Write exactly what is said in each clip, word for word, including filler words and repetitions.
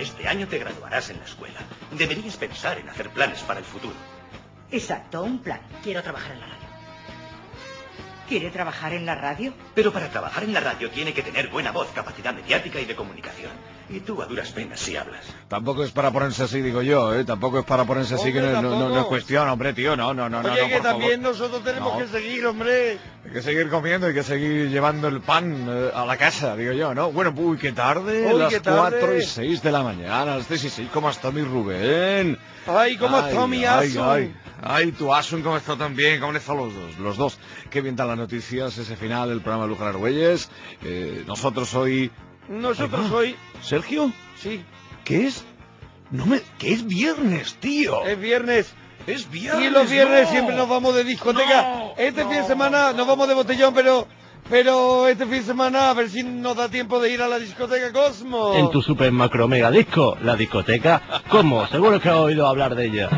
Este año te graduarás en la escuela. Deberías pensar en hacer planes para el futuro. Exacto, un plan. Quiero trabajar en la radio. ¿Quiere trabajar en la radio? Pero para trabajar en la radio tiene que tener buena voz, capacidad mediática y de comunicación. Y tú a duras penas sí hablas. Tampoco es para ponerse así, digo yo, ¿eh? Tampoco es para ponerse así, Hombre, que no, no, no, no es tampoco. cuestión, hombre, tío, no, no, no, Oye, no, no, que por también favor. nosotros tenemos No. que seguir, hombre. Hay que seguir comiendo, hay que seguir llevando el pan eh, a la casa, digo yo, ¿no? Bueno, uy, qué tarde, Uy, las qué tarde. cuatro y seis de la mañana, las seis y seis, ¿cómo está mi Rubén? Ay, ¿cómo Ay, está mi ay, Asun? ay, ay, tu Asun, ¿cómo está también? ¿Cómo le están los dos? Los dos. Qué bien están las noticias, ese final del programa de Lujan Argüelles. Eh, nosotros hoy... Nosotros Ahí va. hoy... ¿Sergio? Sí, ¿Qué es? No me... ¿Qué es viernes, tío? es viernes. Es viernes. Y los viernes no. siempre nos vamos de discoteca. No, este no. fin de semana nos vamos de botellón, pero... Pero este fin de semana a ver si nos da tiempo de ir a la discoteca Cosmo. En tu super macro mega disco, la discoteca Cosmo. Seguro que has oído hablar de ella.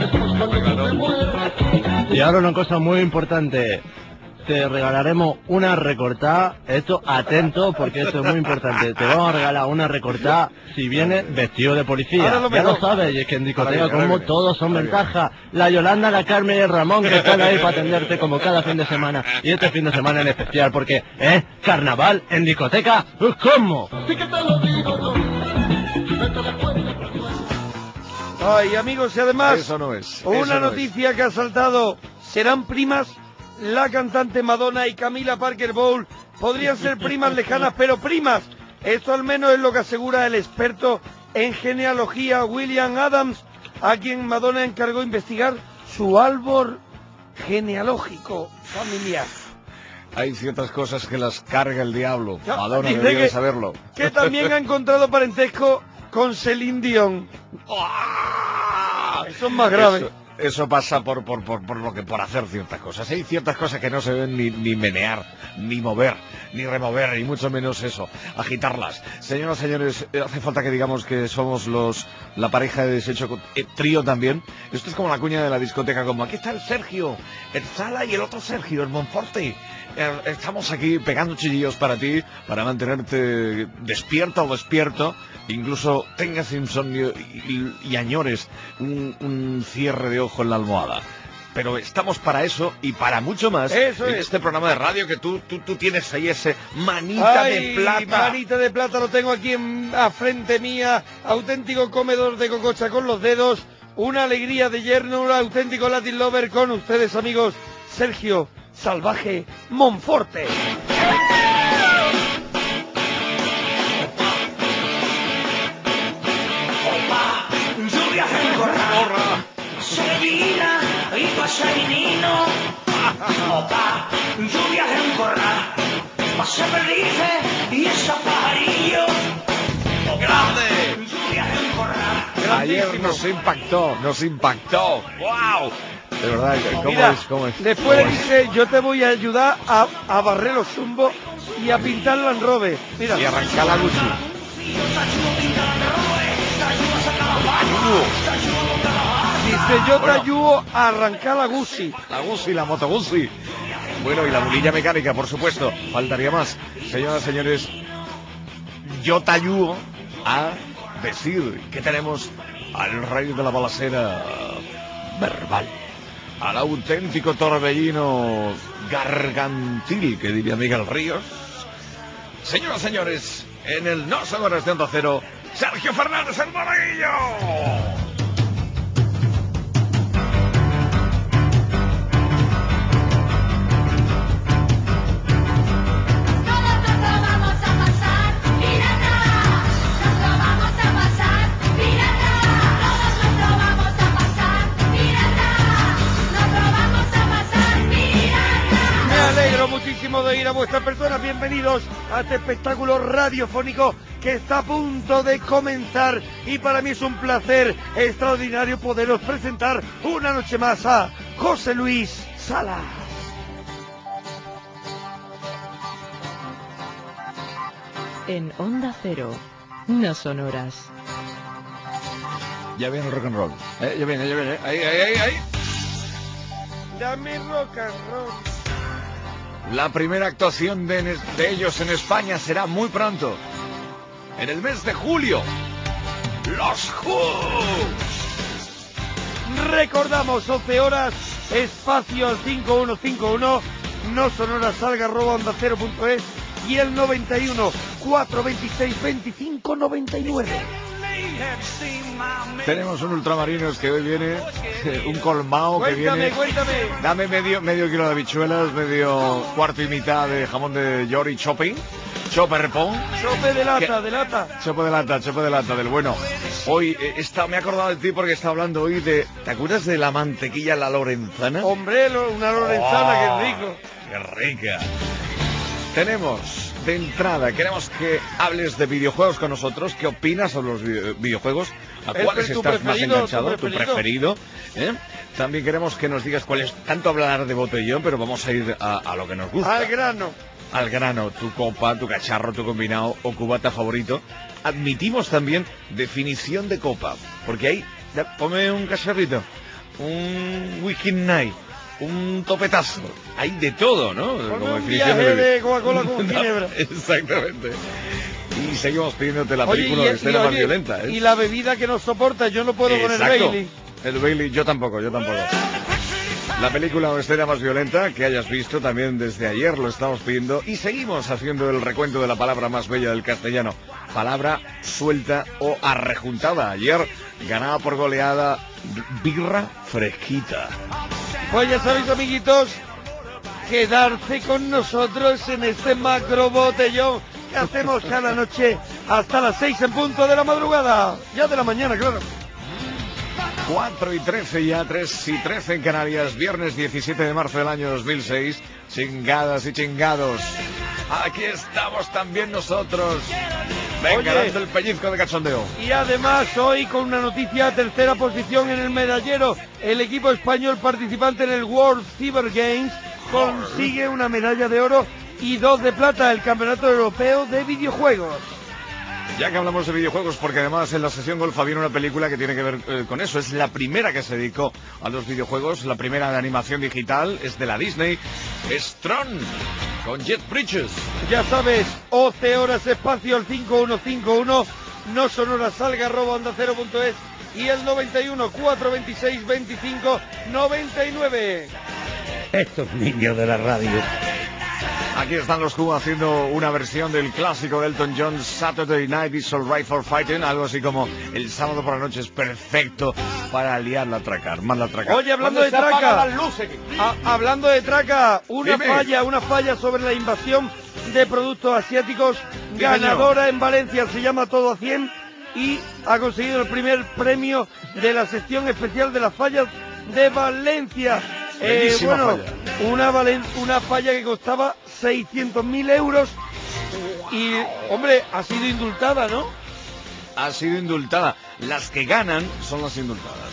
Y ahora una cosa muy importante. Te regalaremos una recortada. Esto, atento, porque esto es muy importante. Te vamos a regalar una recortada si vienes vestido de policía. Ahora lo Ya mejor. lo sabes, y es que en discoteca Ahora viene, ahora Cosmo viene. todos son Ahora viene. ventajas. La Yolanda, la Carmen y el Ramón que están ahí para atenderte como cada fin de semana. Y este fin de semana en especial, porque es carnaval en discoteca Cosmo. Ay, amigos, y además... Eso no es. Una eso no noticia que ha saltado. ¿Serán primas? La cantante Madonna y Camila Parker Bowles podrían ser primas lejanas, pero primas. Esto al menos es lo que asegura el experto en genealogía William Adams, a quien Madonna encargó investigar su árbol genealógico familiar. es. Hay ciertas cosas que las carga el diablo. Ya, Madonna dice debería que- de saberlo. Que también ha encontrado parentesco con Celine Dion. Eso es más grave. Eso, eso pasa por, por, por, por lo que por hacer ciertas cosas. Hay ciertas cosas que no se ven ni, ni menear, ni mover, ni remover, y mucho menos eso, agitarlas. Señoras y señores, eh, hace falta que digamos que somos los la pareja de desecho eh, trío también. Esto es como la cuña de la discoteca, como aquí está el Sergio, el Sala y el otro Sergio, el Monforte. Eh, estamos aquí pegando chillillos para ti, para mantenerte despierta o despierto, incluso tengas insomnio y, y, y añores un, un cierre de ojo en la almohada. Pero estamos para eso y para mucho más Eso en es. este programa de radio que tú, tú, tú tienes ahí ese manita Ay, de plata. manita de plata, lo tengo aquí en, a frente mía, auténtico comedor de cococha con los dedos, una alegría de yerno, un auténtico Latin lover con ustedes, amigos, Sergio Salvaje Monforte. Lluvias en Corra, Sevilla y Pasarinino. Opa, lluvias en Corra, pase felices y esa pajarillo. ¡Grande! Lluvias en Corra. Ayer Grandísimo. nos impactó, nos impactó. ¡Wow! De verdad, ¿cómo Mira, es? ¿Cómo es? después le ¿Cómo es? dije, yo te voy a ayudar a, a barrer los zumbos y a pintar la enrobe. Mira. Y arrancar la Gucci. Dice, yo te Bueno. ayudo a arrancar la Gucci. La Guzzi, la moto Guzzi. Bueno, y la mulilla mecánica, por supuesto. Faltaría más. Señoras y señores, yo te ayudo a decir que tenemos al rey de la balacera verbal, al auténtico torbellino gargantil, que diría Miguel Ríos. Señoras y señores, en el No Son Horas de Onda Cero, Sergio Fernández el Monaguillo. Nosotros lo vamos a pasar, pirata. Nos lo vamos a pasar, pirata. Nosotros lo vamos a pasar, pirata. Nos lo vamos a pasar, pirata. Me alegro muchísimo de ir a vuestra persona. Bienvenidos a este espectáculo radiofónico que está a punto de comenzar. Y para mí es un placer extraordinario poderos presentar una noche más a José Luis Salas. En Onda Cero, No Son Horas. Ya viene el rock and roll. Eh, ya viene, ya viene. Ahí, ahí, ahí, ahí. Dame rock and roll. La primera actuación de, de ellos en España será muy pronto. En el mes de julio. Los Who. Recordamos, once horas, espacio al cinco uno cinco uno, no sonoras salga arroba onda cero punto es y el noventa y uno, cuatrocientos veintiséis, veinticinco noventa y nueve. Tenemos un ultramarinos que hoy viene, un colmao que Cuéntame, viene. cuéntame. Dame medio, medio kilo de habichuelas, medio cuarto y mitad de jamón de York chopping, chopper pon. Chope de lata, ¿Qué? de lata. Chope de lata, chope de lata, del bueno. Hoy eh, está, me he acordado de ti porque está hablando hoy de, ¿te acuerdas de la mantequilla la lorenzana? Hombre, lo- una lorenzana, Oh, qué rico. ¡Qué rica! Tenemos, de entrada, queremos que hables de videojuegos con nosotros. ¿Qué opinas sobre los video- videojuegos? ¿A El- cuáles tu estás más preferido, enganchado? tu ¿Tu preferido? ¿eh? También queremos que nos digas cuál es, tanto hablar de botellón, pero vamos a ir a, a lo que nos gusta. Al grano. Al grano, tu copa, tu cacharro, tu combinado o cubata favorito. Admitimos también definición de copa, porque ahí, ya, ponme un cacharrito, un whisky night, un topetazo, hay de todo, ¿no? Ponme un definición viaje bebida. de Coca-Cola con No, ginebra. exactamente. Y seguimos pidiéndote la Oye, película y, de escena y, más oye, violenta, ¿eh? y la bebida que no soporta, yo no puedo con el Exacto. Bailey. El Bailey, yo tampoco, yo tampoco. La película o escena más violenta que hayas visto también desde ayer lo estamos pidiendo y seguimos haciendo el recuento de la palabra más bella del castellano. Palabra suelta o arrejuntada. Ayer ganaba por goleada birra fresquita. Pues ya sabéis, amiguitos, quedarse con nosotros en este macro botellón que hacemos cada noche hasta las seis en punto de la madrugada. Ya de la mañana, claro. cuatro y trece ya, tres y trece en Canarias, viernes diecisiete de marzo del año dos mil seis. Chingadas y chingados. Aquí estamos también nosotros. Venga, Oye. dando el pellizco de cachondeo. Y además hoy con una noticia, tercera posición en el medallero, el equipo español participante en el World Cyber Games consigue una medalla de oro y dos de plata el Campeonato Europeo de Videojuegos. Ya que hablamos de videojuegos, porque además en la sesión golf había una película que tiene que ver eh, con eso. Es la primera que se dedicó a los videojuegos, la primera de animación digital, es de la Disney. Es Tron, con Jet Bridges. Ya sabes, once horas espacio al cinco uno cinco uno, no sonoras salga arroba onda cero punto es y el noventa y uno, cuatrocientos veintiséis, veinticinco noventa y nueve. Estos niños de la radio. Aquí están los Who haciendo una versión del clásico de Elton John, Saturday Night is Alright for Fighting, algo así como el sábado por la noche es perfecto para liar la traca, armar la traca. Oye, hablando de Cuando se traca, apagan las luces. a- hablando de traca, una Dime. falla, una falla sobre la invasión de productos asiáticos, Sí, ganadora en Valencia, se llama Todo a cien y ha conseguido el primer premio de la sección especial de las fallas de Valencia. Eh, Bellísima bueno, falla. una, valen- una falla que costaba seiscientos mil euros y, hombre, ha sido indultada, ¿no? Ha sido indultada. Las que ganan son las indultadas.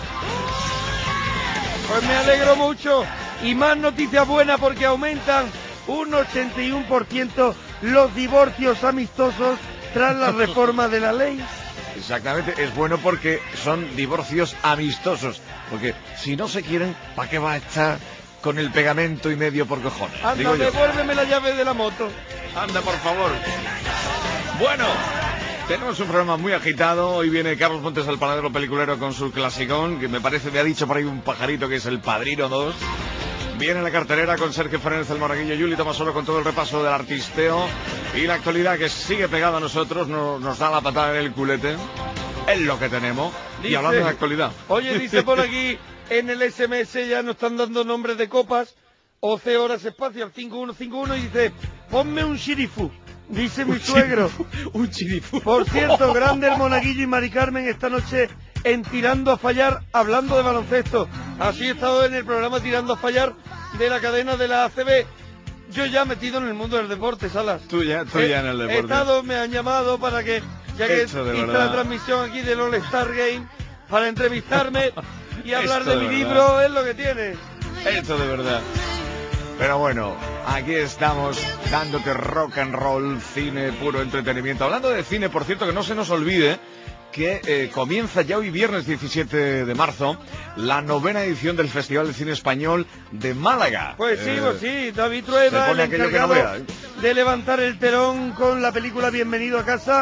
Pues me alegro mucho. Y más noticias buenas porque aumentan un ochenta y uno por ciento los divorcios amistosos tras la reforma de la ley. Exactamente, es bueno porque son divorcios amistosos. Porque si no se quieren, ¿para qué va a estar con el pegamento y medio por cojones? Anda, Digo yo. devuélveme la llave de la moto. Anda, por favor. Bueno, tenemos un programa muy agitado. Hoy viene Carlos Montes, el panadero peliculero, con su clasicón, que me parece, me ha dicho por ahí un pajarito que es El Padrino dos. Viene la cartelera con Sergio Fernández, el Monaguillo, Yuli Tomasolo con todo el repaso del artisteo y la actualidad que sigue pegada a nosotros, nos, nos da la patada en el culete. Es lo que tenemos. Y Dice- hablando de actualidad. Oye, dice por aquí, en el S M S ya nos están dando nombres de copas, once horas espacio al cinco uno cinco uno y dice, ponme un shirifu, dice mi suegro. Un chirifú. Por cierto, grande el Monaguillo y Mari Carmen esta noche en Tirando a Fallar, hablando de baloncesto. Así he estado en el programa Tirando a Fallar de la cadena de la A C B. Yo ya metido en el mundo del deporte, Salas. Tú ya, tú He- ya en el He deporte. estado, me han llamado para que, ya que Eso de hice verdad. la transmisión aquí del All Star Game, para entrevistarme y hablar Esto de, de mi verdad. libro, es lo que tiene. Esto de verdad. Pero bueno, aquí estamos dándote rock and roll, cine, puro entretenimiento. Hablando de cine, por cierto, que no se nos olvide que eh, comienza ya hoy viernes diecisiete de marzo la novena edición del Festival de Cine Español de Málaga. Pues sí, Eh, pues sí, David se Trueba, el pone aquello que no encargado vea, ¿eh? de levantar el telón con la película Bienvenido a casa,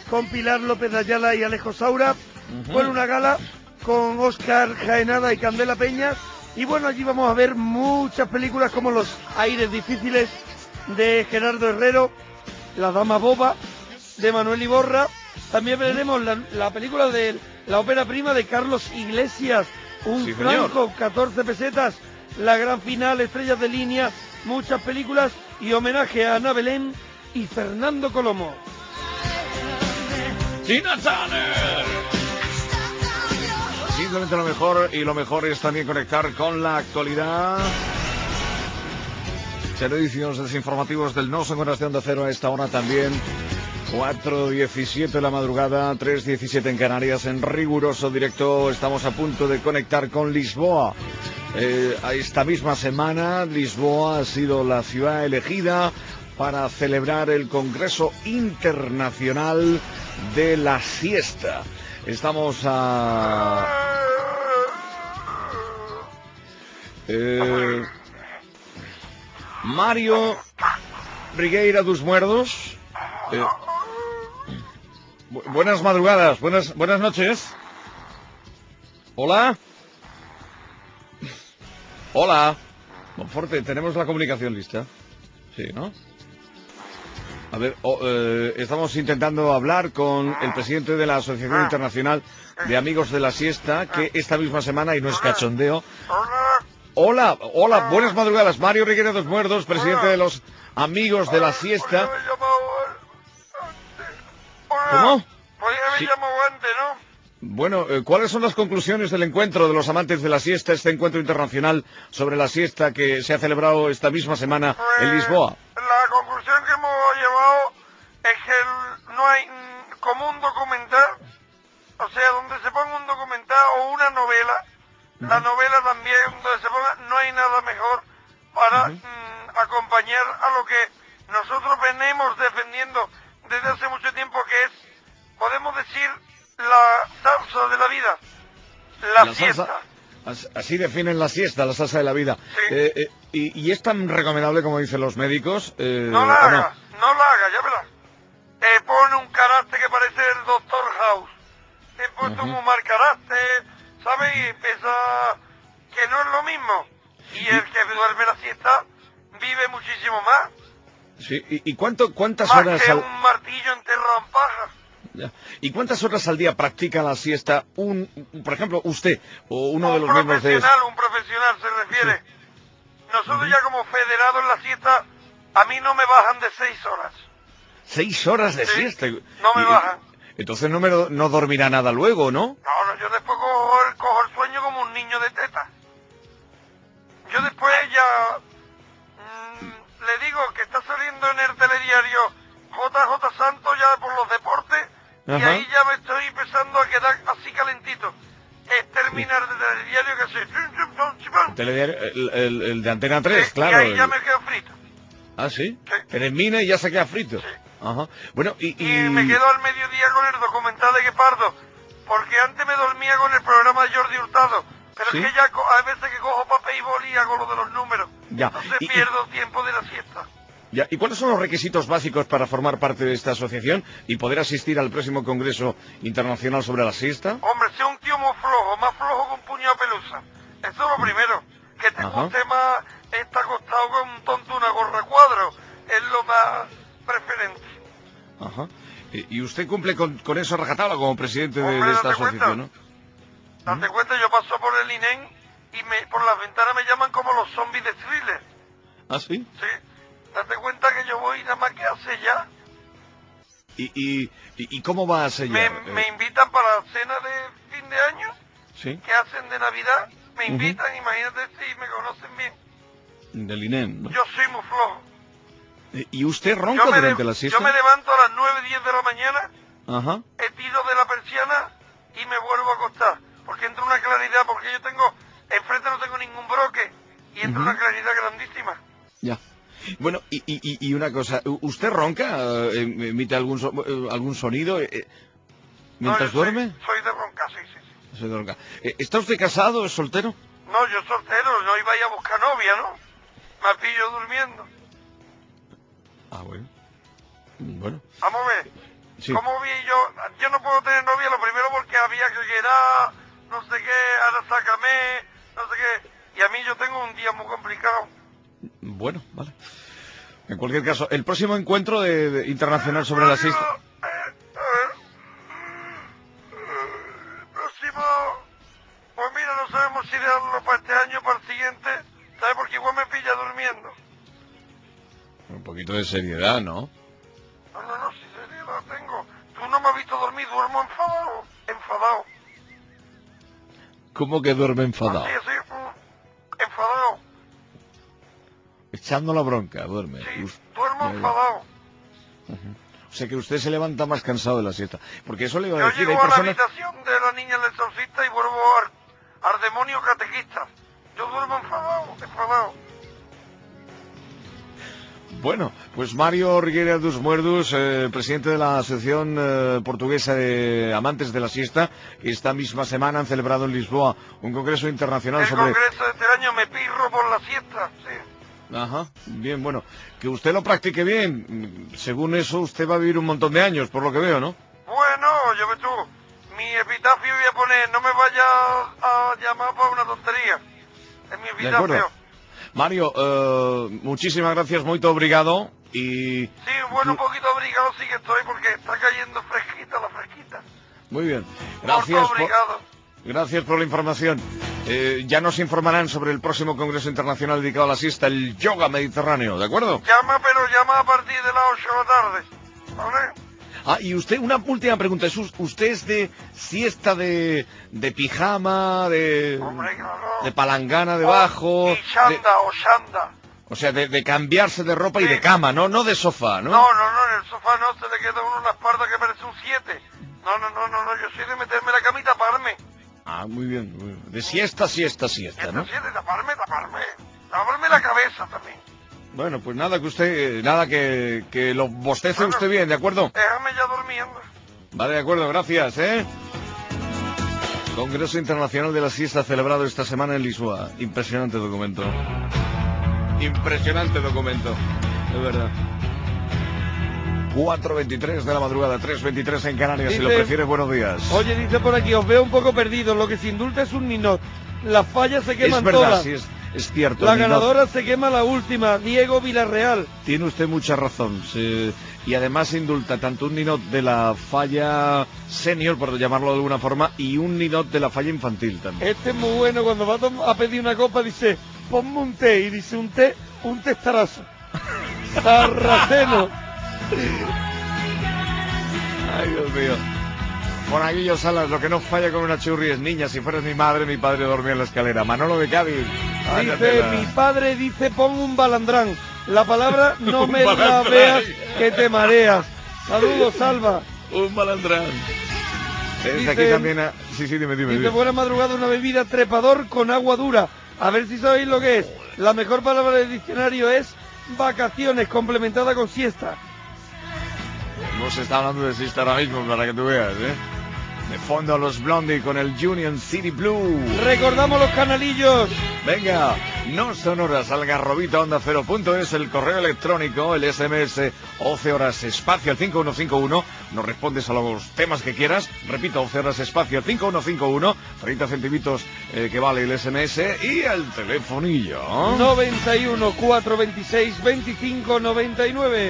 con Pilar López de Ayala y Alejo Saura. Uh-huh. Fue una gala con Óscar Jaenada y Candela Peña. Y bueno, allí vamos a ver muchas películas como Los aires difíciles de Gerardo Herrero, La dama boba de Manuel Iborra. También veremos la, la película de la ópera prima de Carlos Iglesias, Un sí, franco, catorce pesetas, la gran final, Estrellas de línea, muchas películas y homenaje a Ana Belén y Fernando Colomo. Tina Turner. Simplemente lo mejor, y lo mejor es también conectar con la actualidad. Servicios desinformativos del No Son Horas de Onda Cero a esta hora también. cuatro diecisiete de la madrugada, tres diecisiete en Canarias, en riguroso directo. Estamos a punto de conectar con Lisboa. Eh, esta misma semana, Lisboa ha sido la ciudad elegida para celebrar el Congreso Internacional de la Siesta. Estamos a... Eh, Mario Rigueira dos Muerdos. Eh, bu buenas madrugadas, buenas, buenas noches. Hola. Hola. Monforte, tenemos la comunicación lista. Sí, ¿no? A ver, oh, eh, estamos intentando hablar con el presidente de la Asociación Internacional de Amigos de la Siesta, que esta misma semana, y no es cachondeo... Hola, hola, buenas madrugadas. Mario Rigueira dos Muerdos, presidente de los Amigos de la Siesta. ¿Cómo? Podría haber Sí. llamado antes, ¿no? Bueno, eh, ¿cuáles son las conclusiones del encuentro de los amantes de la siesta, este encuentro internacional sobre la siesta que se ha celebrado esta misma semana Pues, en Lisboa? La conclusión que hemos llevado es que el- no hay mm, como un documental, o sea, donde se ponga un documental o una novela, la novela también, donde se ponga, no hay nada mejor para mm, acompañar a lo que nosotros venimos defendiendo desde hace mucho tiempo, que es, podemos decir, la salsa de la vida, la, La siesta. salsa, as- así definen la siesta, la salsa de la vida. Sí. Eh, eh, y, y es tan recomendable como dicen los médicos. Eh, No la ¿o no? haga, no la haga, ya verás. Te pone un carácter que parece el Doctor House. Te pone Ujú. un mal carácter, ¿sabes? Y empieza que no es lo mismo. Y el que duerme la siesta vive muchísimo más. Sí, ¿y, y cuánto, cuántas Más horas que al, un martillo enterrado en paja. ya. ¿Y cuántas horas al día practica la siesta un, por ejemplo, usted o uno Un de los miembros de... profesional, un profesional se refiere. Nosotros ya como federados en la siesta, a mí no me bajan de seis horas. Seis horas de Sí, siesta. no me Y- bajan. Entonces no, me, lo- no dormirá nada luego, ¿no? No, no, yo después cojo el, cojo el sueño como un niño de teta. Yo después ya mm, le digo que está saliendo en el telediario J J Santos ya por los deportes, y Ajá. ahí ya me estoy empezando a quedar así calentito. Es terminar el telediario que se... El, telediario- el, el- el de Antena tres, Sí, claro. y ahí ya el- me quedo frito. Ah, ¿sí? Sí. Termina y ya se queda frito. Sí. Ajá. Bueno, y... Y y- me quedo al mediodía con el documental de Guepardo, porque antes me dormía con el programa de Jordi Hurtado, pero ¿Sí? es que ya co- hay veces que cojo papel y boli y hago lo de los números. Ya. Entonces Y- y- pierdo tiempo de la siesta. ya, ¿y cuáles son los requisitos básicos para formar parte de esta asociación y poder asistir al próximo Congreso Internacional sobre la Siesta? Hombre, sea un tío muy flojo, más flojo que un puñado de pelusa. Eso es lo primero. Que te Ajá. guste más estar acostado con un tonto una gorra cuadro. Es lo más preferente. Ajá. Y y usted cumple con, con eso a rajatabla como presidente de, Hombre, de esta date asociación, cuenta. ¿no? Date cuenta, yo paso por el I N E M y me, por las ventanas me llaman como los zombies de Thriller. ¿Ah, sí? Sí. Date cuenta que yo voy nada más que hace ya. ¿Y, y, y, y cómo va a Me, sellar? me Eh, invitan para cena de fin de año, ¿Sí? que hacen de Navidad. Me Ujú. invitan, imagínate si me conocen bien. Del I N E M, ¿no? Yo soy muy flojo. Eh, ¿Y usted Yo ronca me, durante le- la siesta? yo me levanto a las nueve, diez de la mañana, Ajá. he tiro de la persiana y me vuelvo a acostar. Porque entra una claridad, porque yo tengo, enfrente no tengo ningún broque, y entra Ujú. una claridad grandísima. Ya. Bueno, y, y, y- y una cosa, ¿u- ¿usted ronca? Eh, ¿Emite algún, so- eh, algún sonido eh, eh, mientras No, yo soy- duerme? Soy de ronca, sí, sí, sí. Se ronca. Eh, ¿Está usted casado? ¿Es soltero? No, yo soltero, no iba a ir a buscar novia, ¿no? Me pillo durmiendo. Ah, bueno. Bueno. Vamos a ver. Sí. ¿Cómo vi yo? Yo no puedo tener novia, lo primero porque había que quedar, no sé qué, ahora sácame, no sé qué. Y a mí yo tengo un día muy complicado. Bueno, vale. En cualquier caso, el próximo encuentro de, de internacional sobre la siesta... El próximo... Pues mira, no sabemos si darlo para este año o para el siguiente, ¿sabes? Porque igual me pilla durmiendo. Un poquito de seriedad, ¿no? No, no, no, si seriedad tengo. Tú no me has visto dormir, duermo enfadado, enfadado. ¿Cómo que duerme enfadado? Así, así, mm, enfadado. Echando la bronca, duerme. Sí, Uf, duermo ya, ya. enfadado. Uh-huh. O sea que usted se levanta más cansado de la siesta. Porque eso le iba a Yo decir, llego hay a la personas... habitación de la niña del exorcista y vuelvo al, al demonio catequista. Yo duermo enfadado, enfadado. Bueno, pues Mario Rigueira dos Muertos, eh, presidente de la Asociación eh, Portuguesa de Amantes de la Siesta, que esta misma semana han celebrado en Lisboa un congreso internacional El sobre... congreso de este año me pirro por la siesta, sí. Ajá, bien, bueno, que usted lo practique bien. Según eso, usted va a vivir un montón de años, por lo que veo, ¿no? Bueno, yo ves tú, mi epitafio voy a poner, no me vayas a llamar para una tontería. Es mi De acuerdo. epitafio. Mario, eh, muchísimas gracias, muy obrigado y... Sí, bueno, un poquito abrigado sí que estoy porque está cayendo fresquita la fresquita. Muy bien, Corto gracias por, abrigado. gracias por la información. Eh, ya nos informarán sobre el próximo Congreso Internacional dedicado a la siesta, el yoga mediterráneo, ¿de acuerdo? Llama, pero llama a partir de las ocho de la tarde, ¿vale? Ah, y usted, una última pregunta, ¿es us- ¿usted es de siesta de, de pijama, de, Hombre, claro. de palangana debajo? Y chanda o chanda. O sea, de, de cambiarse de ropa y Sí. de cama, ¿no? No de sofá, ¿no? No, no, no, en el sofá no se le queda a uno una espalda que parece un siete. No, no, no, no, no, yo soy de meterme la camita y taparme. Ah, muy bien, muy bien. De siesta, siesta, siesta, Esta ¿no? siete, taparme, taparme. Taparme la cabeza también. Bueno, pues nada que usted, eh, nada que, que lo bostece Bueno. usted bien, ¿de acuerdo? Déjame ya durmiendo. Vale, de acuerdo, gracias, ¿eh? Congreso Internacional de la Siesta celebrado esta semana en Lisboa. Impresionante documento. Impresionante documento, de verdad. cuatro veintitrés de la madrugada, tres veintitrés en Canarias, si lo Dice- prefieres, buenos días. Oye, dice por aquí, os veo un poco perdidos. Lo que se indulta es un ninot. Las fallas se queman es verdad, todas. sí, es, es cierto. La ni no- ganadora se quema la última, Diego Villarreal. Tiene usted mucha razón. se- Y además se indulta tanto un ninot de la falla senior, por llamarlo de alguna forma, y un ninot de la falla infantil también. Este es muy bueno, cuando va a, tom- a pedir una copa dice, ponme un té, y dice un té, un testarazo. Sarraceno. Ay, Dios mío. Monaguillo Salas, lo que no falla con una churri es niña. Si fueras mi madre, mi padre dormía en la escalera. Manolo de Cádiz. Dice, Váyatela. mi padre dice, pon un balandrán. La palabra no Un me la balandrán. veas que te mareas. Saludos, Salva. Un balandrán. Desde Dice- aquí también a... Sí, sí, dime, dime. Dice, dime. buena madrugada, una bebida trepador con agua dura. A ver si sabéis lo que es. La mejor palabra del diccionario es vacaciones, complementada con siesta. Hemos estado hablando de siesta ahora mismo, para que tú veas, ¿eh? De fondo los Blondie con el Union City Blue. Recordamos los canalillos. Venga, no son horas al garrobito onda cero punto es el correo electrónico, el S M S once horas espacio al cinco uno cinco uno. Nos respondes a los temas que quieras. Repito, once horas espacio al cinco uno cinco uno. treinta centivitos eh, que vale el S M S y el telefonillo. noventa y uno, cuatro veintiséis, veinticinco, noventa y nueve.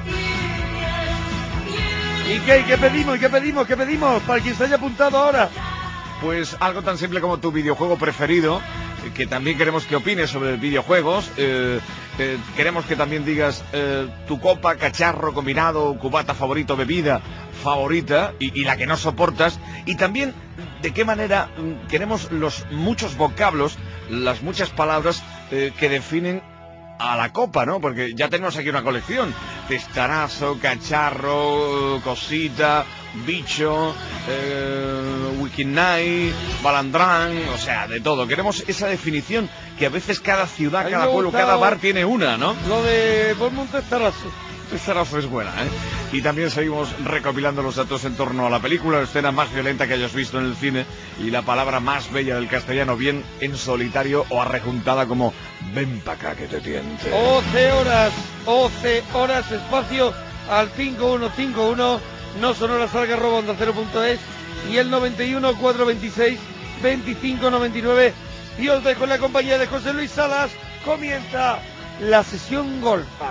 ¿Y qué? ¿Y qué pedimos? ¿Y qué pedimos? ¿Qué pedimos? Para quien se haya apuntado ahora. Pues algo tan simple como tu videojuego preferido, eh, que también queremos que opines sobre videojuegos. eh, eh, queremos que también digas eh, tu copa, cacharro, combinado, cubata favorito, bebida favorita y, y la que no soportas. Y también de qué manera mm, queremos los muchos vocablos, las muchas palabras eh, que definen a la copa, ¿no? Porque ya tenemos aquí una colección. Testarazo, cacharro, cosita, bicho, eh, Weekend Night, balandrán, o sea, de todo. Queremos esa definición que a veces cada ciudad, A mí cada me ha pueblo, gustado cada bar tiene una, ¿no? Lo de ponme un testarazo. Testarazo es buena, ¿eh? Y también seguimos recopilando los datos en torno a la película, la escena más violenta que hayas visto en el cine y la palabra más bella del castellano, bien en solitario o arrejuntada como ven pa' acá que te tiente. once horas, once horas espacio al cinco uno cinco uno. no sonoras arroba onda cero punto es y el noventa y uno, cuatrocientos veintiséis, veinticinco noventa y nueve. Y os dejo en la compañía de José Luis Salas. Comienza la sesión golfa.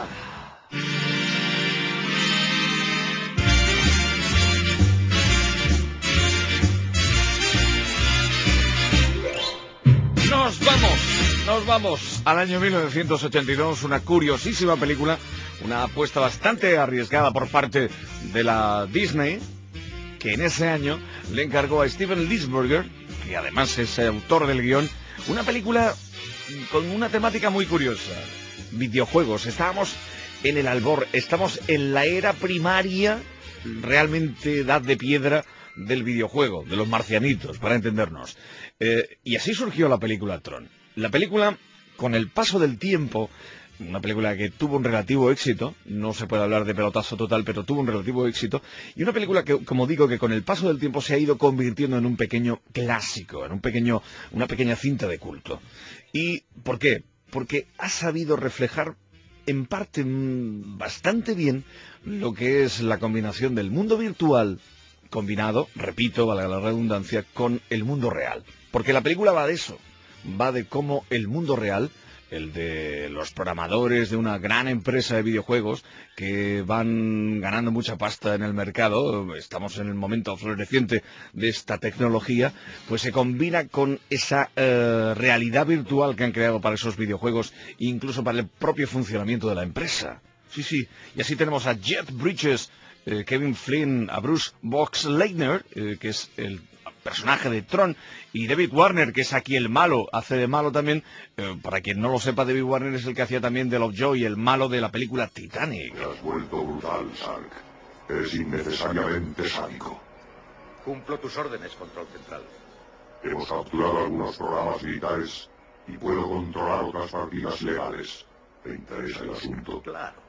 Nos vamos, nos vamos al año mil novecientos ochenta y dos, una curiosísima película, una apuesta bastante arriesgada por parte de la Disney, que en ese año le encargó a Steven Lisberger, que además es autor del guión, una película con una temática muy curiosa, videojuegos. Estábamos en el albor, estamos en la era primaria, realmente edad de piedra, del videojuego, de los marcianitos, para entendernos. Eh, y así surgió la película Tron. La película, con el paso del tiempo, una película que tuvo un relativo éxito, no se puede hablar de pelotazo total, pero tuvo un relativo éxito, y una película que, como digo, que con el paso del tiempo se ha ido convirtiendo en un pequeño clásico, en un pequeño, una pequeña cinta de culto. ¿Y por qué? Porque ha sabido reflejar en parte mmm, bastante bien lo que es la combinación del mundo virtual combinado, repito, valga la redundancia, con el mundo real. Porque la película va de eso, va de cómo el mundo real, el de los programadores de una gran empresa de videojuegos que van ganando mucha pasta en el mercado, estamos en el momento floreciente de esta tecnología, pues se combina con esa eh, realidad virtual que han creado para esos videojuegos e incluso para el propio funcionamiento de la empresa. Sí, sí, y así tenemos a Jeff Bridges, eh, Kevin Flynn, a Bruce Boxleitner, eh, que es el personaje de Tron, y David Warner, que es aquí el malo, hace de malo también. Eh, para quien no lo sepa, David Warner es el que hacía también de Lovejoy, el malo de la película Titanic. Te has vuelto brutal, Sark. Eres innecesariamente sádico. Cumplo tus órdenes, Control Central. Hemos capturado algunos programas militares y puedo controlar otras partidas legales. ¿Te interesa el asunto? Claro.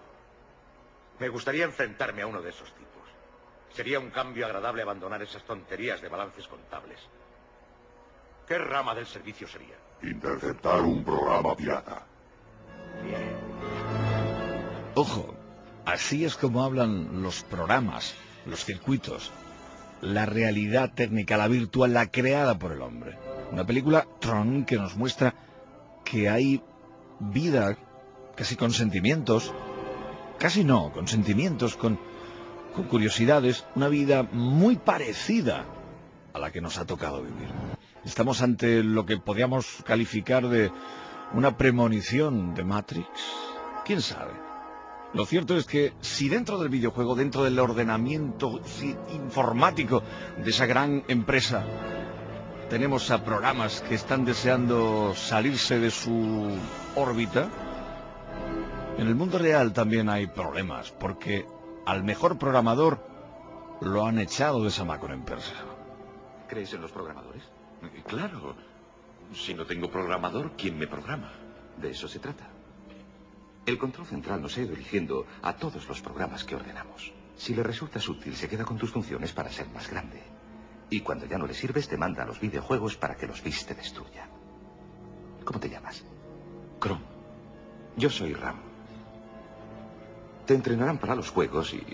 Me gustaría enfrentarme a uno de esos tipos. Sería un cambio agradable abandonar esas tonterías de balances contables. ¿Qué rama del servicio sería? Interceptar un programa pirata. Bien. Ojo, así es como hablan los programas, los circuitos, la realidad técnica, la virtual, la creada por el hombre. Una película, Tron, que nos muestra que hay vida casi con sentimientos, casi no, con sentimientos, con, con curiosidades, una vida muy parecida a la que nos ha tocado vivir. Estamos ante lo que podríamos calificar de una premonición de Matrix. ¿Quién sabe? Lo cierto es que si dentro del videojuego, dentro del ordenamiento informático de esa gran empresa, tenemos a programas que están deseando salirse de su órbita, en el mundo real también hay problemas, porque al mejor programador lo han echado de esa macroempresa. ¿Crees en los programadores? Claro. Si no tengo programador, ¿quién me programa? De eso se trata. El control central nos ha ido eligiendo a todos los programas que ordenamos. Si le resultas útil, se queda con tus funciones para ser más grande. Y cuando ya no le sirves, te manda a los videojuegos para que los viste destruya. ¿Cómo te llamas? Chrome. Yo soy Ram. Te entrenarán para los juegos y...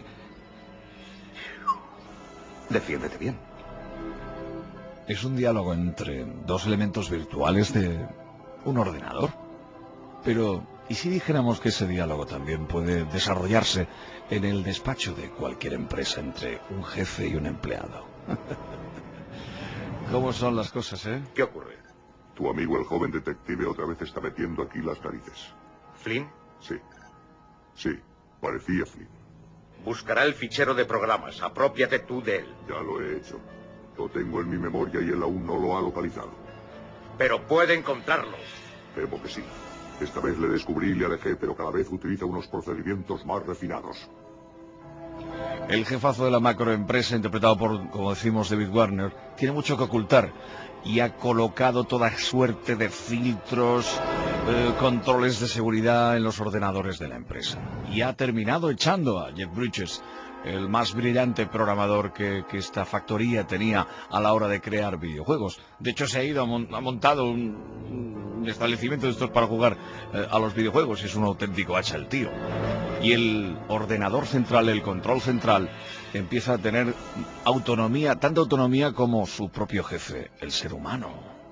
defiéndete bien. Es un diálogo entre dos elementos virtuales de un ordenador. Pero, ¿y si dijéramos que ese diálogo también puede desarrollarse en el despacho de cualquier empresa entre un jefe y un empleado? ¿Cómo son las cosas, eh? ¿Qué ocurre? Tu amigo el joven detective otra vez está metiendo aquí las narices. ¿Flynn? Sí. Sí, parecía Flynn. Buscará el fichero de programas. Aprópiate tú de él. Ya lo he hecho. Lo tengo en mi memoria y él aún no lo ha localizado. Pero puede encontrarlo. Temo que sí. Esta vez le descubrí y le alejé, pero cada vez utiliza unos procedimientos más refinados. El jefazo de la macroempresa, interpretado por, como decimos, David Warner, tiene mucho que ocultar y ha colocado toda suerte de filtros, eh, controles de seguridad en los ordenadores de la empresa. Y ha terminado echando a Jeff Bridges, el más brillante programador que, que esta factoría tenía a la hora de crear videojuegos. De hecho, se ha ido, ha montado un, un establecimiento de estos para jugar eh, a los videojuegos, y es un auténtico hacha el tío. Y el ordenador central, el control central, empieza a tener autonomía, tanta autonomía como su propio jefe, el ser humano.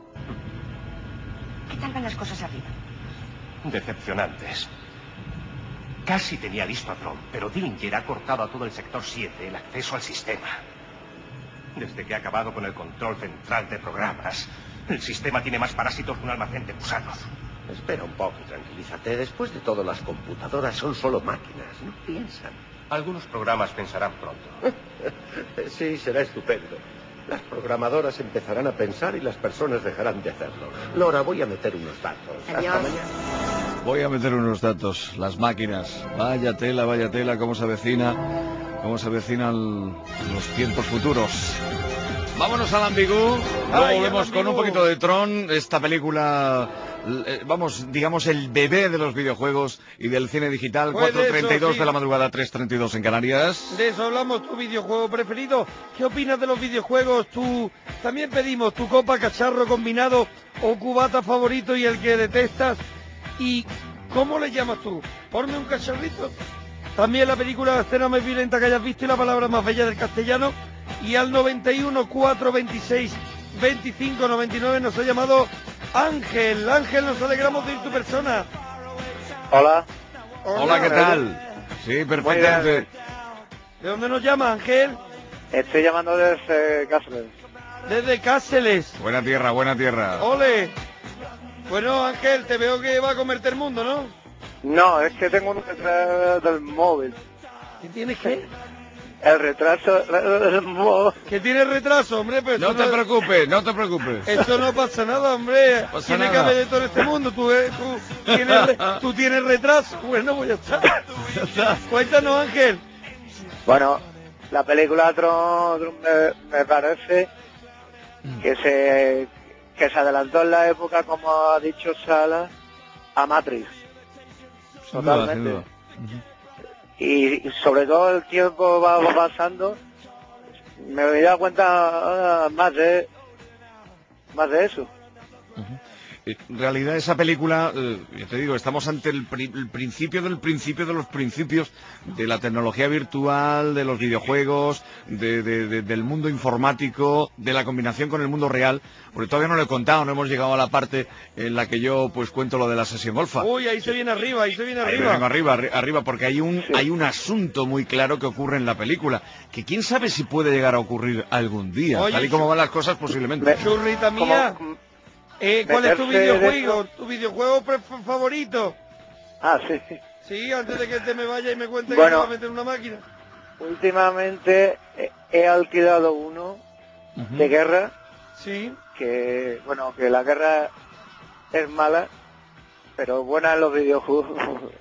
¿Qué tal van las cosas arriba? Decepcionantes. Casi tenía listo a Tron, pero Dillinger ha cortado a todo el sector siete el acceso al sistema. Desde que ha acabado con el control central de programas, el sistema tiene más parásitos que un almacén de gusanos. Espera un poco y tranquilízate. Después de todo, las computadoras son solo máquinas, no piensan. Algunos programas pensarán pronto. Sí, será estupendo. Las programadoras empezarán a pensar y las personas dejarán de hacerlo. Lora, voy a meter unos datos. Adiós. Hasta mañana. Voy a meter unos datos. Las máquinas. Vaya tela, vaya tela, cómo se avecina, cómo se avecinan los tiempos futuros. Vámonos al ambigú. Luego Ay, volvemos el con un ambigú. poquito de Tron. Esta película, eh, vamos, digamos el bebé de los videojuegos y del cine digital. Pues de cuatro treinta y dos eso, sí. de la madrugada, tres treinta y dos en Canarias. De eso hablamos, tu videojuego preferido. ¿Qué opinas de los videojuegos? Tú también pedimos tu copa, cacharro combinado o cubata favorito y el que detestas. ¿Y cómo le llamas tú? Ponme un cacharrito. También la película, la escena más violenta que hayas visto y la palabra más bella del castellano. Y al noventa y uno, cuatro veintiséis, veinticinco noventa y nueve nos ha llamado Ángel. Ángel, nos alegramos de ir tu persona. Hola. Hola, ¿qué tal? Sí, perfectamente. ¿De dónde nos llama, Ángel? Estoy llamando desde Cáceres. Desde Cáceres. Buena tierra, buena tierra. Ole. Bueno, Ángel, te veo que va a comerte el mundo, ¿no? No, es que tengo un retraso del móvil. ¿Qué tienes qué? El retraso del móvil. ¿Que tienes retraso, hombre? Pues No eso te preocupes, no te preocupes. Eso no pasa nada, hombre. Pasa Tiene que nada. haber de todo en este mundo. Tú, eh, tú, tienes, re- tú tienes retraso. Bueno, pues ya está. Ya está. Cuéntanos, Ángel. Bueno, la película Tron, Tron me, me parece que se que se adelantó en la época, como ha dicho Sala, a Matrix. Sin duda, Totalmente. sin duda. Y, y sobre todo el tiempo va, va pasando, me he dado cuenta ah, más de más de eso. En realidad esa película, eh, ya te digo, estamos ante el, pri- el principio del principio de los principios de la tecnología virtual, de los videojuegos, de, de- de- del mundo informático, de la combinación con el mundo real, porque todavía no lo he contado, no hemos llegado a la parte en la que yo pues cuento lo de la sesión golfa. Uy, ahí se viene arriba, ahí se viene Ahí arriba. vengo arriba, arri- arriba, porque hay un, hay un asunto muy claro que ocurre en la película, que quién sabe si puede llegar a ocurrir algún día, Oye, tal y como van las cosas posiblemente. Churrita mía, eh, ¿cuál es tu meterse videojuego? dentro- ¿Tu videojuego pre- favorito? Ah, sí. Sí, antes de que te me vaya y me cuente que Bueno. te va a meter una máquina. Últimamente he, he alquilado uno de guerra, Sí. que bueno, que la guerra es mala, pero buena en los videojuegos.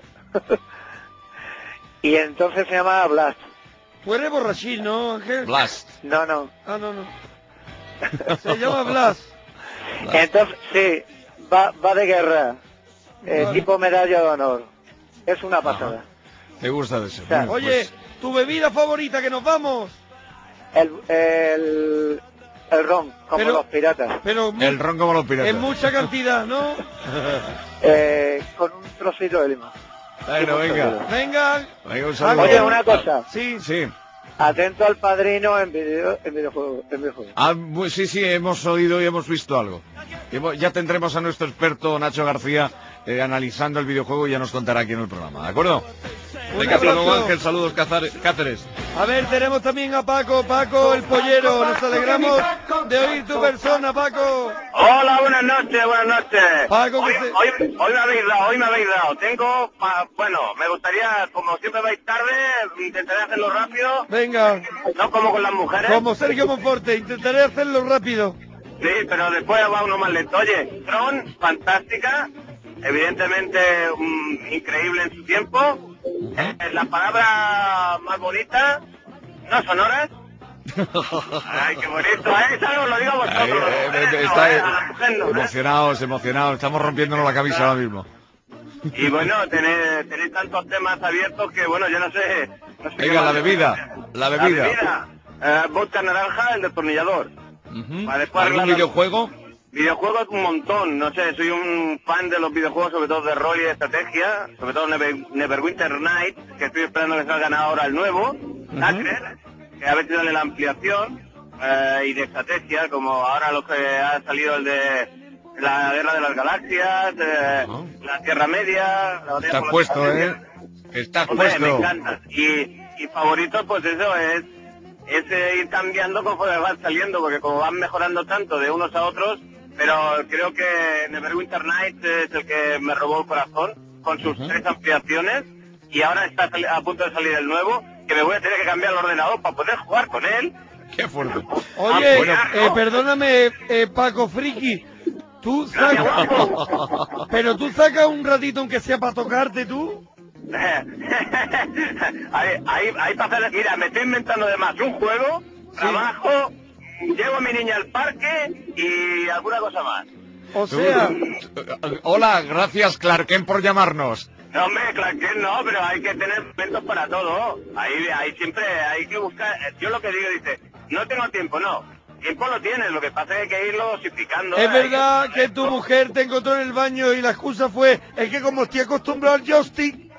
Y entonces se llama Blast. Tú eres borrachín, ¿no, Ángel? Blast. No, no. Ah, no, no. Se llama Blast. Entonces, sí, va, va de guerra, eh, Vale. tipo medalla de honor. Es una pasada. ¿Te gusta de eso? sea, Bueno, Oye, pues, tu bebida favorita, que nos vamos. El, el, el ron, como Pero- los piratas. Pero mu- el ron como los piratas. en mucha cantidad, ¿no? Eh, con un trocito de limón. Bueno, Y mucho venga. hielo. Venga. Venga, un saludo. Oye, una cosa. Sí. Sí. Atento al padrino en video, en videojuegos. En videojuegos. Ah, bu- sí, sí, hemos oído y hemos visto algo. Hemos- ya tendremos a nuestro experto Nacho García eh, analizando el videojuego y ya nos contará aquí en el programa, ¿de acuerdo? Un Venga, hasta luego, abrazo. Ángel, saludos, Cazar- Cáceres. A ver, tenemos también a Paco, Paco el pollero. Nos alegramos de oír tu persona, Paco. Hola, buenas noches, buenas noches. Paco, hoy, que se- hoy, hoy me habéis dado, hoy me habéis dado. Tengo, pa- bueno, me gustaría, como siempre vais tarde, intentaré hacerlo rápido. Venga, No como con las mujeres. como Sergio Monforte, intentaré hacerlo rápido. Sí, pero después va uno más lento. Oye, Tron, fantástica. Evidentemente, mm, increíble en su tiempo. Eh, la palabra más bonita, no sonoras. Ay, qué bonito, ¿eh? Eso os lo digo a vosotros. Ay, eh, las mujeres eh, no, está, ¿eh? eh, A las mujeres no, ¿eh? emocionados, emocionados. Estamos rompiéndonos la camisa ahora mismo. Y bueno, tenéis, tenéis tantos temas abiertos que, bueno, yo no sé... No sé qué Venga, la más- bebida. La bebida. La bebida, eh, vodka naranja, el destornillador. Uh-huh. Vale, después ¿Algún arreglar- videojuego? Videojuegos un montón, no sé, soy un fan de los videojuegos, sobre todo de rol y de estrategia, sobre todo Never, Neverwinter Nights, que estoy esperando que salgan ahora el nuevo, Tucker, que a ver si sale la ampliación, eh, y de estrategia, como ahora lo que ha salido el de la Guerra de las Galaxias, eh, la Tierra Media, la batalla Estás por la puesto, Tierra ¿eh? Media. Estás Hombre, puesto. me encantan. Y, y favoritos, pues eso es, es eh, ir cambiando conforme van saliendo, porque como van mejorando tanto de unos a otros, pero creo que Neverwinter Nights es el que me robó el corazón, con sus Ujú. tres ampliaciones, y ahora está sali- a punto de salir el nuevo, que me voy a tener que cambiar el ordenador para poder jugar con él. Qué fuerte. Oye, Bueno, eh, perdóname, eh, Paco Friki, tú sacas... Pero tú sacas un ratito aunque sea para tocarte tú. ahí, ahí, ahí para hacer, mira, me estoy inventando además un juego, trabajo, llevo a mi niña al parque y alguna cosa más. O sea... Hola, gracias Clark Kent por llamarnos. No, hombre, claro que no, pero hay que tener momentos para todo. Ahí, ahí siempre hay que buscar. Yo lo que digo, dice, no tengo tiempo, no. Tiempo lo tienes, lo que pasa es que hay que irlo dosificando. Es ¿eh? verdad que tu mujer te encontró en el baño y la excusa fue, es que como estoy acostumbrado al joystick...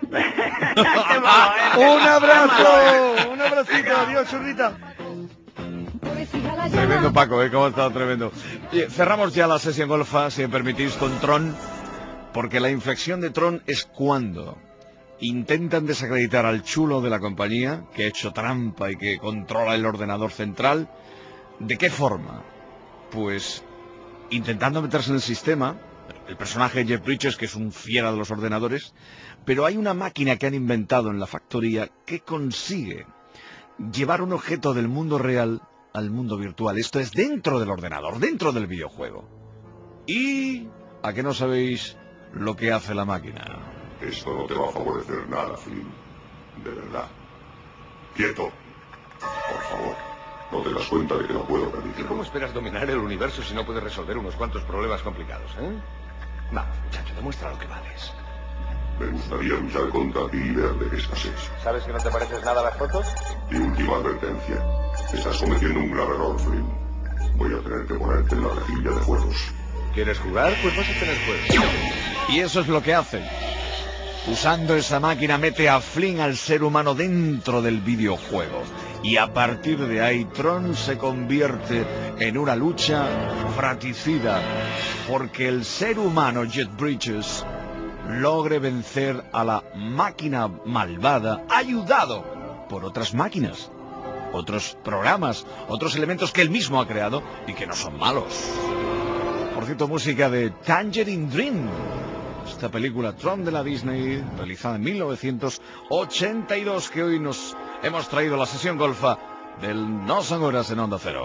Un abrazo, un abracito, adiós, churrita. Tremendo Paco, ¿eh? Cómo ha estado tremendo. Oye, cerramos ya la sesión golfa, si me permitís, con Tron, porque la inflexión de Tron es cuando intentan desacreditar al chulo de la compañía, que ha hecho trampa y que controla el ordenador central. ¿De qué forma? Pues intentando meterse en el sistema, el personaje de Jeff Bridges, que es un fiera de los ordenadores, pero hay una máquina que han inventado en la factoría que consigue llevar un objeto del mundo real al mundo virtual. Esto es dentro del ordenador, dentro del videojuego. ¿Y a qué no sabéis lo que hace la máquina? Esto no te va a favorecer nada, Flynn. De verdad. Quieto. Por favor. No te das cuenta de que no puedo permitirlo. ¿Cómo esperas dominar el universo si no puedes resolver unos cuantos problemas complicados, eh? Vamos, muchacho, demuestra lo que vales. Me gustaría luchar contra ti y ver de qué escasez. ¿Sabes que no te pareces nada a las fotos? Y última advertencia. Estás cometiendo un grave error, Flynn. Voy a tener que ponerte en la rejilla de juegos. ¿Quieres jugar? Pues vas a tener juegos. Y eso es lo que hace. Usando esa máquina mete a Flynn, al ser humano, dentro del videojuego. Y a partir de ahí Tron se convierte en una lucha fratricida. Porque el ser humano, Jeff Bridges, logre vencer a la máquina malvada, ayudado por otras máquinas, otros programas, otros elementos que él mismo ha creado y que no son malos. Por cierto, música de Tangerine Dream. Esta película Tron de la Disney, realizada en mil novecientos ochenta y dos, que hoy nos hemos traído la sesión golfa del No Son Horas en Onda Cero.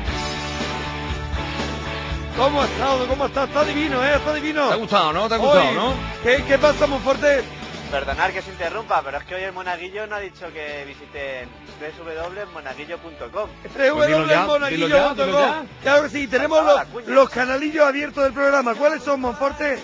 ¿Cómo ha estado? ¿Cómo está? Está divino, ¿eh? Está divino. ¿Te ha gustado, no? ¿Te ha gustado, Hoy, no? ¿Qué, qué pasa, Monforte? Perdonad que se interrumpa, pero es que hoy el Monaguillo no ha dicho que visiten doble u doble u doble u punto monaguillo punto com. doble u doble u doble u punto monaguillo punto com. Claro que sí, tenemos los, los canalillos abiertos del programa. ¿Cuáles son, Monforte?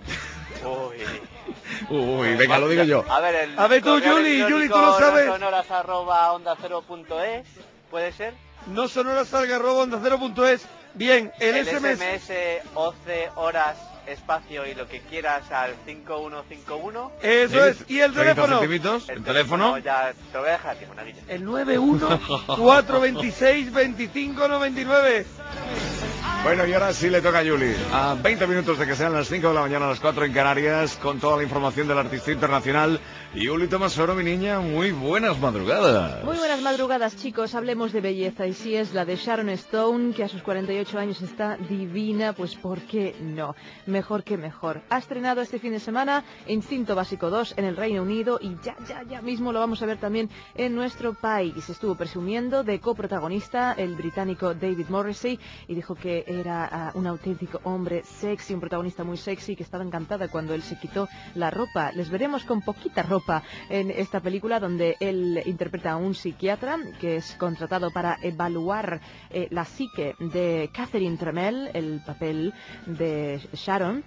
Uy. Uy, venga, lo digo yo. A ver, el A ver tú, correo Juli, Juli, ¿tú lo electrónico sabes? nosonoras arroba onda cero punto es, ¿puede ser? No sonora salga arroba onda cero punto es. Bien, el, el S M S. S M S once horas espacio y lo que quieras al cinco uno cinco uno. Eso es. ¿Y el teléfono? centimitos, el teléfono. Ya te lo voy a dejar, tío, Monaguillo. El nueve uno cuatro veintiséis veinticinco noventa y nueve. Bueno, y ahora sí le toca a Juli. A veinte minutos de que sean las cinco de la mañana, a las cuatro en Canarias, con toda la información del artista internacional. Y Juli Tomasoro, mi niña, muy buenas madrugadas. Muy buenas madrugadas, chicos. Hablemos de belleza. Y si es la de Sharon Stone, que a sus cuarenta y ocho años está divina, pues ¿por qué no? Mejor que mejor. Ha estrenado este fin de semana Instinto Básico dos en el Reino Unido y ya, ya, ya mismo lo vamos a ver también en nuestro país. Estuvo presumiendo de coprotagonista el británico David Morrissey y dijo que era uh, un auténtico hombre sexy, un protagonista muy sexy, que estaba encantada cuando él se quitó la ropa. Les veremos con poquita ropa en esta película, donde él interpreta a un psiquiatra que es contratado para evaluar eh, la psique de Catherine Tremell, el papel de Sharon,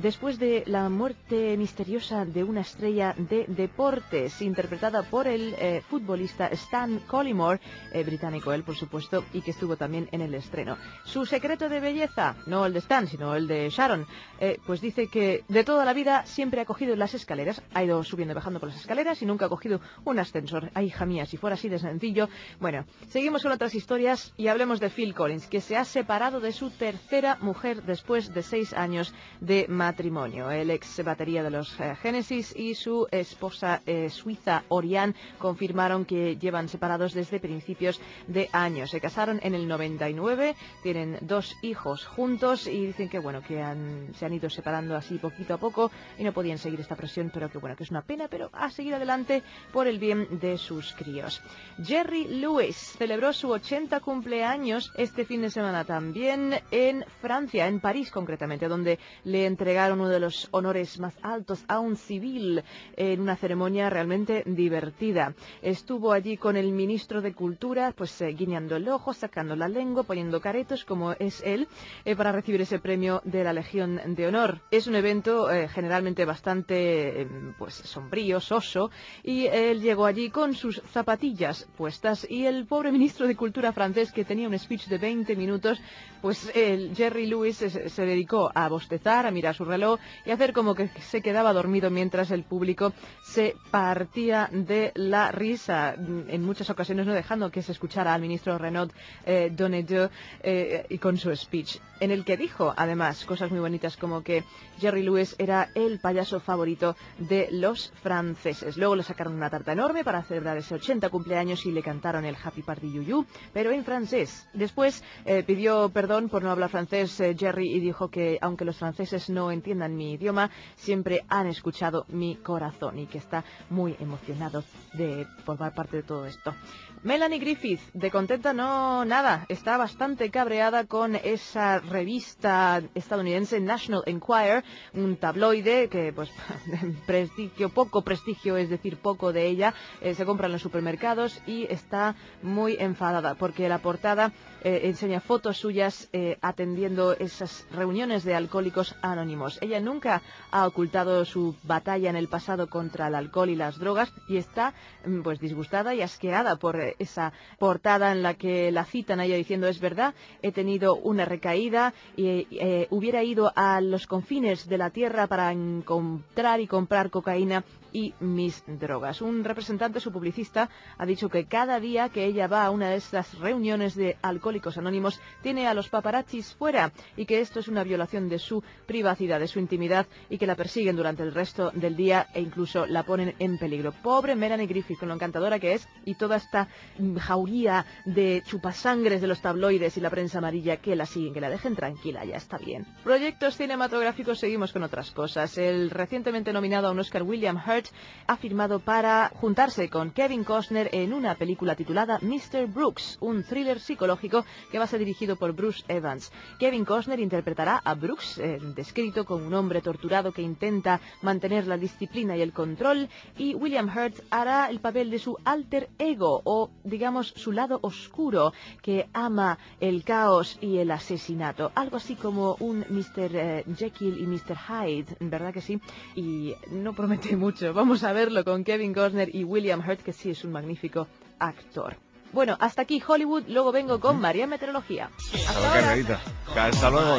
después de la muerte misteriosa de una estrella de deportes, interpretada por el eh, futbolista Stan Collymore, eh, británico él, por supuesto, y que estuvo también en el estreno. Su secreto de belleza, no el de Stan, sino el de Sharon, eh, pues dice que de toda la vida siempre ha cogido las escaleras, ha ido subiendo y bajando por las escaleras y nunca ha cogido un ascensor. Ay, hija mía, si fuera así de sencillo. Bueno, seguimos con otras historias y hablemos de Phil Collins, que se ha separado de su tercera mujer después de seis años de matrimonio. El ex batería de los eh, Genesis y su esposa eh, suiza Oriane confirmaron que llevan separados desde principios de año. Se casaron en el noventa y nueve, tienen dos hijos juntos y dicen que bueno, que han, se han ido separando así poquito a poco y no podían seguir esta presión, pero que bueno, que es una pena, pero a seguir adelante por el bien de sus críos. Jerry Lewis celebró su ochenta cumpleaños este fin de semana también en Francia, en París concretamente, donde le entregaron uno de los honores más altos a un civil en una ceremonia realmente divertida. Estuvo allí con el ministro de Cultura, pues eh, guiñando el ojo, sacando la lengua, poniendo caretos, como es él, eh, para recibir ese premio de la Legión de Honor. Es un evento eh, generalmente bastante eh, pues sombrío, soso, y él llegó allí con sus zapatillas puestas y el pobre ministro de Cultura francés, que tenía un speech de veinte minutos, pues el Jerry Lewis se, se dedicó a bostezar, a mirar su reloj y a hacer como que se quedaba dormido mientras el público se partía de la risa, en muchas ocasiones no dejando que se escuchara al ministro Renaud eh, Donadieu eh, y con su speech, en el que dijo además cosas muy bonitas como que Jerry Lewis era el payaso favorito de los franceses. Luego le sacaron una tarta enorme para celebrar ese ochenta cumpleaños y le cantaron el Happy Party Yuyu, pero en francés. Después eh, pidió perdón por no hablar francés eh, Jerry y dijo que aunque los franceses no entiendan mi idioma, siempre han escuchado mi corazón y que está muy emocionado de formar parte de todo esto. Melanie Griffith, de contenta no nada, está bastante cabreada con esa revista estadounidense National Enquirer, un tabloide que pues prestigio, poco prestigio, es decir, poco de ella, eh, se compra en los supermercados y está muy enfadada porque la portada eh, enseña fotos suyas eh, atendiendo esas reuniones de alcohólicos anónimos. Ella nunca ha ocultado su batalla en el pasado contra el alcohol y las drogas y está pues disgustada y asqueada por eh, esa portada en la que la citan a ella diciendo: es verdad, he tenido una recaída y eh, hubiera ido a los confines de la tierra para encontrar y comprar cocaína y mis drogas. Un representante, su publicista, ha dicho que cada día que ella va a una de estas reuniones de alcohólicos anónimos tiene a los paparazzis fuera y que esto es una violación de su privacidad, de su intimidad y que la persiguen durante el resto del día e incluso la ponen en peligro. Pobre Melanie Griffith, con lo encantadora que es y toda esta jauría de chupasangres de los tabloides y la prensa amarilla que la siguen, que la dejen tranquila, ya está bien. Proyectos cinematográficos, seguimos con otras cosas. El recientemente nominado a un Oscar William Hurt ha firmado para juntarse con Kevin Costner en una película titulada mister Brooks, un thriller psicológico que va a ser dirigido por Bruce Evans. Kevin Costner interpretará a Brooks, eh, descrito como un hombre torturado que intenta mantener la disciplina y el control, y William Hurt hará el papel de su alter ego, o digamos su lado oscuro, que ama el caos y el asesinato. Algo así como un mister Eh, Jekyll y mister Hyde, ¿verdad que sí? Y no promete mucho. Vamos a verlo con Kevin Costner y William Hurt, que sí es un magnífico actor. Bueno, hasta aquí Hollywood, luego vengo con María Meteorología. Hasta ahora. Hasta luego.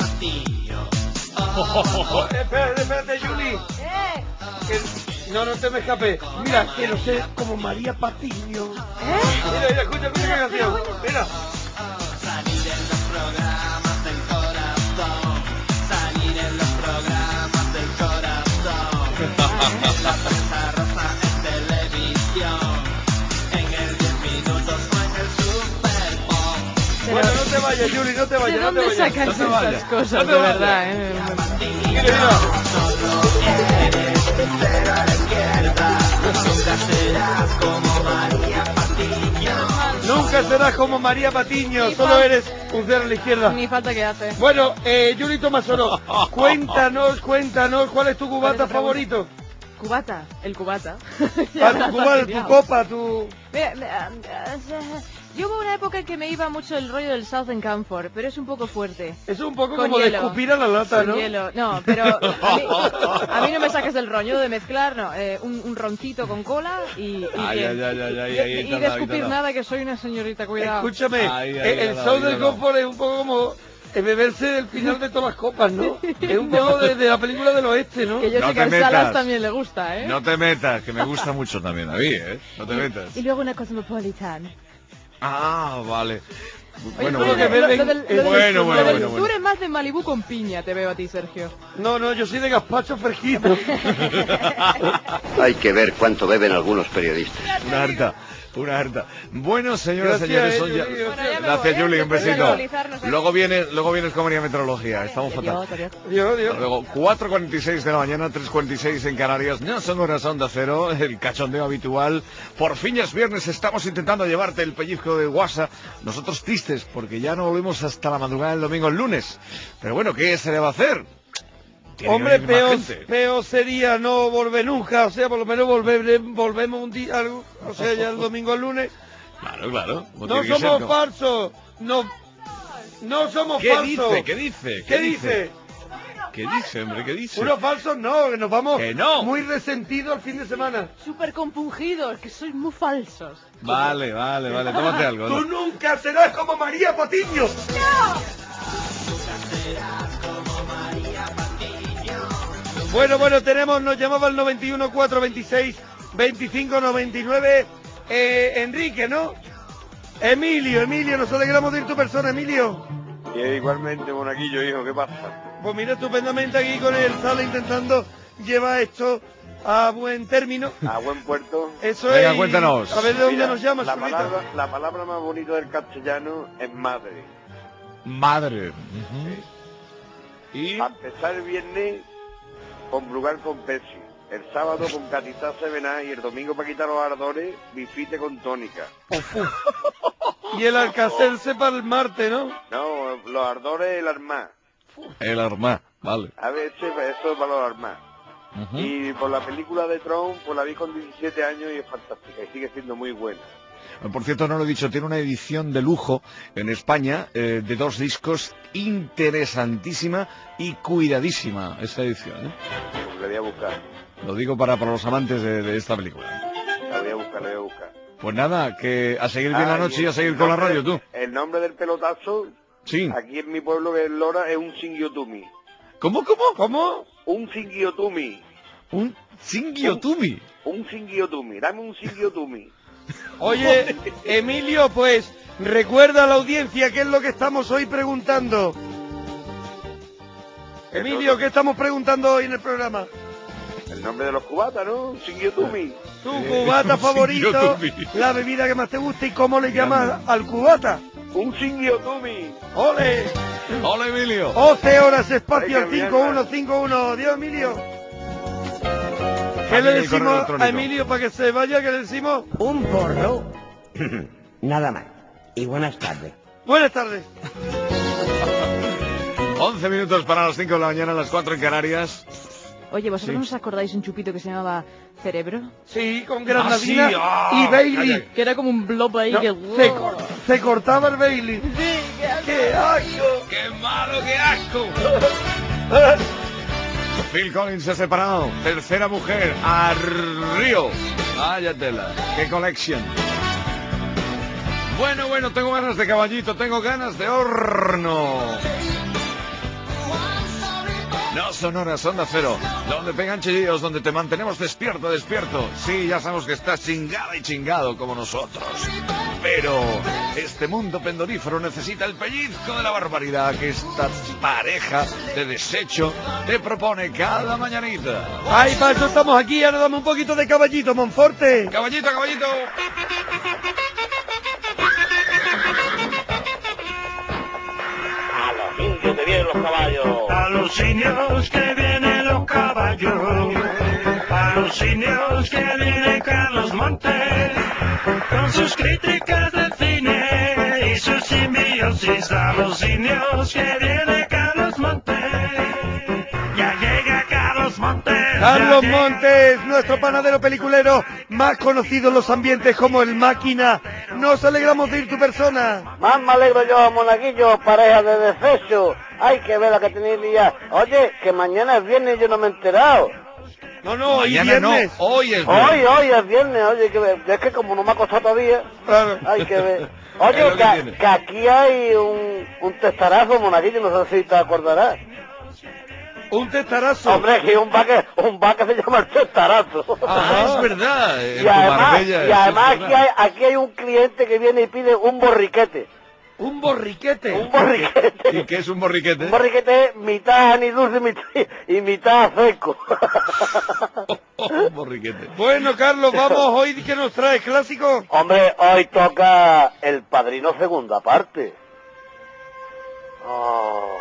Espérate, espérate, Juli. ¿Eh? Que no, no te me escape. Mira, que no sé, como María Patiño. ¿Eh? Mira, mira, escucha, escucha qué canción. Mira. Salir en los programas del corazón, salir en los programas del corazón, en la prensa rosa, en televisión, en el diez minutos o en el Super Bowl. Bueno, no te vayas, Juli, no te vayas, ¿De no dónde te vayas. sacas No te esas vayas. cosas, No te de vayas. verdad? Eh? Mira, mira. Cero a la izquierda, nunca serás como María Patiño. Nunca serás como María Patiño, Ni solo fal- eres un cero a la izquierda. Ni falta que hace. Bueno, eh, Juli Tomasoro, cuéntanos, cuéntanos, ¿cuál es tu ¿Cuál es cubata la pregunta? favorito? Cubata, el cubata. Ah, tu cubata, tu copa, tu... Mira, mira, Yo hubo una época en que me iba mucho el rollo del Southern Comfort, pero es un poco fuerte. Es un poco Con como de hielo. escupir a la lata, Con ¿no? hielo. No, pero a mí, a mí no me saques del rollo de mezclar, no. Eh, un, un roncito con cola y, y, Ay, bien. ay, ay, ay, ay, Y- ay, y ahí te de ha dado, ahí te ha escupir dado. nada, que soy una señorita, cuidado. Escúchame, Ay, ay, eh, ay, el ay, Southern ay, ay. Comfort es un poco como eh, beberse el final de todas las copas, ¿no? Es un poco de, de la película del oeste, ¿no? Que yo No sé te que a Salas metas. también le gusta, ¿eh? No te metas, que me gusta mucho también a mí, ¿eh? No te metas. Y luego una Cosmopolitan. Ah, vale. Oye, Bueno, tú bueno, eres de- lo- lo del- lo del- bueno, lo bueno, del- bueno, Tú bueno. eres más de Malibú con piña, te veo a ti, Sergio. No, no, yo soy de gazpacho fresquito. Hay que ver cuánto beben algunos periodistas. Una harta, una harta. Bueno, señoras y Gracias, señores, eh, hoy ya- Julie, gracias. Bueno, ya me gracias, voy, ¿eh? Julie, un Después de besito. alcoholizarnos aquí. Luego viene, luego vienes con María Meteorología, estamos fatal. Adiós, adiós. Dios, Dios. Hasta luego, cuatro cuarenta y seis de la mañana, tres cuarenta y seis en Canarias. No son horas onda cero, el cachondeo habitual. Por fin ya es viernes, estamos intentando llevarte el pellizco de WhatsApp. Nosotros tristes, porque ya no volvemos hasta la madrugada del domingo el lunes. Pero bueno, ¿qué se le va a hacer? Tiene que Hombre, venir más peor, gente. peor sería no volver nunca, o sea, por lo menos volver, volvemos un día, algo, o sea, ya el domingo al lunes. Claro, claro. como No tiene que ser, somos ¿no? falsos, no, no somos ¿Qué falsos. dice? ¿Qué dice? ¿Qué dice? ¿Qué dice, hombre? ¿Qué dice? Unos falsos no, que nos vamos ¡Que no! muy resentidos al fin de semana. Súper compungidos, que sois muy falsos. Vale, vale, vale, tómate algo. Tú ¿no? nunca serás como María Patiño. Bueno, bueno, tenemos, nos llamaba el noventa y uno, cuatro veintiséis, veinticinco noventa y nueve, eh, Enrique, ¿no? Emilio, Emilio, nos alegramos de ir tu persona, Emilio. Y igualmente, Monaguillo, hijo, ¿qué pasa? Pues mira, estupendamente aquí con el Sala intentando llevar esto a buen término. A buen puerto. Eso Venga, es. cuéntanos. A ver de dónde Mira, nos llamas, la Zurita. palabra, la palabra más bonita del castellano es madre. Madre. Ujú. Y A empezar el viernes con Brugal con Pepsi. El sábado con Catizá Sevená y el domingo para quitar los ardores, bifite con tónica. Y el Alcacerse para el martes, ¿no? No, los ardores el armá. el arma, vale. A veces eso es para los armás. Ujú. Y por la película de Tron, pues la vi con diecisiete años y es fantástica y sigue siendo muy buena. Por cierto, no lo he dicho, tiene una edición de lujo en España eh, de dos discos, interesantísima y cuidadísima esa edición, ¿eh? Pues la voy a buscar, Lo digo para, para los amantes de, de esta película. la voy a buscar, la voy a buscar. Pues nada, que a seguir bien Ah, la noche y a el- seguir el con la nombre- radio, tú. El nombre del pelotazo, Sí. aquí en mi pueblo, que es Lora, es un Singiotumi. ¿Cómo, cómo? ¿Cómo? Un Singiotumi. Un Singiotumi. Un Singiotumi. Dame un Singiotumi. Oye, Emilio, pues recuerda a la audiencia qué es lo que estamos hoy preguntando. Emilio, ¿qué estamos preguntando hoy en el programa? El nombre de los cubatas, ¿no? Un Singiotumi. Tu cubata favorito, la bebida que más te gusta y cómo le llamas al cubata. Un Singiotumi. ¡Ole! ¡Hola, Emilio! once horas espacio Ay, al qué cinco uno mierda. cinco uno. Adiós, Emilio. ¿Qué También le el correo decimos a electrónico. Emilio para que se vaya? ¿Qué le decimos? Un porro. Nada más. Y buenas tardes. Buenas tardes. once minutos para las cinco de la mañana, las cuatro en Canarias. Oye, ¿vosotros Sí. no os acordáis un chupito que se llamaba Cerebro? Sí, con Ah, granadina sí, ah, y Bailey. calla. Que era como un blob ahí No, que... se, cor- se cortaba el Bailey. Sí, qué ¡Qué asco! ¡Qué malo, qué asco! Phil Collins se ha separado. Tercera mujer. A Río. Vaya tela. ¡Qué collection! Bueno, bueno, tengo ganas de caballito, tengo ganas de horno. No son horas, onda cero, donde pegan chillidos, donde te mantenemos despierto, despierto. Sí, ya sabemos que estás chingada y chingado como nosotros. Pero este mundo pendorífero necesita el pellizco de la barbaridad que esta pareja de desecho te propone cada mañanita. Ay, para eso estamos aquí, ahora dame un poquito de caballito, Monforte. Caballito, caballito. A los indios que vienen los caballos. A los indios que vienen los caballos, a los indios que viene Carlos Montes, con sus críticas del cine y sus simbiosis. A los indios que viene Carlos Montes, ya llega Carlos Montes. ya Carlos llega- Montes, nuestro panadero peliculero, más conocido en los ambientes como el Máquina nos alegramos de ir tu persona. Más me alegro yo, monaguillo, pareja de despecho. Hay que ver la que tenéis ya. Oye, que mañana es viernes y yo no me he enterado. No, no, hoy Mañana no, viernes. hoy es Hoy, viernes. hoy es viernes, oye, que ver. Es que como no me ha costado todavía, Claro. hay que ver. Es Oye, lo que que, tiene. que aquí hay un, un testarazo, monaguillo, no sé si te acordarás. Un testarazo. Hombre, que un bar que, un bar que se llama el testarazo. Ah, es verdad. En Y además, Marbella, y sí, además es aquí, verdad. hay, aquí hay un cliente que viene y pide un borriquete. Un borriquete. Un borriquete. ¿Y qué es un borriquete? Un borriquete es mitad ni dulce mitad, y mitad seco. Un borriquete. Bueno, Carlos, vamos hoy, ¿qué nos traes? ¿Clásico? Hombre, hoy toca El Padrino segunda parte. Oh.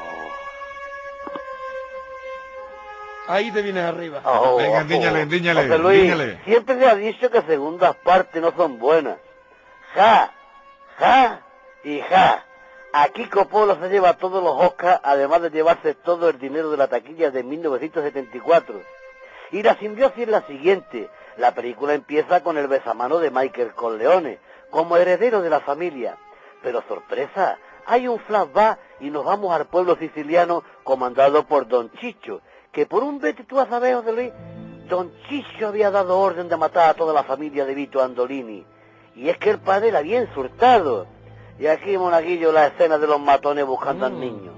Ahí te vienes arriba. Oh, Venga, oh. endiñale, endiñale, José Luis, endiñale. siempre se ha dicho que segundas partes no son buenas. Ja, ja y ja. Aquí Coppola se lleva todos los Oscars, además de llevarse todo el dinero de la taquilla de mil novecientos setenta y cuatro. Y la simbiosis es la siguiente. La película empieza con el besamano de Michael Corleone, como heredero de la familia. Pero sorpresa, hay un flashback y nos vamos al pueblo siciliano comandado por Don Chicho, que por un vete tú a saber, José Luis, Don Chicho había dado orden de matar a toda la familia de Vito Andolini. Y es que el padre era bien surtado. Y aquí, monaguillo, la escena de los matones buscando al niño.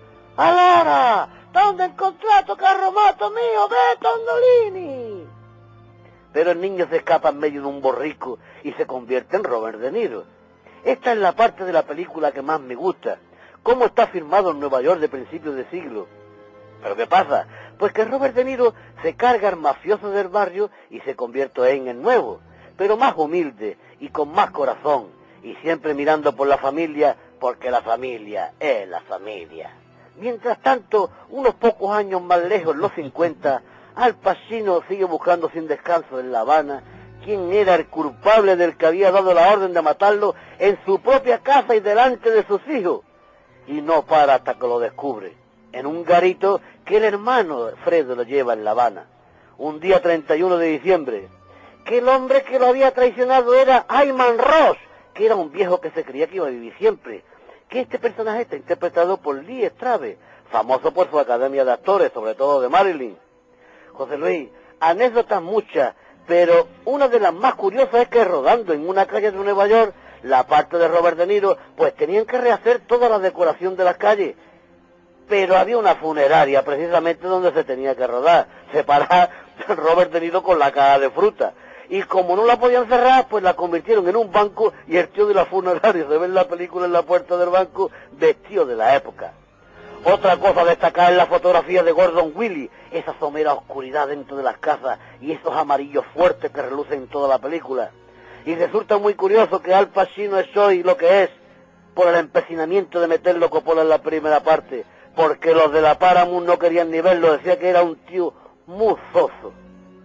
¡Alara! ¿Dónde encontraste carro mato mío, Vito Andolini? Pero el niño se escapa en medio de un borrico y se convierte en Robert De Niro. Esta es la parte de la película que más me gusta. Cómo está filmado en Nueva York de principios de siglo. ¿Pero qué pasa? Pues que Robert De Niro se carga al mafioso del barrio y se convierte en el nuevo, pero más humilde y con más corazón, y siempre mirando por la familia, porque la familia es la familia. Mientras tanto, unos pocos años más lejos, los cincuenta, Al Pacino sigue buscando sin descanso en La Habana quién era el culpable del que había dado la orden de matarlo en su propia casa y delante de sus hijos. Y no para hasta que lo descubre, en un garito que el hermano Fredo lo lleva en La Habana. Un día treinta y uno de diciembre, que el hombre que lo había traicionado era Ayman Ross, que era un viejo que se creía que iba a vivir siempre. Que este personaje está interpretado por Lee Strave, famoso por su academia de actores, sobre todo de Marilyn. José Luis, anécdotas muchas, pero una de las más curiosas es que rodando en una calle de Nueva York, la parte de Robert De Niro, pues tenían que rehacer toda la decoración de las calles. Pero había una funeraria precisamente donde se tenía que rodar, separar Robert De Niro con la caja de fruta. Y como no la podían cerrar, pues la convirtieron en un banco y el tío de la funeraria se ve en la película en la puerta del banco vestido de la época. Otra cosa a destacar es la fotografía de Gordon Willis, esa somera oscuridad dentro de las casas y esos amarillos fuertes que relucen en toda la película. Y resulta muy curioso que Al Pacino es hoy lo que es por el empecinamiento de meterlo Coppola en la primera parte, porque los de la Paramount no querían ni verlo, decía que era un tío muy soso.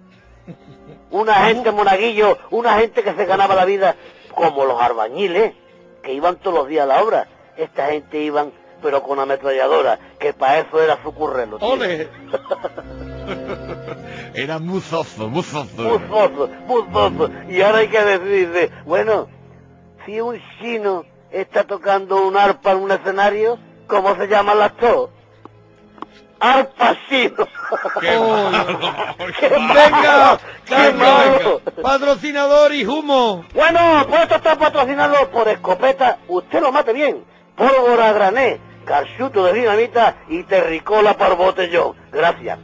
Una gente, monaguillo, una gente que se ganaba la vida como los albañiles, que iban todos los días a la obra. Esta gente iban, pero con ametralladora, que para eso era su currelo. Tío. ¡Ole! Era muy zozo, muy zozo. Muy soso, muy soso. Y ahora hay que decirle, bueno, si un chino está tocando un arpa en un escenario, ¿cómo se llama el actor? Al Pacino. ¡Qué malo! ¡Qué ¡Venga! ¡Qué ¡Carlos! malo! Patrocinador y humo. Bueno, pues esto está patrocinado por Escopeta, usted lo mate bien, pólvora grané, calciuto de dinamita y terricola por botellón. Gracias.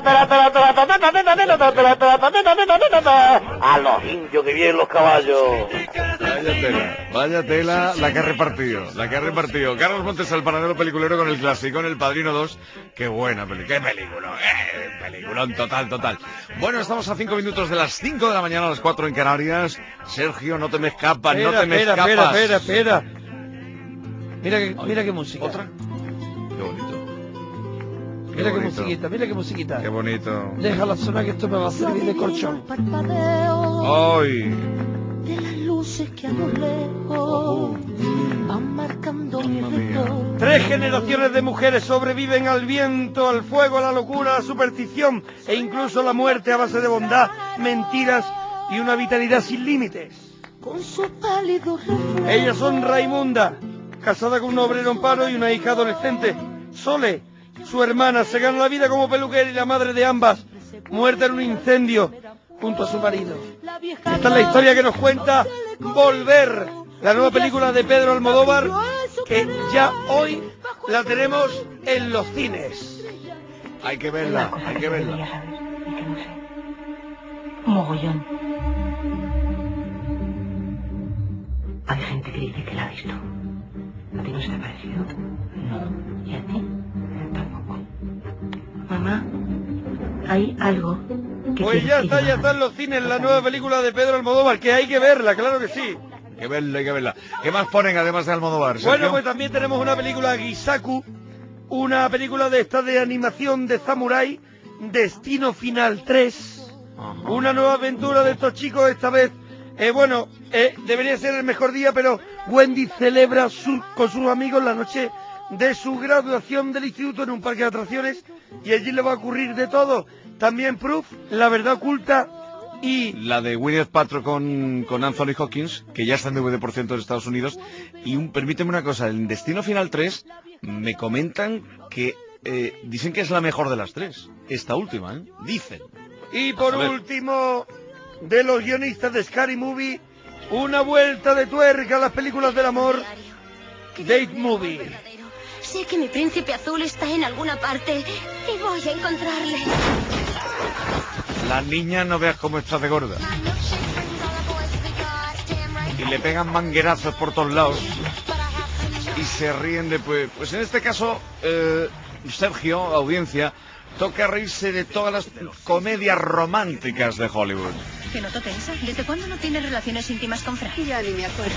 A los indios que vienen los caballos. Vaya tela, vaya tela la que ha repartido, la que ha repartido. Carlos Montes, el panadero peliculero con el clásico en El Padrino dos. Qué buena película, qué película, eh, peliculón total, total. Bueno, estamos a cinco minutos de las cinco de la mañana, a las cuatro en Canarias. Sergio, no te me escapas, Espera, no te me espera, escapas. espera, espera, espera. Mira que, mira qué música. ¿Otra? Qué bonito. Qué Mira qué bonito. musiquita, mira qué musiquita. Qué bonito. Déjala sonar que esto me va a servir de colchón. Ay. De las luces que a lo lejos van marcando mi retorno. Tres generaciones de mujeres sobreviven al viento, al fuego, a la locura, a la superstición e incluso a la muerte a base de bondad, mentiras y una vitalidad sin límites. con su pálido reflejo. Ellas son Raimunda, casada con un obrero en paro y una hija adolescente. Sole, su hermana, se gana la vida como peluquera y la madre de ambas, muerta en un incendio junto a su marido. Esta es la historia que nos cuenta Volver, la nueva película de Pedro Almodóvar, que ya hoy la tenemos en los cines. Hay que verla, hay que verla. Mogollón. Hay gente que dice que la ha visto. ¿A ti no se te ha parecido? No. ¿Y a ti? Tampoco. Mamá, hay algo que Pues quieres ya que está, yo ya haga. está en los cines la nueva película de Pedro Almodóvar, que hay que verla, claro que sí. Hay que verla, hay que verla. ¿Qué más ponen además de Almodóvar, Sergio? Bueno, pues también tenemos una película Gisaku, una película de esta de animación de Samurai, Destino Final tres, Ajá. una nueva aventura de estos chicos esta vez. Eh, bueno, eh, debería ser el mejor día, pero Wendy celebra su, con sus amigos la noche de su graduación del instituto en un parque de atracciones y allí le va a ocurrir de todo. También Proof, La verdad oculta y... La de Gwyneth Paltrow con, con Anthony Hopkins, que ya está en D V D por ciento en Estados Unidos. Y un, permíteme una cosa, en Destino Final tres me comentan que eh, dicen que es la mejor de las tres. Esta última, ¿eh? Dicen. Y por A ver. último, de los guionistas de Scary Movie, una vuelta de tuerca a las películas del amor, Date Movie. Sé que mi príncipe azul está en alguna parte y voy a encontrarle. La niña no veas cómo está de gorda. Y le pegan manguerazos por todos lados. Y se ríen de... Pues, pues en este caso, eh, Sergio, audiencia, toca reírse de todas las comedias románticas de Hollywood. ¿Qué notó Teresa? ¿Desde cuándo no tienes relaciones íntimas con Frank? Ya ni me acuerdo.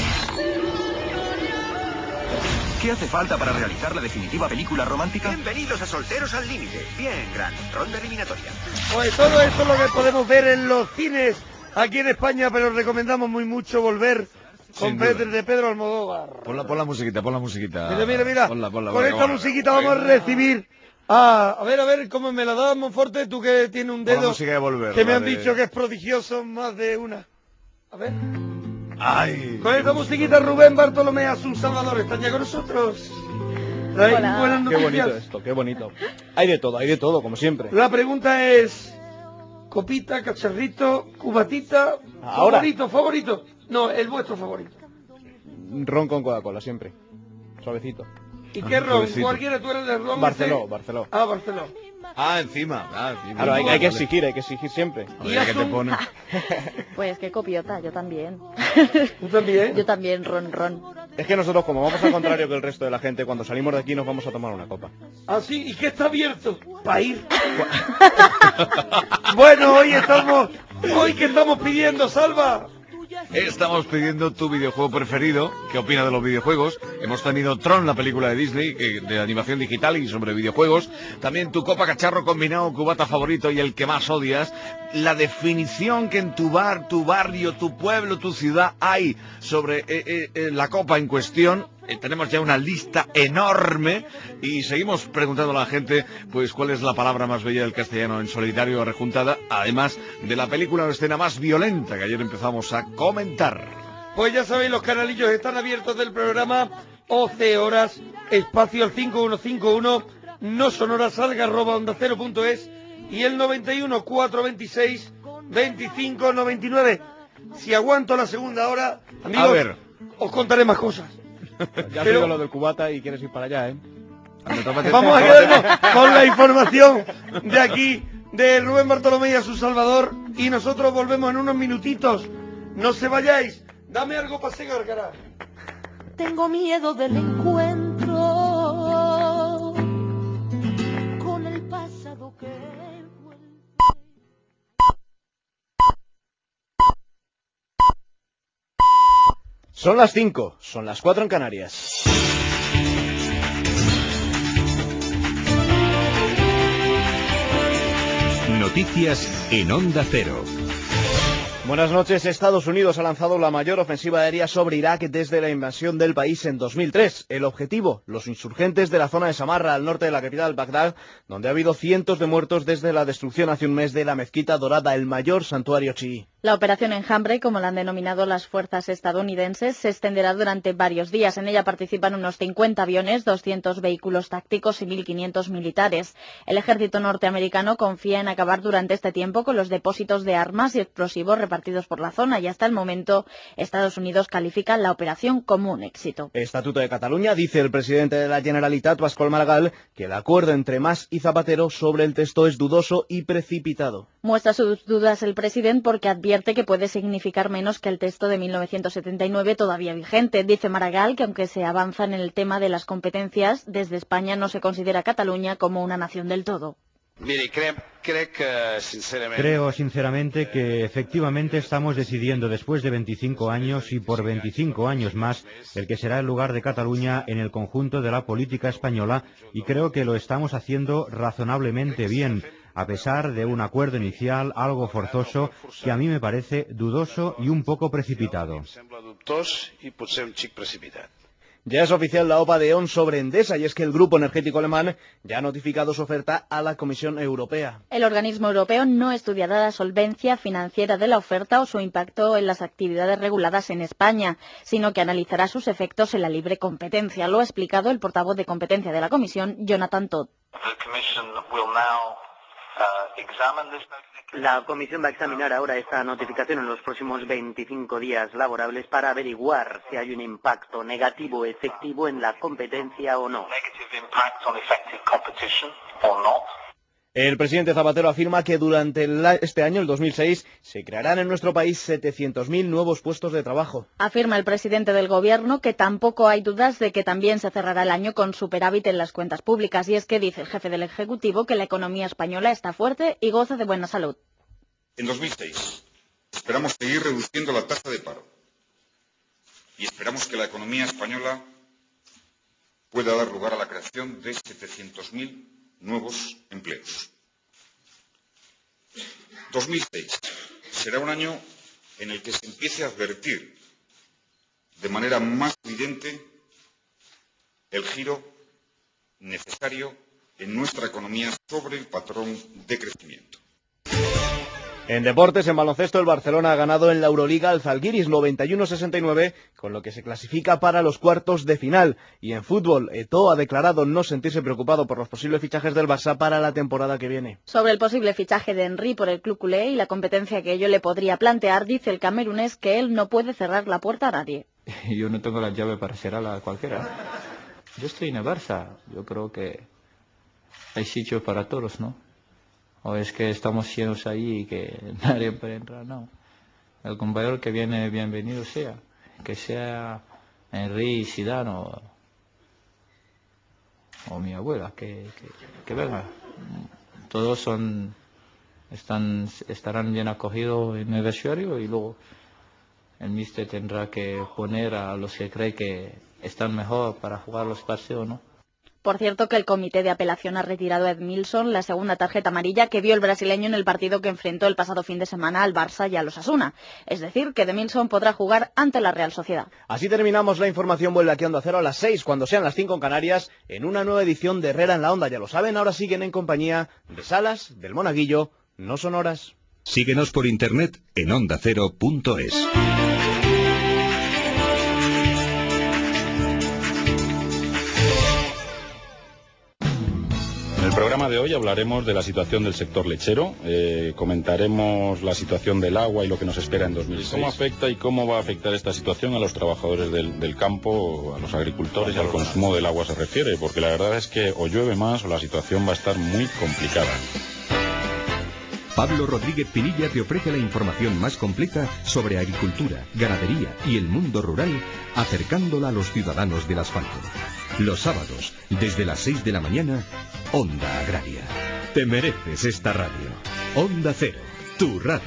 ¿Qué hace falta para realizar la definitiva película romántica? Bienvenidos a Solteros al Límite. Bien, gran ronda eliminatoria. Pues todo esto es lo que podemos ver en los cines aquí en España, pero recomendamos muy mucho Volver con Sin duda. Pedro, de Pedro Almodóvar. Pon la, pon la musiquita, pon la musiquita. Mira, mira, mira. Ponla, ponla, Con ponla, esta ponla. musiquita vamos a recibir a... A ver, a ver, ¿cómo me la das, Monforte? Tú que tienes un Pon la dedo música de Volver, que me la han de- dicho que es prodigioso, más de una. A ver. Ay. Con esta musiquita Rubén Bartolomé Asun Salvador están ya con nosotros. Traen Hola. buenas Qué noticias. bonito esto, qué bonito. Hay de todo, hay de todo, como siempre. La pregunta es... Copita, cacharrito, cubatita... Ahora. Favorito, favorito. No, el vuestro favorito. Ron con Coca-Cola, siempre. Suavecito. ¿Y qué ron? Cualquiera, tú eres de ron. Barceló, ese? Barceló. Ah, Barceló. Ah, encima. Ah, encima. Claro, hay, hay que exigir, hay que exigir siempre. Joder, ¿qué te pone? Pues qué copiota, yo también. ¿Tú también? Yo también, ron, ron. Es que nosotros, como vamos al contrario que el resto de la gente, cuando salimos de aquí nos vamos a tomar una copa. Ah, sí, ¿y qué está abierto? Para ir. Bueno, hoy estamos... Hoy que estamos pidiendo, Salva. Estamos pidiendo tu videojuego preferido. ¿Qué opinas de los videojuegos? Hemos tenido Tron, la película de Disney, que- de animación digital y sobre videojuegos. También tu copa cacharro combinado, cubata favorito y el que más odias. La definición que en tu bar, tu barrio, tu pueblo, tu ciudad hay sobre eh, eh, eh, la copa en cuestión. Eh, tenemos ya una lista enorme y seguimos preguntando a la gente pues cuál es la palabra más bella del castellano en solitario o rejuntada, además de la película o escena más violenta que ayer empezamos a comentar. Pues ya sabéis, los canalillos están abiertos del programa once horas, espacio al cinco uno cinco uno, no sonoras salga arroba onda cero punto es y el noventa y uno, cuatrocientos veintiséis, veinticinco noventa y nueve. Si aguanto la segunda hora, amigos, A ver. os contaré más cosas. Ya has Pero- oído lo del cubata y quieres ir para allá, ¿eh? Vamos a quedarnos con la información de aquí, de Rubén Bartolomé y a su Salvador, y nosotros volvemos en unos minutitos. No se vayáis, dame algo para cegar, carajo. Tengo miedo del encuentro con el pasado que Son las cinco, son las cuatro en Canarias. Noticias en Onda Cero. Buenas noches. Estados Unidos ha lanzado la mayor ofensiva aérea sobre Irak desde la invasión del país en dos mil tres. El objetivo, los insurgentes de la zona de Samarra, al norte de la capital Bagdad, donde ha habido cientos de muertos desde la destrucción hace un mes de la mezquita dorada, el mayor santuario chií. La operación Enjambre, como la han denominado las fuerzas estadounidenses, se extenderá durante varios días. En ella participan unos cincuenta aviones, doscientos vehículos tácticos y mil quinientos militares. El ejército norteamericano confía en acabar durante este tiempo con los depósitos de armas y explosivos repartidos por la zona y hasta el momento Estados Unidos califica la operación como un éxito. Estatuto de Cataluña, dice el presidente de la Generalitat, Pasqual Maragall, que el acuerdo entre Mas y Zapatero sobre el texto es dudoso y precipitado. Muestra sus dudas el presidente porque advierte que puede significar menos que el texto de mil novecientos setenta y nueve todavía vigente. Dice Maragall que aunque se avanza en el tema de las competencias, desde España no se considera a Cataluña como una nación del todo. Mire, creo, creo que sinceramente... Creo sinceramente que efectivamente estamos decidiendo después de veinticinco años y por veinticinco años más el que será el lugar de Cataluña en el conjunto de la política española y creo que lo estamos haciendo razonablemente bien, a pesar de un acuerdo inicial algo forzoso que a mí me parece dudoso y un poco precipitado. Ya es oficial la OPA de E O N sobre Endesa y es que el grupo energético alemán ya ha notificado su oferta a la Comisión Europea. El organismo europeo no estudiará la solvencia financiera de la oferta o su impacto en las actividades reguladas en España, sino que analizará sus efectos en la libre competencia. Lo ha explicado el portavoz de competencia de la Comisión, Jonathan Todd. La Comisión va a examinar ahora esta notificación en los próximos veinticinco días laborables para averiguar si hay un impacto negativo efectivo en la competencia o no. El presidente Zapatero afirma que durante la, este año, el dos mil seis, se crearán en nuestro país setecientos mil nuevos puestos de trabajo. Afirma el presidente del Gobierno que tampoco hay dudas de que también se cerrará el año con superávit en las cuentas públicas. Y es que dice el jefe del Ejecutivo que la economía española está fuerte y goza de buena salud. En dos mil seis esperamos seguir reduciendo la tasa de paro y esperamos que la economía española pueda dar lugar a la creación de setecientos mil nuevos empleos. dos mil seis será un año en el que se empiece a advertir de manera más evidente el giro necesario en nuestra economía sobre el patrón de crecimiento. En deportes, en baloncesto, el Barcelona ha ganado en la Euroliga al Zalgiris noventa y uno a sesenta y nueve, con lo que se clasifica para los cuartos de final. Y en fútbol, Eto'o ha declarado no sentirse preocupado por los posibles fichajes del Barça para la temporada que viene. Sobre el posible fichaje de Henry por el club culé y la competencia que ello le podría plantear, dice el camerunés que él no puede cerrar la puerta a nadie. Yo no tengo la llave para cerrarla a cualquiera. Yo estoy en el Barça. Yo creo que hay sitio para todos, ¿no? O es que estamos llenos ahí y que nadie puede entrar, no. El compañero que viene, bienvenido sea. Que sea Henry, Zidane o, o mi abuela, que, que, que venga. Todos son, están, estarán bien acogidos en el vestuario y luego el míster tendrá que poner a los que cree que están mejor para jugar los partidos, ¿no? Por cierto que el comité de apelación ha retirado a Edmilson la segunda tarjeta amarilla que vio el brasileño en el partido que enfrentó el pasado fin de semana al Barça y al Osasuna. Es decir, que Edmilson podrá jugar ante la Real Sociedad. Así terminamos la información. Vuelve aquí a Onda Cero a las seis, cuando sean las cinco en Canarias, en una nueva edición de Herrera en la Onda. Ya lo saben, ahora siguen en compañía de Salas, del Monaguillo, no son horas. Síguenos por internet en onda cero punto es. En el programa de hoy hablaremos de la situación del sector lechero, eh, comentaremos la situación del agua y lo que nos espera en dos mil seis. ¿Cómo afecta y cómo va a afectar esta situación a los trabajadores del, del campo, a los agricultores y al consumo del agua se refiere? Porque la verdad es que o llueve más o la situación va a estar muy complicada. Pablo Rodríguez Pinilla te ofrece la información más completa sobre agricultura, ganadería y el mundo rural, acercándola a los ciudadanos del asfalto. Los sábados, desde las seis de la mañana, Onda Agraria. Te mereces esta radio. Onda Cero, tu radio.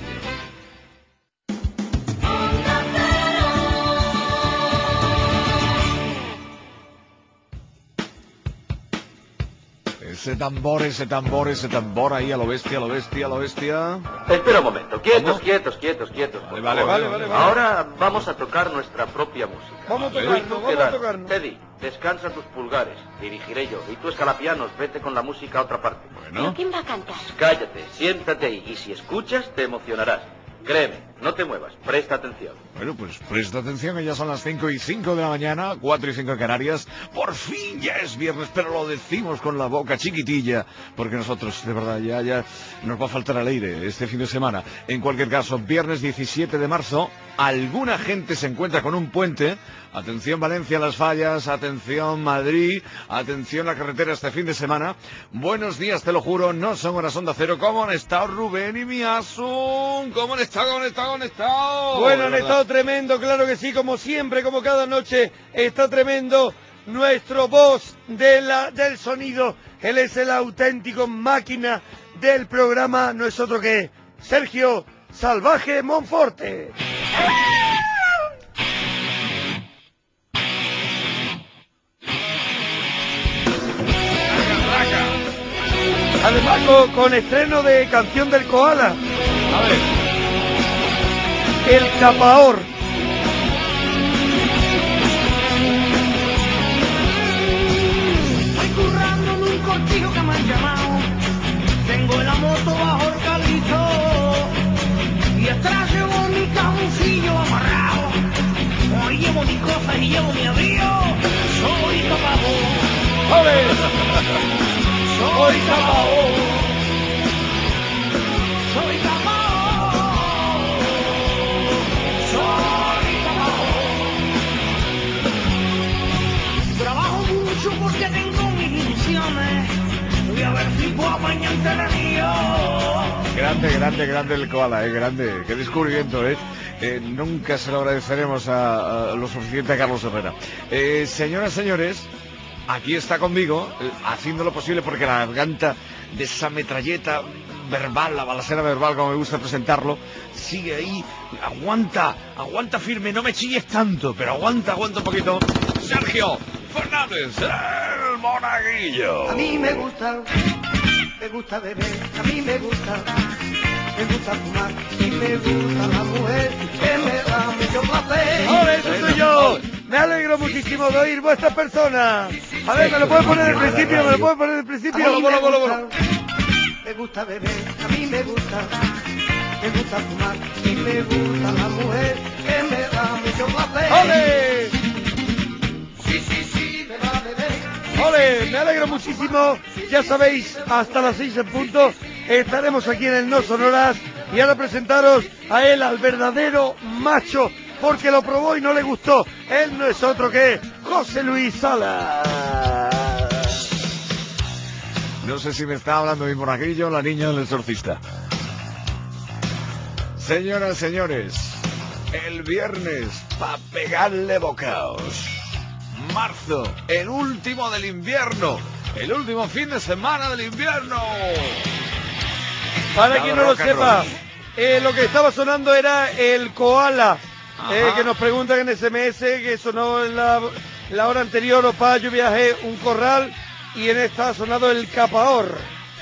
Ese tambor, ese tambor, ese tambor ahí a lo bestia, a lo bestia, a lo bestia. Espera un momento, quietos, ¿Cómo? quietos, quietos, quietos. Vale, vale, vale, vale, vale. Ahora vamos a tocar nuestra propia música. Vamos a Tú y tocarnos, tú vamos a quedaros. tocarnos. Teddy, descansa tus pulgares, dirigiré yo. Y tú, escalapianos, vete con la música a otra parte. ¿Pero quién va a cantar? Cállate, siéntate ahí, y si escuchas, te emocionarás. Créeme, No te muevas, presta atención. Bueno, pues presta atención, que ya son las cinco y cinco de la mañana, cuatro y cinco en Canarias. Por fin ya es viernes, pero lo decimos con la boca chiquitilla, porque nosotros, de verdad, ya, ya nos va a faltar el aire este fin de semana. En cualquier caso, viernes diecisiete de marzo, alguna gente se encuentra con un puente. Atención Valencia, Las Fallas, atención Madrid, atención la carretera este fin de semana. Buenos días, te lo juro, no son horas Onda Cero. ¿Cómo han estado Rubén y Miasun? ¿Cómo han estado, cómo han estado, cómo han estado? Bueno, han estado tremendo, claro que sí, como siempre, como cada noche, está tremendo nuestro voz de la, del sonido. Él es el auténtico máquina del programa, no es otro que Sergio Salvaje Monforte. Además con, con estreno de canción del Koala. A ver. El Capaor. Estoy currando en un cortijo que me han llamado. Tengo la moto bajo el calizo y atrás llevo mi cajoncillo amarrado. Hoy llevo mis cosas y llevo mi abrigo. Soy Capaor. ¡Ole! Soy Capaor. Soy Capaor. Soy Capaor. Trabajo mucho porque tengo mis ilusiones. Voy a ver si puedo mañana el mío. Grande, grande, grande el Koala, eh, grande. Qué descubrimiento, eh. eh nunca se lo agradeceremos a, a lo suficiente a Carlos Herrera. Eh, señoras, señores, aquí está conmigo, eh, haciendo lo posible porque la garganta de esa metralleta verbal, la balacera verbal, como me gusta presentarlo, sigue ahí, aguanta, aguanta firme, no me chilles tanto, pero aguanta, aguanta un poquito. Sergio Fernández, el monaguillo. A mí me gusta, me gusta beber, a mí me gusta, me gusta fumar y me gusta la mujer que me da mucho placer. ¡Hola, eso soy yo! Me alegro muchísimo de oír vuestras personas. A ver, ¿me lo puedes poner al principio? ¿Me lo puedes poner al principio? A mí me Bolo, bolo, gusta, bolo. me gusta beber, a mí me gusta, me gusta fumar y me gusta la mujer que me da mucho placer. ¡Ole! Sí, sí, sí, me va a beber. ¡Ole! Me alegro muchísimo. Ya sabéis, hasta las seis en punto estaremos aquí en el No Sonoras. Y ahora presentaros a él, al verdadero macho, porque lo probó y no le gustó. Él no es otro que José Luis Salas. No sé si me está hablando mi monaguillo o la niña del exorcista. Señoras, señores, el viernes pa' pegarle bocaos. Marzo, el último del invierno, el último fin de semana del invierno. Para Nada quien no lo rock and sepa, roll. eh, lo que estaba sonando era el Koala, eh, Ajá. que nos preguntan en S M S, que sonó en la, la hora anterior, opa, yo viajé un corral, y en esta ha sonado el Capaor.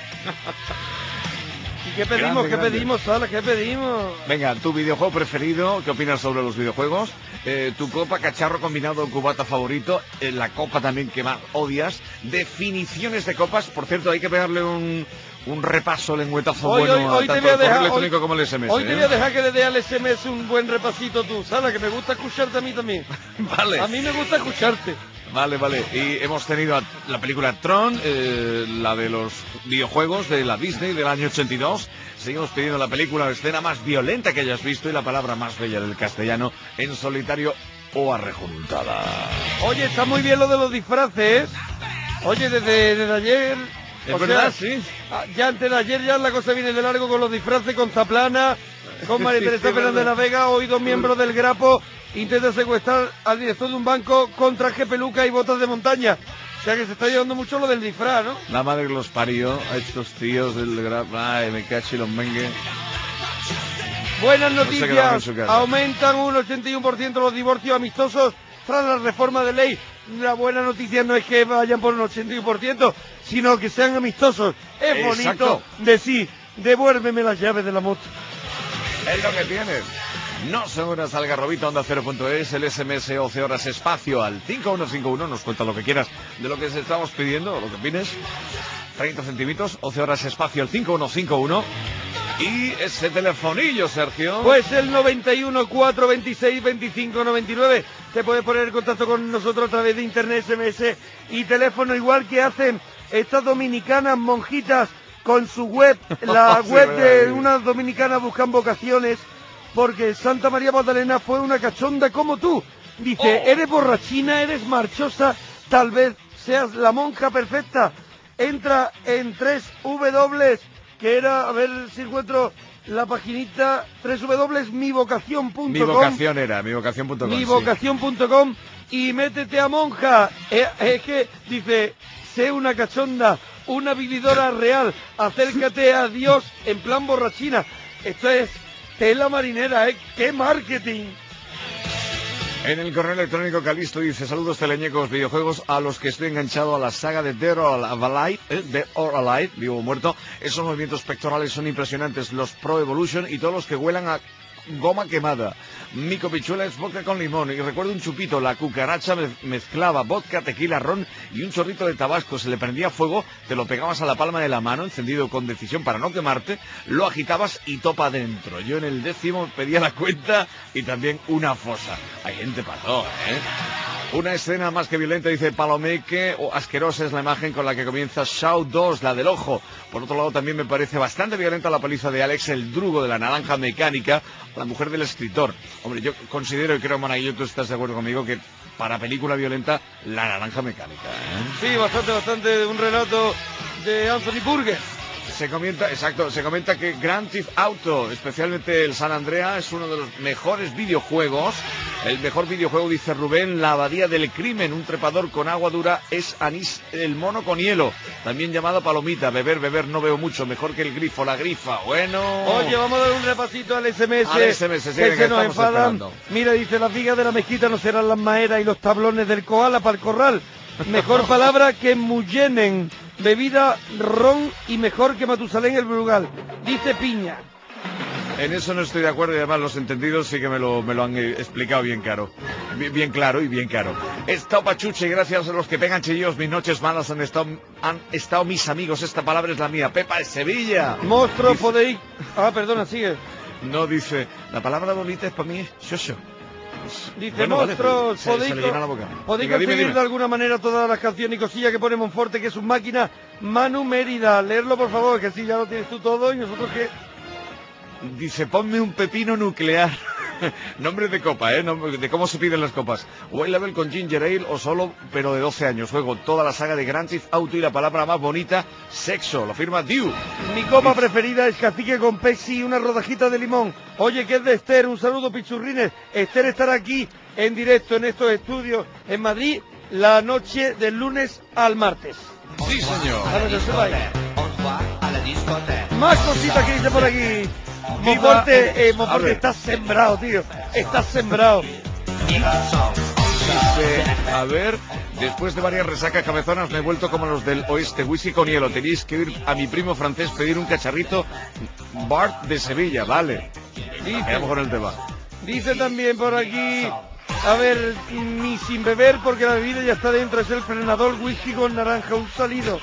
¿Y qué pedimos? Grande, ¿Qué grande. pedimos, Sala? ¿Qué pedimos? Venga, tu videojuego preferido, ¿qué opinas sobre los videojuegos? Eh, tu copa, cacharro combinado o cubata favorito, eh, la copa también que más odias, definiciones de copas, por cierto, hay que pegarle un, un repaso lengüetazo Hoy, bueno hoy, hoy a te tanto voy a el correo dejar, electrónico hoy- como el S M S. Hoy te ¿eh? voy a dejar que le dé al S M S un buen repasito tú, Sala, que me gusta escucharte a mí también. Vale. A mí me gusta escucharte. Vale, vale. Y hemos tenido a- la película Tron, eh, la de los videojuegos de la Disney del año ochenta y dos. Seguimos pidiendo la película, la escena más violenta que hayas visto y la palabra más bella del castellano, en solitario o arrejuntada. Oye, está muy bien lo de los disfraces. Oye, desde, desde ayer... Es o verdad, sea, sí. ah, Ya antes de ayer ya la cosa viene de largo con los disfraces, con Zaplana, con María Sí, Teresa sí, Fernández de la verdad. Vega. Hoy dos miembros del Grapo intentan secuestrar al director de un banco con traje, peluca y botas de montaña. O sea que se está llevando mucho lo del disfraz, ¿no? La madre que los parió a estos tíos del gra- Ay, me cacho y los mengue. Buenas No se quedaron en noticias, su casa. aumentan un ochenta y uno por ciento los divorcios amistosos tras la reforma de ley. La buena noticia no es que vayan por un ochenta y uno por ciento, sino que sean amistosos. Es Exacto. bonito decir, devuélveme las llaves de la moto. Es lo que tienes. No son horas algarrobita, onda cero punto es, el S M S once horas espacio al cinco uno cinco uno, nos cuenta lo que quieras de lo que les estamos pidiendo, lo que opines. treinta centímetros, once horas espacio al cinco uno cinco uno. Y ese telefonillo, Sergio. Pues el noventa y uno, cuatro veintiséis, veinticinco noventa y nueve. Te puedes poner en contacto con nosotros a través de internet, ese eme ese y teléfono, igual que hacen estas dominicanas monjitas con su web, la Sí, web verdad, de sí. unas dominicanas buscan vocaciones, porque Santa María Magdalena fue una cachonda como tú. Dice, Oh. eres borrachina, eres marchosa, tal vez seas la monja perfecta. Entra en tres W, que era, a ver si encuentro la paginita, tres W mi vocación punto com. Mi vocación era, mi vocación punto com. mi sí. vocación punto com y métete a monja. Eh, es que dice, sé una cachonda, una vividora real, acércate a Dios en plan borrachina. Esto es tela marinera, ¿eh? ¡Qué marketing! En el correo electrónico Calisto dice, saludos teleñecos videojuegos a los que estoy enganchado a la saga de Dead or Alive, eh, Dead or Alive, vivo o muerto. Esos movimientos pectorales son impresionantes, los Pro Evolution y todos los que huelan a goma quemada. Mi copichuela es vodka con limón y recuerdo un chupito, la cucaracha mez- mezclaba vodka, tequila, ron y un chorrito de tabasco, se le prendía fuego, te lo pegabas a la palma de la mano, encendido con decisión para no quemarte, lo agitabas y topa adentro. Yo en el décimo pedía la cuenta y también una fosa. Hay gente pasó, ¿eh? Una escena más que violenta, dice Palomeque, o asquerosa es la imagen con la que comienza Shaw dos, la del ojo. Por otro lado, también me parece bastante violenta la paliza de Alex, el drugo de la naranja mecánica, la mujer del escritor. Hombre, yo considero, y creo, Managuillo, tú estás de acuerdo conmigo, que para película violenta, la naranja mecánica, ¿eh? Sí, bastante, bastante, un relato de Anthony Burgess. Se comenta, exacto, se comenta que Grand Theft Auto, especialmente el San Andreas, es uno de los mejores videojuegos. El mejor videojuego, dice Rubén, la abadía del crimen, un trepador con agua dura es Anís, el mono con hielo, también llamado palomita, beber, beber, no veo mucho, mejor que el grifo, la grifa, bueno. Oye, vamos a dar un repasito al ese eme ese. Al ese eme ese, sí, que que se nos estamos enfadan. esperando. Mira, dice, las vigas de la mezquita no serán las maeras y los tablones del koala para el corral. Mejor palabra que mullenen. Bebida, ron y mejor que Matusalén el Brugal. Dice Piña. En eso no estoy de acuerdo y además los entendidos sí que me lo, me lo han eh, explicado bien claro. Bien, bien claro y bien claro. He estado pachuche, gracias a los que pegan chillos, mis noches malas han estado, han estado mis amigos, esta palabra es la mía. Pepa de Sevilla. Monstruo, Dice- podéis... Ah, perdona, sigue. No, dice, la palabra bonita es para mí, shosho. Dice, Bueno, vale, monstruos, se- podéis, se le llena la boca. podéis Venga, dime, conseguir dime. de alguna manera todas las canciones y cosillas que pone Monforte, que es su máquina. Manu Mérida, leerlo por favor, que así ya lo tienes tú todo y nosotros que... Dice, ponme un pepino nuclear. Nombre de copa, ¿eh? Nombre de cómo se piden las copas. White Label con Ginger Ale o solo, pero de doce años. Juego toda la saga de Grand Theft Auto y la palabra más bonita, sexo. Lo firma Diu. Mi copa preferida es cacique con Pepsi y una rodajita de limón. Oye, que es de Esther, un saludo pichurrines. Esther estará aquí en directo en estos estudios en Madrid la noche del lunes al martes. Sí, señor. A ver, que se vaya. Más cositas que dice por aquí. Monforte, eh, Monforte, A ver. estás sembrado, tío. Estás sembrado. Dice, a ver, después de varias resacas cabezonas me he vuelto como los del oeste, whisky con hielo. Tenéis que ir a mi primo francés pedir un cacharrito Bart de Sevilla, vale. Vamos con el tema. Dice también por aquí, a ver, ni sin beber porque la bebida ya está dentro, es el frenador whisky con naranja, un salido.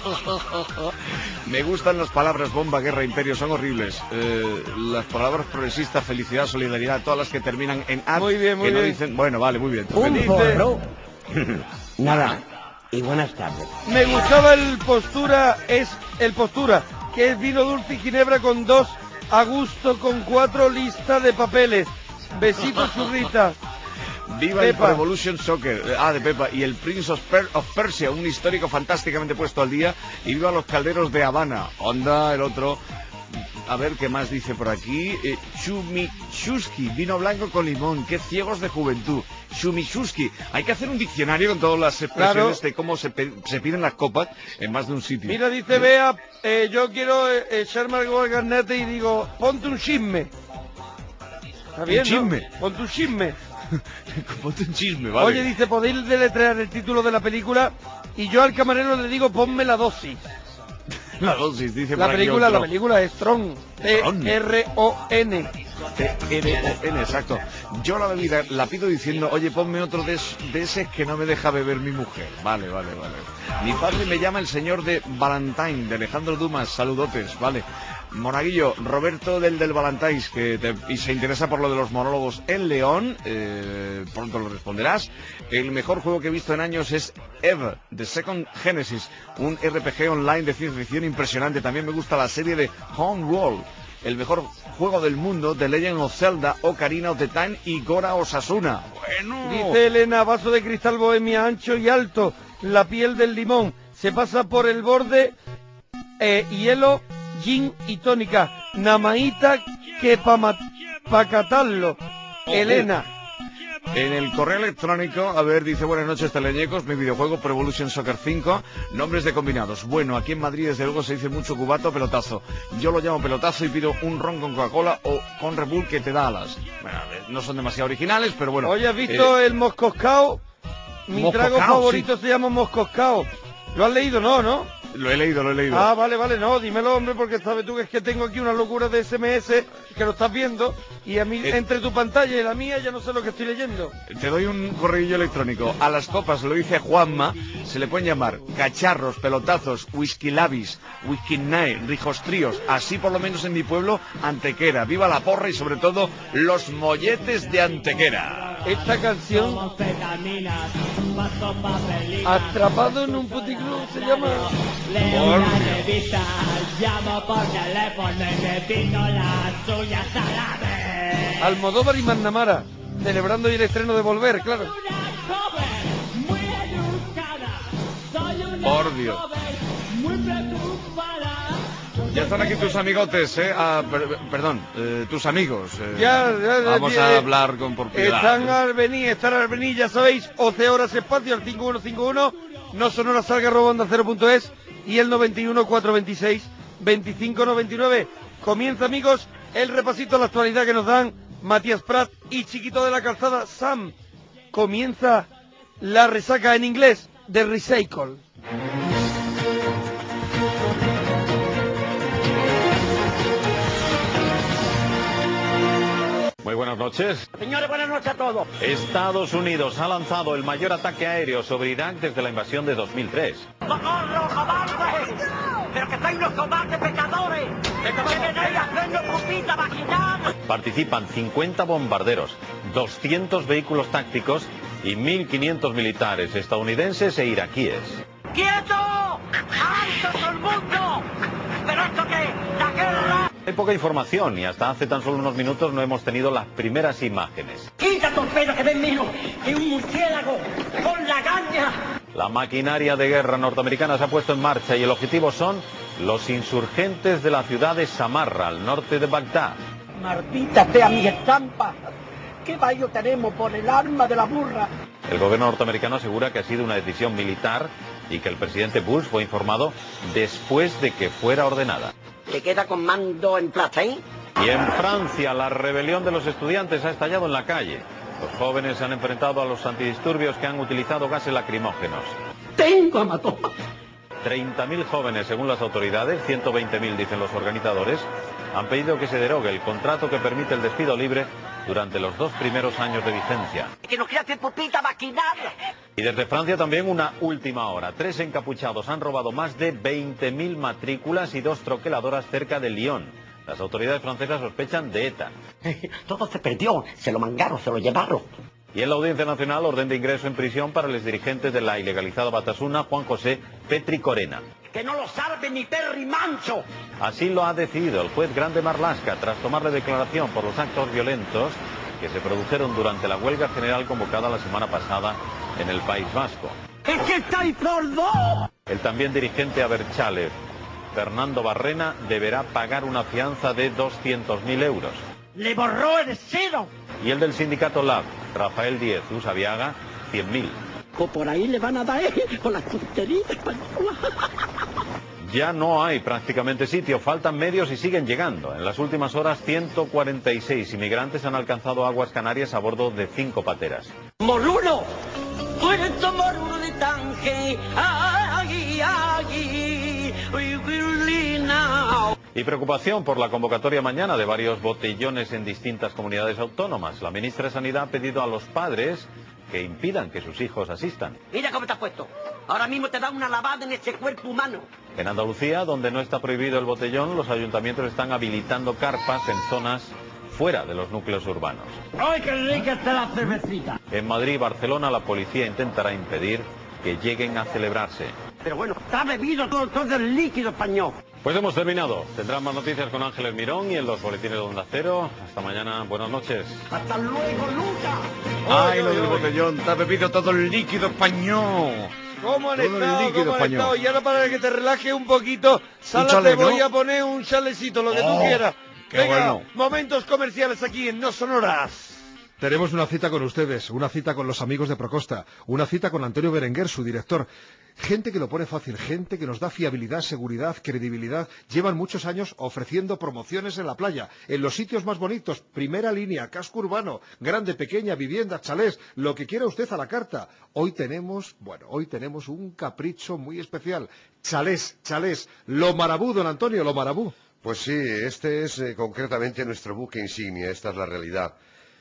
Me gustan las palabras bomba, guerra, imperio, son horribles. Eh, las palabras progresista, felicidad, solidaridad, todas las que terminan en ad, Muy bien, muy que no bien. dicen, bueno, vale, muy bien. Un Dice- porro. Nada. Y buenas tardes. Me gustaba el postura, es el postura, que es vino dulce y ginebra con dos, a gusto con cuatro, lista de papeles. Besitos, churrita. Viva el Pepa. Pro Evolution Soccer, eh, ah, de Pepa, y el Prince of, Per- of Persia, un histórico fantásticamente puesto al día, y viva los calderos de Habana. Onda, el otro, a ver qué más dice por aquí, eh, Chumichuski, vino blanco con limón, qué ciegos de juventud. Chumichuski, hay que hacer un diccionario con todas las expresiones Claro. de cómo se, pe- se piden las copas en más de un sitio. Mira, dice Bea, eh, yo quiero eh, echarme algo al garnete y digo, ponte un chisme. ¿Está bien, ¿Un chisme? no? Ponte un chisme. Ponte un chisme, vale. Oye, dice, podéis deletrear el título de la película y yo al camarero le digo, ponme la dosis. La dosis, dice La por aquí película, otro. la película es Tron. T R O N. T R O N, exacto. Yo la bebida la pido diciendo, oye, ponme otro de, es- de ese que no me deja beber mi mujer. Vale, vale, vale. Mi padre me llama el señor de Valentine, de Alejandro Dumas, saludotes, vale. Monaguillo, Roberto del del Valentais, que te, y se interesa por lo de los monólogos en León, eh, pronto lo responderás. El mejor juego que he visto en años es Eve, The Second Genesis, un R P G online de ciencia ficción impresionante. También me gusta la serie de Homeworld, el mejor juego del mundo, The Legend of Zelda, Ocarina of the Time y Gora Osasuna. Bueno. Dice Elena, vaso de cristal bohemia ancho y alto, la piel del limón, se pasa por el borde, eh, hielo, gin y tónica, namaíta que pa, pa catarlo. Elena. En el correo electrónico, a ver, dice, buenas noches teleñecos, mi videojuego Pro Evolution Soccer cinco, nombres de combinados. Bueno, aquí en Madrid desde luego se dice mucho cubato, pelotazo. Yo lo llamo pelotazo y pido un ron con Coca-Cola o con Red Bull que te da alas. Bueno, no son demasiado originales, pero bueno. Oye, ¿has visto eh, el moscoscao? Mi moscoscao, trago favorito sí. Se llama moscoscao. ¿Lo has leído? No, ¿no? Lo he leído, lo he leído. Ah, vale, vale, no, dímelo, hombre, porque sabes tú que es que tengo aquí una locura de S M S, que lo estás viendo, y a mí, eh, entre tu pantalla y la mía, ya no sé lo que estoy leyendo. Te doy un correo electrónico. A las copas, lo dice Juanma, se le pueden llamar cacharros, pelotazos, whisky labis, whisky night, rijos tríos, así por lo menos en mi pueblo, Antequera. Viva la porra y sobre todo, los molletes de Antequera. Esta canción, Atrapado en un puticlub, se llama... Leo una revista, llamo por teléfono y me pido las suyas a la vez. Almodóvar y Magnamara, celebrando el estreno de Volver, claro. Muy educada, soy una Por Dios. joven muy preocupada. Ya están aquí tus amigotes, ¿eh? Ah, per, perdón, eh, tus amigos. Eh, ya, ya, vamos ya, a ya, hablar con propiedad. Están al venir, están al venir, ya sabéis, once horas espacio al cinco uno cinco uno, no sonora salga arroba onda cero punto es y el noventa y uno cuatrocientos veintiséis veinticinco noventa y nueve. Comienza, amigos, el repasito a la actualidad que nos dan Matías Prat y Chiquito de la Calzada Sam. Comienza la resaca en inglés de Recycle. Muy buenas noches. Señores, buenas noches a todos. Estados Unidos ha lanzado el mayor ataque aéreo sobre Irak desde la invasión de dos mil tres. ¡Socorro, cobardes! ¡Pero que sois unos cobardes pecadores! ¡Que vengáis haciendo pupita vaginal! Participan cincuenta bombarderos, doscientos vehículos tácticos y mil quinientos militares estadounidenses e iraquíes. ¡Quieto! ¡Alto todo el mundo! ¿Pero esto qué? ¡La guerra! Hay poca información y hasta hace tan solo unos minutos no hemos tenido las primeras imágenes. ¡Quita torpedo que ven menos que un murciélago con la caña! La maquinaria de guerra norteamericana se ha puesto en marcha y el objetivo son los insurgentes de la ciudad de Samarra, al norte de Bagdad. ¡Maldita sea mi estampa! ¿Qué vallo tenemos por el arma de la burra? El gobierno norteamericano asegura que ha sido una decisión militar y que el presidente Bush fue informado después de que fuera ordenada. ¿Te queda con mando en plaza, eh? Y en Francia, la rebelión de los estudiantes ha estallado en la calle. Los jóvenes se han enfrentado a los antidisturbios que han utilizado gases lacrimógenos. ¡Tengo a matón! treinta mil jóvenes, según las autoridades, ciento veinte mil dicen los organizadores, han pedido que se derogue el contrato que permite el despido libre durante los dos primeros años de vigencia. ¡Que nos quiere hacer pupita vaginal! Y desde Francia también una última hora. Tres encapuchados han robado más de veinte mil matrículas y dos troqueladoras cerca de Lyon. Las autoridades francesas sospechan de ETA. Todo se perdió, se lo mangaron, se lo llevaron. Y en la Audiencia Nacional, orden de ingreso en prisión para los dirigentes de la ilegalizada Batasuna, Juan José Petri Corena. ¡Que no lo salve ni Perry Mancho! Así lo ha decidido el juez Grande Marlaska tras tomarle declaración por los actos violentos que se produjeron durante la huelga general convocada la semana pasada en el País Vasco. ¡Es que estáis sordos! El también dirigente Abertzale, Fernando Barrena, deberá pagar una fianza de doscientos mil euros. ¡Le borró el cero! Y el del sindicato Lab, Rafael Díez Usabiaga, cien mil. O por ahí le van a dar con las tonterías. Ya no hay prácticamente sitio, faltan medios y siguen llegando. En las últimas horas, ciento cuarenta y seis inmigrantes han alcanzado aguas Canarias a bordo de cinco pateras. ¡Moluno! ¡Puerto Moruno de Tange! ¡Ay, ay! ¡We will live now! Y preocupación por la convocatoria mañana de varios botellones en distintas comunidades autónomas. La ministra de Sanidad ha pedido a los padres que impidan que sus hijos asistan. Mira cómo te has puesto. Ahora mismo te da una lavada en ese cuerpo humano. En Andalucía, donde no está prohibido el botellón, los ayuntamientos están habilitando carpas en zonas fuera de los núcleos urbanos. ¡Ay, qué rica está la cervecita! En Madrid y Barcelona, la policía intentará impedir que lleguen a celebrarse. Pero bueno, está bebido todo, todo el líquido español. Pues hemos terminado. Tendrán más noticias con Ángeles Mirón y en los boletines de Onda Cero. Hasta mañana. Buenas noches. ¡Hasta luego, Luca! ¡Ay, lo del botellón! Te ha bebido todo el líquido español. ¿Cómo han Todo el estado? líquido ¿Cómo han español. estado? Y ahora para que te relajes un poquito, Sala, chale, te voy ¿no? a poner un chalecito, lo que Oh, tú quieras. qué Venga, bueno. momentos comerciales aquí en No Sonoras. Tenemos una cita con ustedes, una cita con los amigos de Procosta, una cita con Antonio Berenguer, su director. Gente que lo pone fácil, gente que nos da fiabilidad, seguridad, credibilidad. Llevan muchos años ofreciendo promociones en la playa, en los sitios más bonitos, primera línea, casco urbano, grande, pequeña, vivienda, chalés, lo que quiera usted a la carta. Hoy tenemos, bueno, hoy tenemos un capricho muy especial. Chalés, chalés, lo marabú, don Antonio, lo marabú. Pues sí, este es eh, concretamente nuestro buque insignia, esta es la realidad.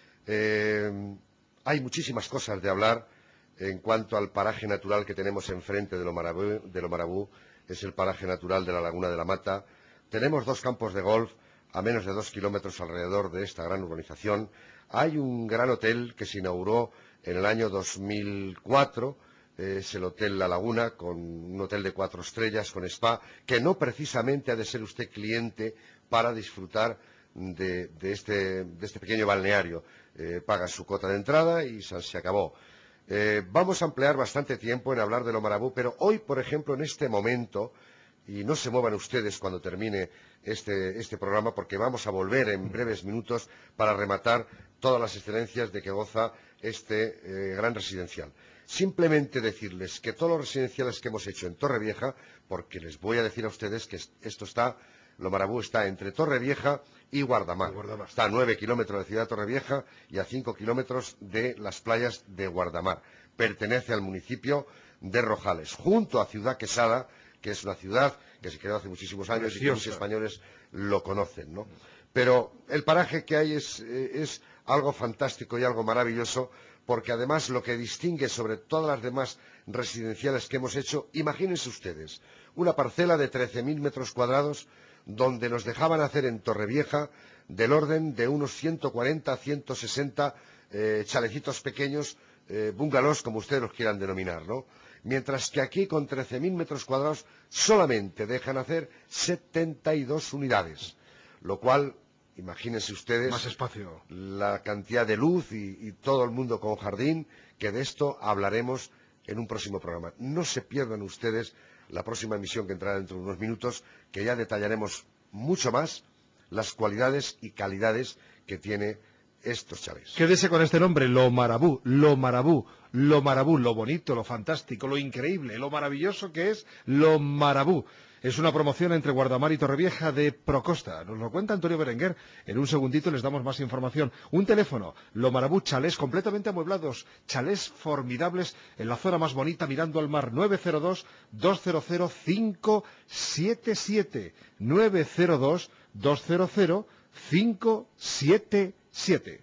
Eh, hay muchísimas cosas de hablar en cuanto al paraje natural que tenemos enfrente de lo Marabú, de lo Marabú. Es el paraje natural de la Laguna de la Mata. Tenemos dos campos de golf a menos de dos kilómetros alrededor de esta gran urbanización. Hay un gran hotel que se inauguró en el año dos mil cuatro, eh, es el Hotel La Laguna, con un hotel de cuatro estrellas, con spa, que no precisamente ha de ser usted cliente para disfrutar de, de, este, de este pequeño balneario. Eh, paga su cuota de entrada y se, se acabó. Eh, vamos a emplear bastante tiempo en hablar de lo Marabú, pero hoy, por ejemplo, en este momento, y no se muevan ustedes cuando termine este, este programa, porque vamos a volver en breves minutos para rematar todas las excelencias de que goza este eh, gran residencial. Simplemente decirles que todos los residenciales que hemos hecho en Torrevieja, porque les voy a decir a ustedes que esto está, lo Marabú está entre Torrevieja y Guardamar. Guardamar. Está a nueve kilómetros de Ciudad Torrevieja y a cinco kilómetros de las playas de Guardamar. Pertenece al municipio de Rojales, junto a Ciudad Quesada, que es una ciudad que se creó hace muchísimos años Preciosa. Y que los españoles lo conocen, ¿no? Pero el paraje que hay es, eh, es algo fantástico y algo maravilloso, porque además lo que distingue sobre todas las demás residenciales que hemos hecho, imagínense ustedes, una parcela de trece mil metros cuadrados, donde nos dejaban hacer en Torrevieja del orden de unos ciento cuarenta a ciento sesenta eh, chalecitos pequeños, eh, bungalows, como ustedes los quieran denominar, ¿no? Mientras que aquí, con trece mil metros cuadrados, solamente dejan hacer setenta y dos unidades, lo cual, imagínense ustedes, más espacio, la cantidad de luz y, y todo el mundo con jardín, que de esto hablaremos en un próximo programa. No se pierdan ustedes la próxima emisión que entrará dentro de unos minutos, que ya detallaremos mucho más las cualidades y calidades que tiene estos chalés. Quédese con este nombre, lo Marabú, lo Marabú, lo Marabú, lo bonito, lo fantástico, lo increíble, lo maravilloso que es lo Marabú. Es una promoción entre Guardamar y Torrevieja de Procosta. Nos lo cuenta Antonio Berenguer. En un segundito les damos más información. Un teléfono, lo Marabú, chalés completamente amueblados, chalés formidables en la zona más bonita mirando al mar. nueve cero dos, dos cero cero, cinco siete siete. nueve cero dos, dos cero cero, cinco siete siete.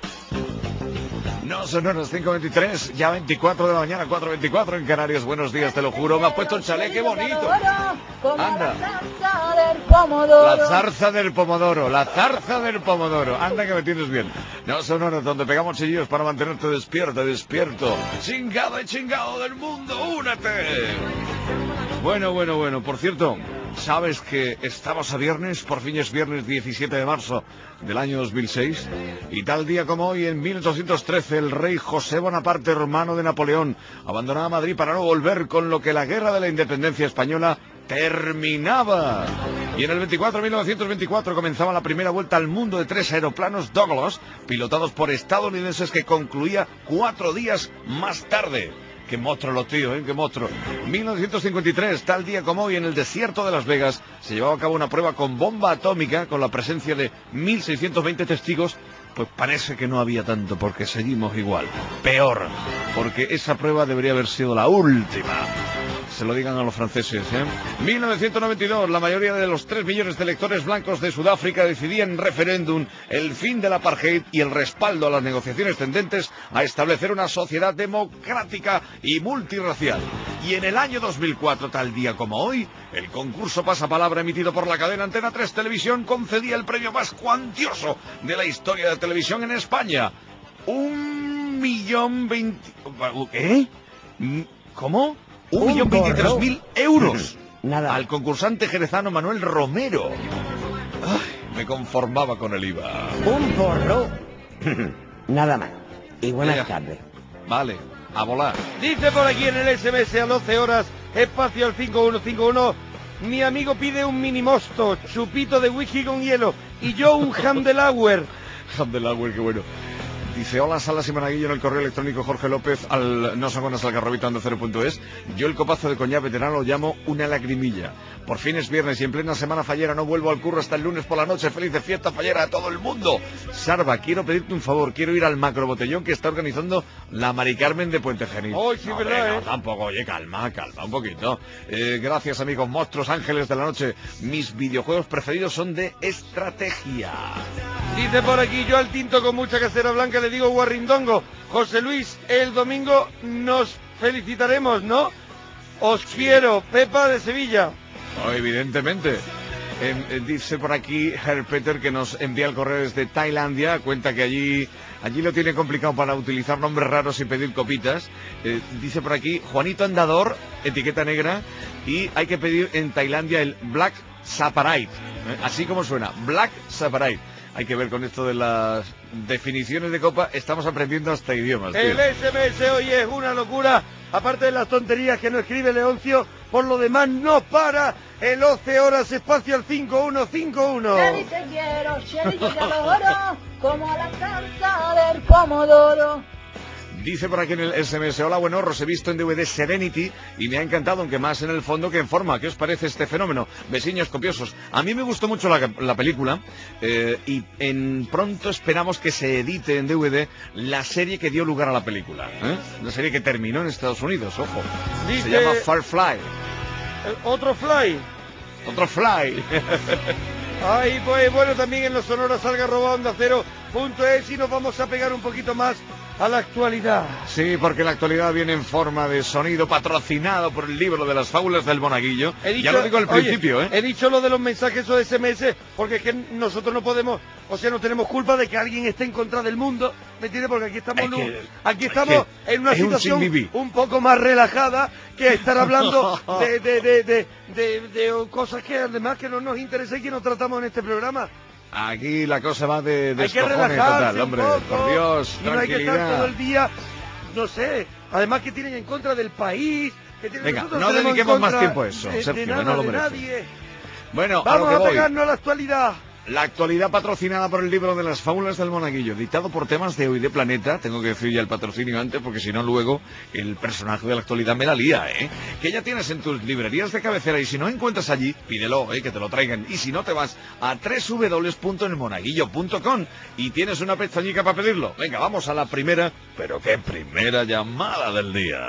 No, son unos cinco veintitrés, ya veinticuatro de la mañana, cuatro veinticuatro en Canarias. Buenos días, te lo juro. Me has puesto el chalet, qué bonito. Anda. La zarza del pomodoro, la zarza del pomodoro. Anda que me tienes bien. No, son horas donde pegamos chillos para mantenerte despierto, despierto. Chingado y chingado del mundo, únete. Bueno, bueno, bueno, por cierto, ¿sabes que estamos a viernes? Por fin es viernes diecisiete de marzo del año dos mil seis. Y tal día como hoy, en mil ochocientos trece, el rey José Bonaparte, hermano de Napoleón, abandonaba Madrid para no volver, con lo que la guerra de la independencia española terminaba. Y en el veinticuatro, mil novecientos veinticuatro, comenzaba la primera vuelta al mundo de tres aeroplanos Douglas, pilotados por estadounidenses, que concluía cuatro días más tarde. Qué monstruo los tíos, ¿eh? Qué monstruo. mil novecientos cincuenta y tres, tal día como hoy, en el desierto de Las Vegas, se llevaba a cabo una prueba con bomba atómica, con la presencia de mil seiscientos veinte testigos. Pues parece que no había tanto, porque seguimos igual. Peor, porque esa prueba debería haber sido la última. se lo digan a los franceses, ¿eh? mil novecientos noventa y dos, la mayoría de los tres millones de electores blancos de Sudáfrica decidían en referéndum el fin del apartheid y el respaldo a las negociaciones tendentes a establecer una sociedad democrática y multirracial. Y en el año dos mil cuatro, tal día como hoy, el concurso Pasapalabra emitido por la cadena Antena tres Televisión concedía el premio más cuantioso de la historia de televisión en España. Un millón veinte... ¿Eh? ¿Cómo? Un, Un millón veintitrés mil euros. Nada. Al concursante jerezano Manuel Romero. Ay, me conformaba con el I V A. Un porro. Nada más. Y buenas Venga. tardes. Vale, a volar. Dice por aquí en el S M S a doce horas, espacio al cinco uno cinco uno, mi amigo pide un mini mosto, chupito de whisky con hielo, y yo un Handelauer. Handelauer, qué bueno. Dice, hola, Salas y Monaguillo, en el correo electrónico Jorge López al no son buenas al garrobito ando cero punto es. Yo el copazo de coñac veterano lo llamo una lagrimilla. Por fin es viernes y en plena semana fallera no vuelvo al curro hasta el lunes por la noche. Feliz de fiesta fallera a todo el mundo. Sarva, quiero pedirte un favor, quiero ir al macro botellón que está organizando la Mari Carmen de Puente Genil. Oh, sí, no, verdad, hombre, ¿eh? No, tampoco, oye, calma, calma un poquito. Eh, gracias, amigos, monstruos, ángeles de la noche. Mis videojuegos preferidos son de estrategia. Dice por aquí, yo al tinto con mucha casera blanca le digo guarrindongo. José Luis, el domingo nos felicitaremos, ¿no? Os quiero, Pepa de Sevilla. Oh, evidentemente. Eh, eh, dice por aquí Herr Peter que nos envía el correo desde Tailandia, cuenta que allí allí lo tiene complicado para utilizar nombres raros y pedir copitas. Eh, dice por aquí Juanito Andador, etiqueta negra, y hay que pedir en Tailandia el Black Saparite, ¿eh? Así como suena, Black Saparite. Hay que ver con esto de las definiciones de copa, estamos aprendiendo hasta idiomas, tío. El S M S hoy es una locura, aparte de las tonterías que nos escribe Leoncio, por lo demás no para el doce horas espacio al cinco uno cinco uno. Sherry te quiero, Sherry yo te adoro, como a la salsa del pomodoro. Dice por aquí en el S M S, hola, buenos, os he visto en D V D Serenity y me ha encantado, aunque más en el fondo que en forma. ¿Qué os parece este fenómeno? Besiños copiosos. A mí me gustó mucho la, la película eh, y en pronto esperamos que se edite en D V D la serie que dio lugar a la película, ¿eh? La serie que terminó en Estados Unidos, ojo. Dice- Se llama Firefly. Eh, Otro fly. Otro Fly. Ay, pues bueno, también en los sonoros salga arroba onda cero punto es y nos vamos a pegar un poquito más a la actualidad. Sí, porque la actualidad viene en forma de sonido patrocinado por el libro de las fábulas del Monaguillo. He dicho- Ya lo digo al oye, principio, ¿eh? He dicho lo de los mensajes o S M S porque es que nosotros no podemos, o sea, no tenemos culpa de que alguien esté en contra del mundo, ¿me entiendes? Porque aquí estamos, en, un- que- aquí estamos que en una es un situación sin vivir. un poco más relajada que estar hablando de, de, de, de, de- de cosas que además que no nos interesa y que no tratamos en este programa. Aquí la cosa va de Hay que descojones relajarse total, un hombre. poco, Por Dios, y no hay que estar tranquilidad. todo el día, no sé, además que tienen en contra del país, que tienen, Venga, nosotros no tenemos en dediquemos más contra tiempo a eso, de, de Sergio, que nada, no lo de merece. nadie. Bueno, Vamos a a, lo que voy. pegarnos a la actualidad. La actualidad patrocinada por el libro de las fábulas del Monaguillo, dictado por Temas de Hoy de Planeta. Tengo que decir ya el patrocinio antes, porque si no luego el personaje de la actualidad me la lía, ¿eh? Que ya tienes en tus librerías de cabecera y si no encuentras allí, pídelo, ¿eh? Que te lo traigan. Y si no, te vas a doble u doble u doble u punto el monaguillo punto com y tienes una pestañica para pedirlo. Venga, vamos a la primera, pero qué primera llamada del día.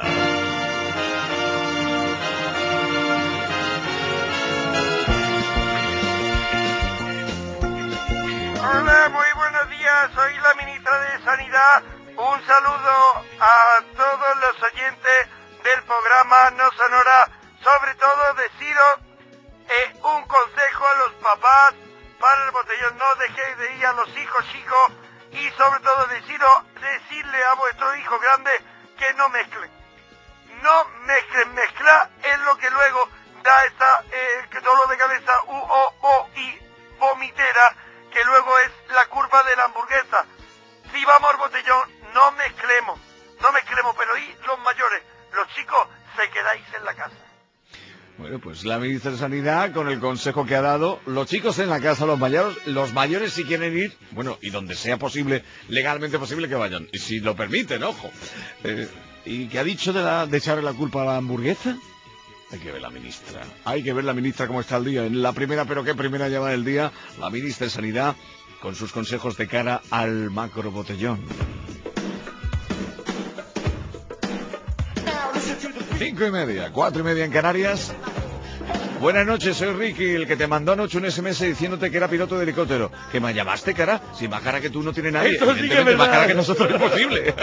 Hola, muy buenos días, soy la ministra de Sanidad. Un saludo a todos los oyentes del programa No Sonora. Sobre todo deciros eh, un consejo a los papás para el botellón. No dejéis de ir a los hijos chicos y sobre todo deciros, decirle a vuestros hijos grandes que no mezclen. No mezclen, mezclar es lo que luego da esta eh, que dolor de cabeza u o o y vomitera, que luego es la curva de la hamburguesa. Si vamos al botellón, no mezclemos, no mezclemos, pero y los mayores, los chicos, se quedáis en la casa. Bueno, pues la ministra de Sanidad, con el consejo que ha dado, los chicos en la casa, los mayores, los mayores si quieren ir, bueno, y donde sea posible, legalmente posible que vayan, y si lo permiten, ojo. Eh, ¿Y qué ha dicho de, la, de echarle la culpa a la hamburguesa? Hay que ver la ministra, hay que ver la ministra cómo está el día. En la primera, pero qué primera llamada del día, la ministra de Sanidad, con sus consejos de cara al macro botellón. Cinco y media, cuatro y media en Canarias. Buenas noches, soy Ricky, el que te mandó anoche un ese eme ese diciéndote que era piloto de helicóptero. ¿Que me llamaste, cara? Si más cara que tú no tiene nadie. Esto sí que es Evidentemente, más verdad. cara que nosotros es imposible.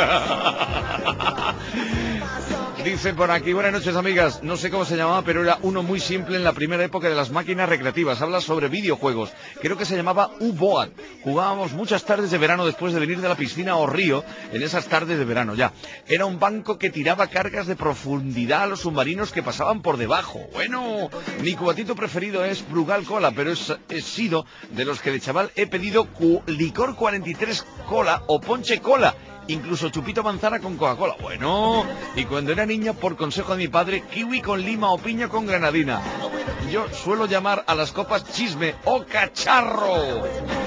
Dice por aquí, buenas noches, amigas. No sé cómo se llamaba, pero era uno muy simple en la primera época de las máquinas recreativas. Habla sobre videojuegos. Creo que se llamaba U-Boat. Jugábamos muchas tardes de verano después de venir de la piscina o río, en esas tardes de verano ya. Era un banco que tiraba cargas de profundidad a los submarinos que pasaban por debajo. Bueno, mi cubatito preferido es Brugal Cola, pero es, he sido de los que de chaval he pedido cu- licor cuarenta y tres cola o ponche cola. Incluso chupito manzana con Coca-Cola. Bueno, y cuando era niña, por consejo de mi padre, kiwi con lima o piña con granadina. Yo suelo llamar a las copas chisme o cacharro.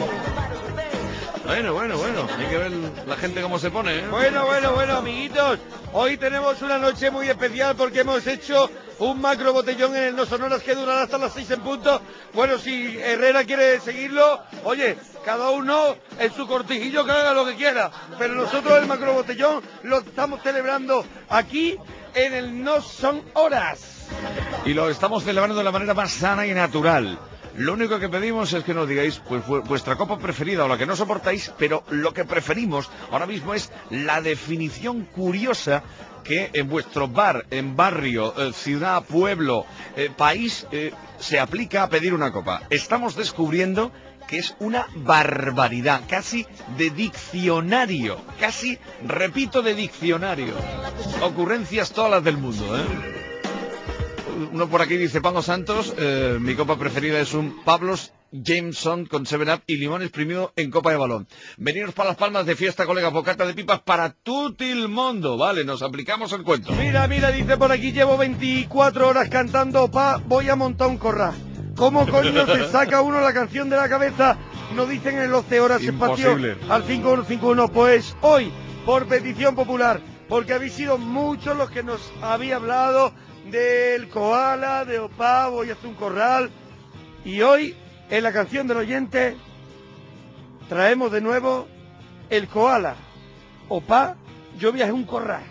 Bueno, bueno, bueno, hay que ver la gente cómo se pone, ¿eh? Bueno, bueno, bueno, amiguitos, hoy tenemos una noche muy especial porque hemos hecho un macro botellón en el No Sonoras que durará hasta las seis en punto. Bueno, si Herrera quiere seguirlo, oye, cada uno en su cortijillo que haga lo que quiera, pero nosotros el macro botellón lo estamos celebrando aquí en el No Son Horas. Y lo estamos celebrando de la manera más sana y natural. Lo único que pedimos es que nos digáis pues, vu- vuestra copa preferida o la que no soportáis, pero lo que preferimos ahora mismo es la definición curiosa que en vuestro bar, en barrio, eh, ciudad, pueblo, eh, país, eh, se aplica a pedir una copa. Estamos descubriendo que es una barbaridad, casi de diccionario, casi, repito, de diccionario. Ocurrencias todas las del mundo, ¿eh? Uno por aquí dice, Pablo Santos, eh, mi copa preferida es un Pablos Jameson con seven up y limón exprimido en copa de balón. Veniros para Las Palmas de fiesta, colegas, bocata de pipas para tutil mundo. Vale, nos aplicamos el cuento. Mira, mira, dice por aquí, llevo veinticuatro horas cantando pa, voy a montar un corral. ¿Cómo coño se saca uno la canción de la cabeza? Nos dicen en el once horas espacio Imposible. al cinco uno cinco uno. Pues hoy, por petición popular, porque habéis sido muchos los que nos habéis hablado del koala, de Opa, voy a hacer un corral. Y hoy, en la canción del oyente, traemos de nuevo el koala. Opa, yo viajé un corral.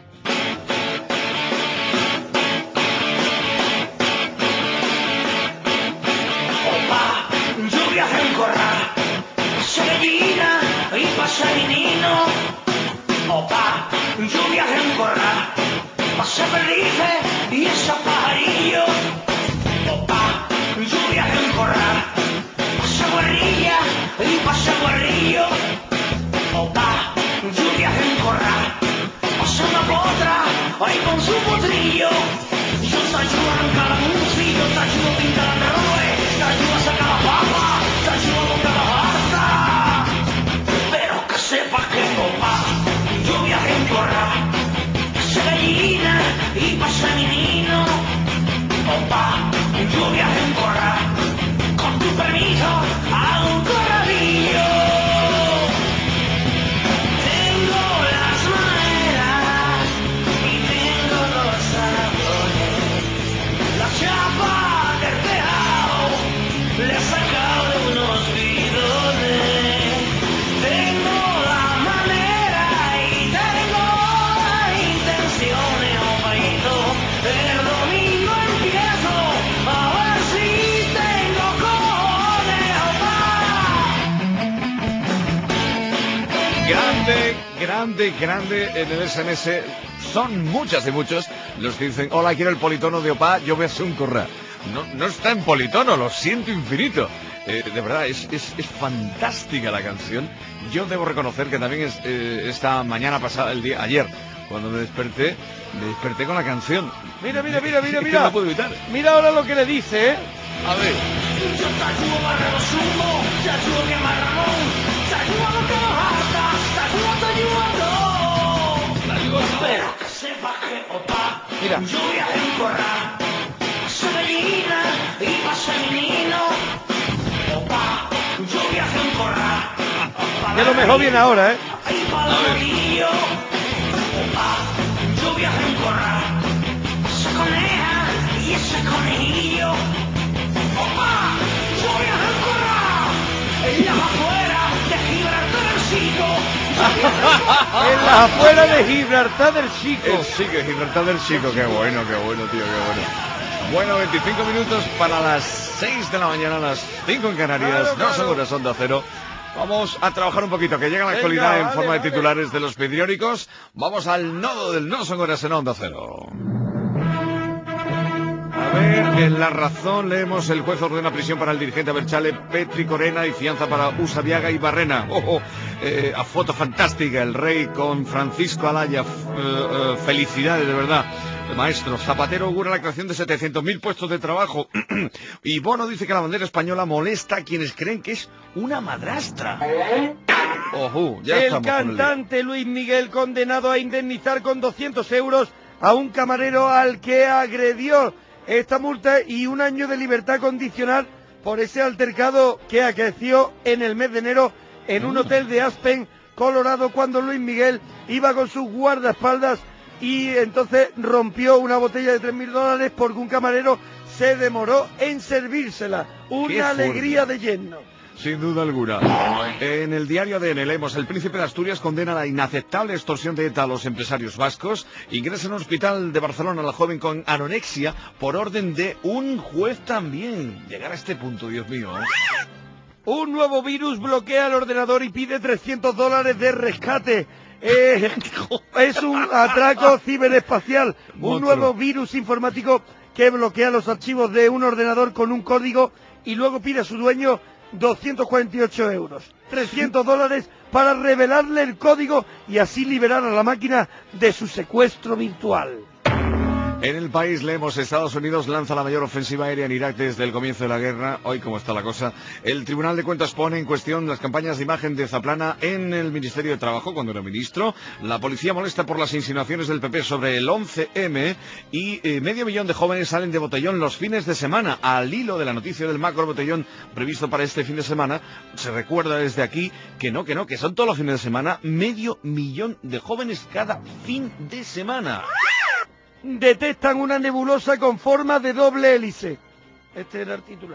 Opa, yo viajé en corral, pasé gallina y pasé menino. Opa, yo viajé en corral, pasé perdices y esos pajarillos. Opa, yo viajé en corral, pasé guarrilla y pasé guarrillo. Opa, yo viajé en corral, pasé una potra ahí con su potrillo. Yo te ayudo a arrancar la música, yo te ayudo a pintar la roe, te ayudo a sacar la papa, te ayudo a montar la barza. Pero que sepas que opa, yo viajé en corral, pasé gallina y pasé menino. Opa, yo viajé en corral, con tu permiso hago un corralillo. Tengo las maneras y tengo los sabores, la chapa del tejado le he sacado de unos bidones. Tengo la manera y tengo las intenciones, opaito. El domingo empiezo a ver si tengo cojones, opa. Grande, grande, grande en el ese eme ese. Son muchas y muchos los que dicen, hola, quiero el politono de Opa, yo voy a hacer un corral. No, no está en politono, lo siento infinito. Eh, de verdad, es, es, es fantástica la canción. Yo debo reconocer que también es, eh, esta mañana pasada, el día, ayer, cuando me desperté, me desperté con la canción. Mira, mira, mira, mira, Que mira. no lo puedo evitar. Mira ahora lo que le dice, ¿eh? A ver. Yo te ayudo a barrer los humos, te ayudo a quemar ramón, te ayudo a lo que nos harta, te ayudo, te ayudo a todo. Te ayudo a todo. Pero que sepas que, opa, Mira. yo viajé en corral, pasé gallina y pasé menino. Opa, yo viajé en corral, Que lo mejor viene ahora, ¿eh? ahí para el rodillo. Opa, yo viajé en corral, pasé coneja y ese conejillo. Opa, yo viajé en corral, en las afueras de Gibraltar el Sigo. En las afueras de Gibraltar del Chico. El Chico, Gibraltar del Chico, qué bueno, qué bueno, tío, qué bueno. Bueno, veinticinco minutos para las seis de la mañana, las cinco en Canarias, Claro, no claro. son horas Onda Cero. Vamos a trabajar un poquito, que llega la Venga, actualidad en vale, forma de vale. titulares de los periódicos. Vamos al nodo del no son horas en Onda Cero. A ver, en La Razón leemos: el juez ordena prisión para el dirigente Aberchale, Petri Corena, y fianza para Usabiaga y Barrena. Oh, oh, eh, a foto fantástica, el rey con Francisco Alaya. F- eh, eh, felicidades, de verdad. Maestro, Zapatero augura la creación de setecientos mil puestos de trabajo. Y Bono dice que la bandera española molesta a quienes creen que es una madrastra. Ojo, ya El estamos con el lío. cantante Luis Miguel condenado a indemnizar con doscientos euros a un camarero al que agredió. Esta multa y un año de libertad condicional por ese altercado que acaeció en el mes de enero en un hotel de Aspen, Colorado, cuando Luis Miguel iba con sus guardaespaldas y entonces rompió una botella de tres mil dólares porque un camarero se demoró en servírsela. Qué Una fuerte. alegría de lleno. Sin duda alguna. En el diario A D N leemos: el príncipe de Asturias condena la inaceptable extorsión de ETA a los empresarios vascos. Ingresa en un hospital de Barcelona la joven con anorexia por orden de un juez también. Llegar a este punto, Dios mío. Un nuevo virus bloquea el ordenador y pide trescientos dólares de rescate. Eh, es un atraco ciberespacial. Un Monstruo. nuevo virus informático que bloquea los archivos de un ordenador con un código y luego pide a su dueño doscientos cuarenta y ocho euros. trescientos dólares para revelarle el código y así liberar a la máquina de su secuestro virtual. En El País leemos: Estados Unidos lanza la mayor ofensiva aérea en Irak desde el comienzo de la guerra. Hoy, ¿cómo está la cosa? El Tribunal de Cuentas pone en cuestión las campañas de imagen de Zaplana en el Ministerio de Trabajo cuando era ministro. La policía molesta por las insinuaciones del P P sobre el once eme y eh, medio millón de jóvenes salen de botellón los fines de semana. Al hilo de la noticia del macro botellón previsto para este fin de semana, se recuerda desde aquí que no, que no, que son todos los fines de semana, medio millón de jóvenes cada fin de semana. Detectan una nebulosa con forma de doble hélice. Este era el titular.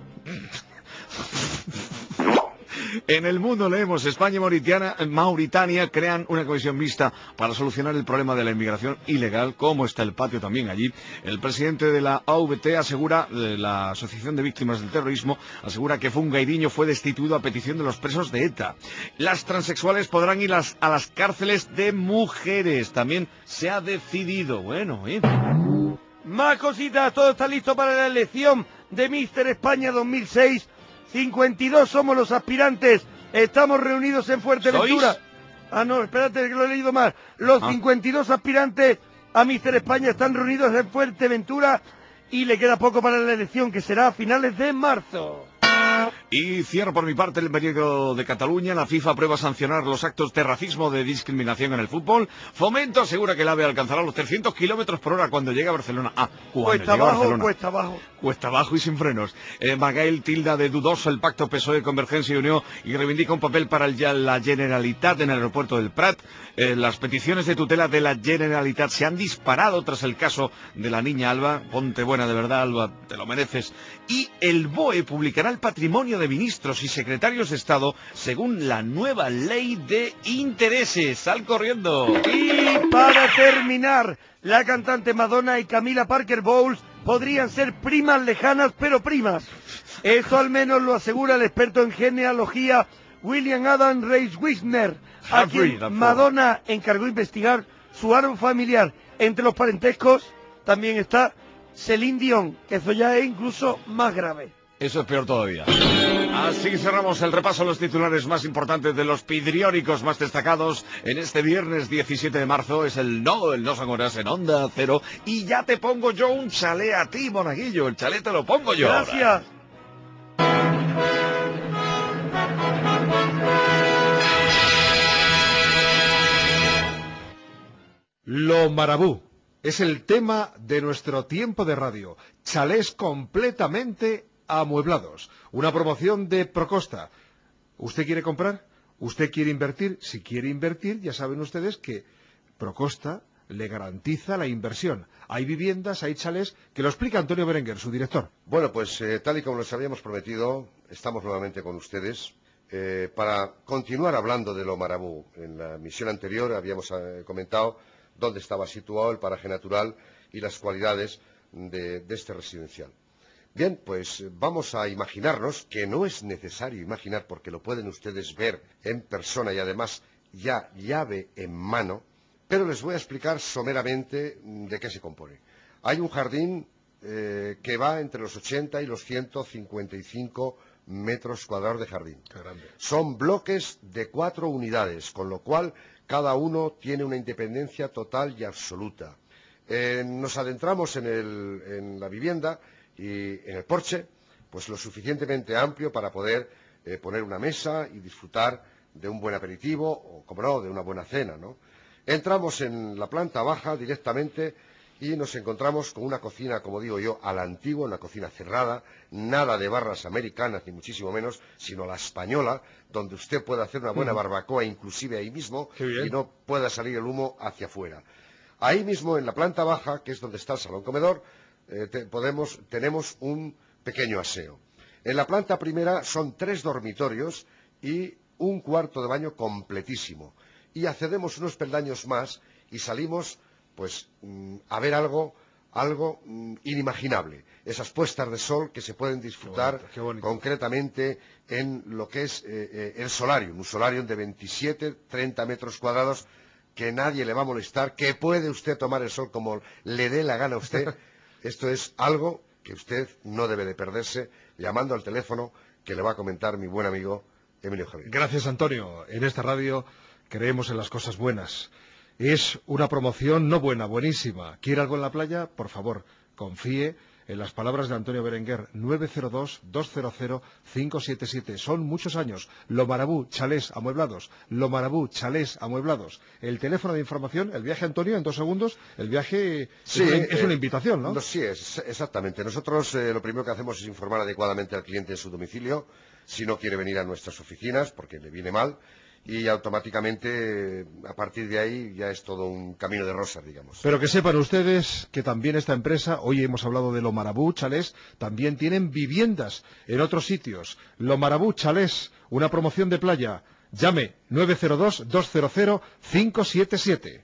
En El Mundo leemos: España y Mauritania, Mauritania crean una comisión mixta para solucionar el problema de la inmigración ilegal. ¿Cómo está el patio también allí? El presidente de la A V T asegura, de la Asociación de Víctimas del Terrorismo, asegura que Fungairiño fue destituido a petición de los presos de ETA. Las transexuales podrán ir las- a las cárceles de mujeres. También se ha decidido. Bueno, ¿eh? Más cositas, todo está listo para la elección de míster España dos mil seis. cincuenta y dos somos los aspirantes. Estamos reunidos en Fuerteventura. ¿Sois? Ah, no, espérate, que lo he leído mal. Los Ah. cincuenta y dos aspirantes a míster España están reunidos en Fuerteventura y le queda poco para la elección, que será a finales de marzo. Y cierro por mi parte el periódico de Cataluña. La FIFA aprueba sancionar los actos de racismo, de discriminación en el fútbol. Fomento asegura que el AVE alcanzará los trescientos kilómetros por hora cuando llegue a Barcelona. Ah, cuando Cuesta llegue a abajo, Barcelona. cuesta abajo. Cuesta abajo y sin frenos. Eh, Magael tilda de dudoso el pacto P S O E, Convergencia y Unión y reivindica un papel para el, ya- la Generalitat en el aeropuerto del Prat. Eh, las peticiones de tutela de la Generalitat se han disparado tras el caso de la niña Alba. Ponte buena de verdad, Alba, te lo mereces. Y el B O E publicará el patrimonio de ministros y secretarios de Estado según la nueva ley de intereses. ¡Sal corriendo! Y para terminar, la cantante Madonna y Camila Parker Bowles podrían ser primas lejanas, pero primas. Eso al menos lo asegura el experto en genealogía William Adam Reis Wisner, a quien Madonna encargó investigar su árbol familiar. Entre los parentescos también está Celine Dion, que eso ya es incluso más grave. Eso es peor todavía. Así cerramos el repaso a los titulares más importantes de los periódicos más destacados en este viernes diecisiete de marzo. Es el no, el no son horas en Onda Cero. Y ya te pongo yo un chalé a ti, monaguillo. El chalé te lo pongo yo. Gracias. Lo Marabú es el tema de nuestro tiempo de radio. Chalés completamente amueblados. Una promoción de Procosta. ¿Usted quiere comprar? ¿Usted quiere invertir? Si quiere invertir, ya saben ustedes que Procosta le garantiza la inversión. Hay viviendas, hay chalés, que lo explica Antonio Berenguer, su director. Bueno, pues eh, tal y como les habíamos prometido, estamos nuevamente con ustedes eh, para continuar hablando de lo Marabú. En la misión anterior habíamos eh, comentado dónde estaba situado el paraje natural y las cualidades de, de este residencial. Bien, pues vamos a imaginarnos, que no es necesario imaginar porque lo pueden ustedes ver en persona y además ya llave en mano, pero les voy a explicar someramente de qué se compone. Hay un jardín eh, que va entre los ochenta y los ciento cincuenta y cinco metros cuadrados de jardín. Son bloques de cuatro unidades, con lo cual cada uno tiene una independencia total y absoluta. Eh, nos adentramos en, el, en la vivienda y en el porche, pues lo suficientemente amplio para poder eh, poner una mesa y disfrutar de un buen aperitivo o, como no, de una buena cena, ¿no? Entramos en la planta baja directamente y nos encontramos con una cocina, como digo yo, a la antigua, una cocina cerrada, nada de barras americanas, ni muchísimo menos, sino la española, donde usted puede hacer una buena barbacoa, inclusive ahí mismo, y no pueda salir el humo hacia afuera. Ahí mismo, en la planta baja, que es donde está el salón comedor, eh, te, podemos, tenemos un pequeño aseo. En la planta primera son tres dormitorios y un cuarto de baño completísimo. Y accedemos unos peldaños más y salimos, pues, a ver algo, algo inimaginable. Esas puestas de sol que se pueden disfrutar qué bonito, qué bonito. Concretamente en lo que es eh, eh, el solarium, un solarium de veintisiete, treinta metros cuadrados, que nadie le va a molestar, que puede usted tomar el sol como le dé la gana a usted. Esto es algo que usted no debe de perderse llamando al teléfono que le va a comentar mi buen amigo Emilio Javier. Gracias, Antonio. En esta radio creemos en las cosas buenas. Es una promoción no buena, buenísima. ¿Quiere algo en la playa? Por favor, confíe en las palabras de Antonio Berenguer. nueve cero dos, dos cero cero, cinco siete siete. Son muchos años. Lo Marabú, chalés amueblados. Lo Marabú, chalés amueblados. El teléfono de información, el viaje, Antonio, en dos segundos. El viaje sí, es, una, eh, es una invitación, ¿no? no sí, es, exactamente. Nosotros eh, lo primero que hacemos es informar adecuadamente al cliente en su domicilio, si no quiere venir a nuestras oficinas, porque le viene mal. Y automáticamente, a partir de ahí, ya es todo un camino de rosas, digamos. Pero que sepan ustedes que también esta empresa, hoy hemos hablado de Lo Marabú, chalés, también tienen viviendas en otros sitios. Lo Marabú, chalés, una promoción de playa. Llame nueve cero dos, dos cero cero, cinco siete siete.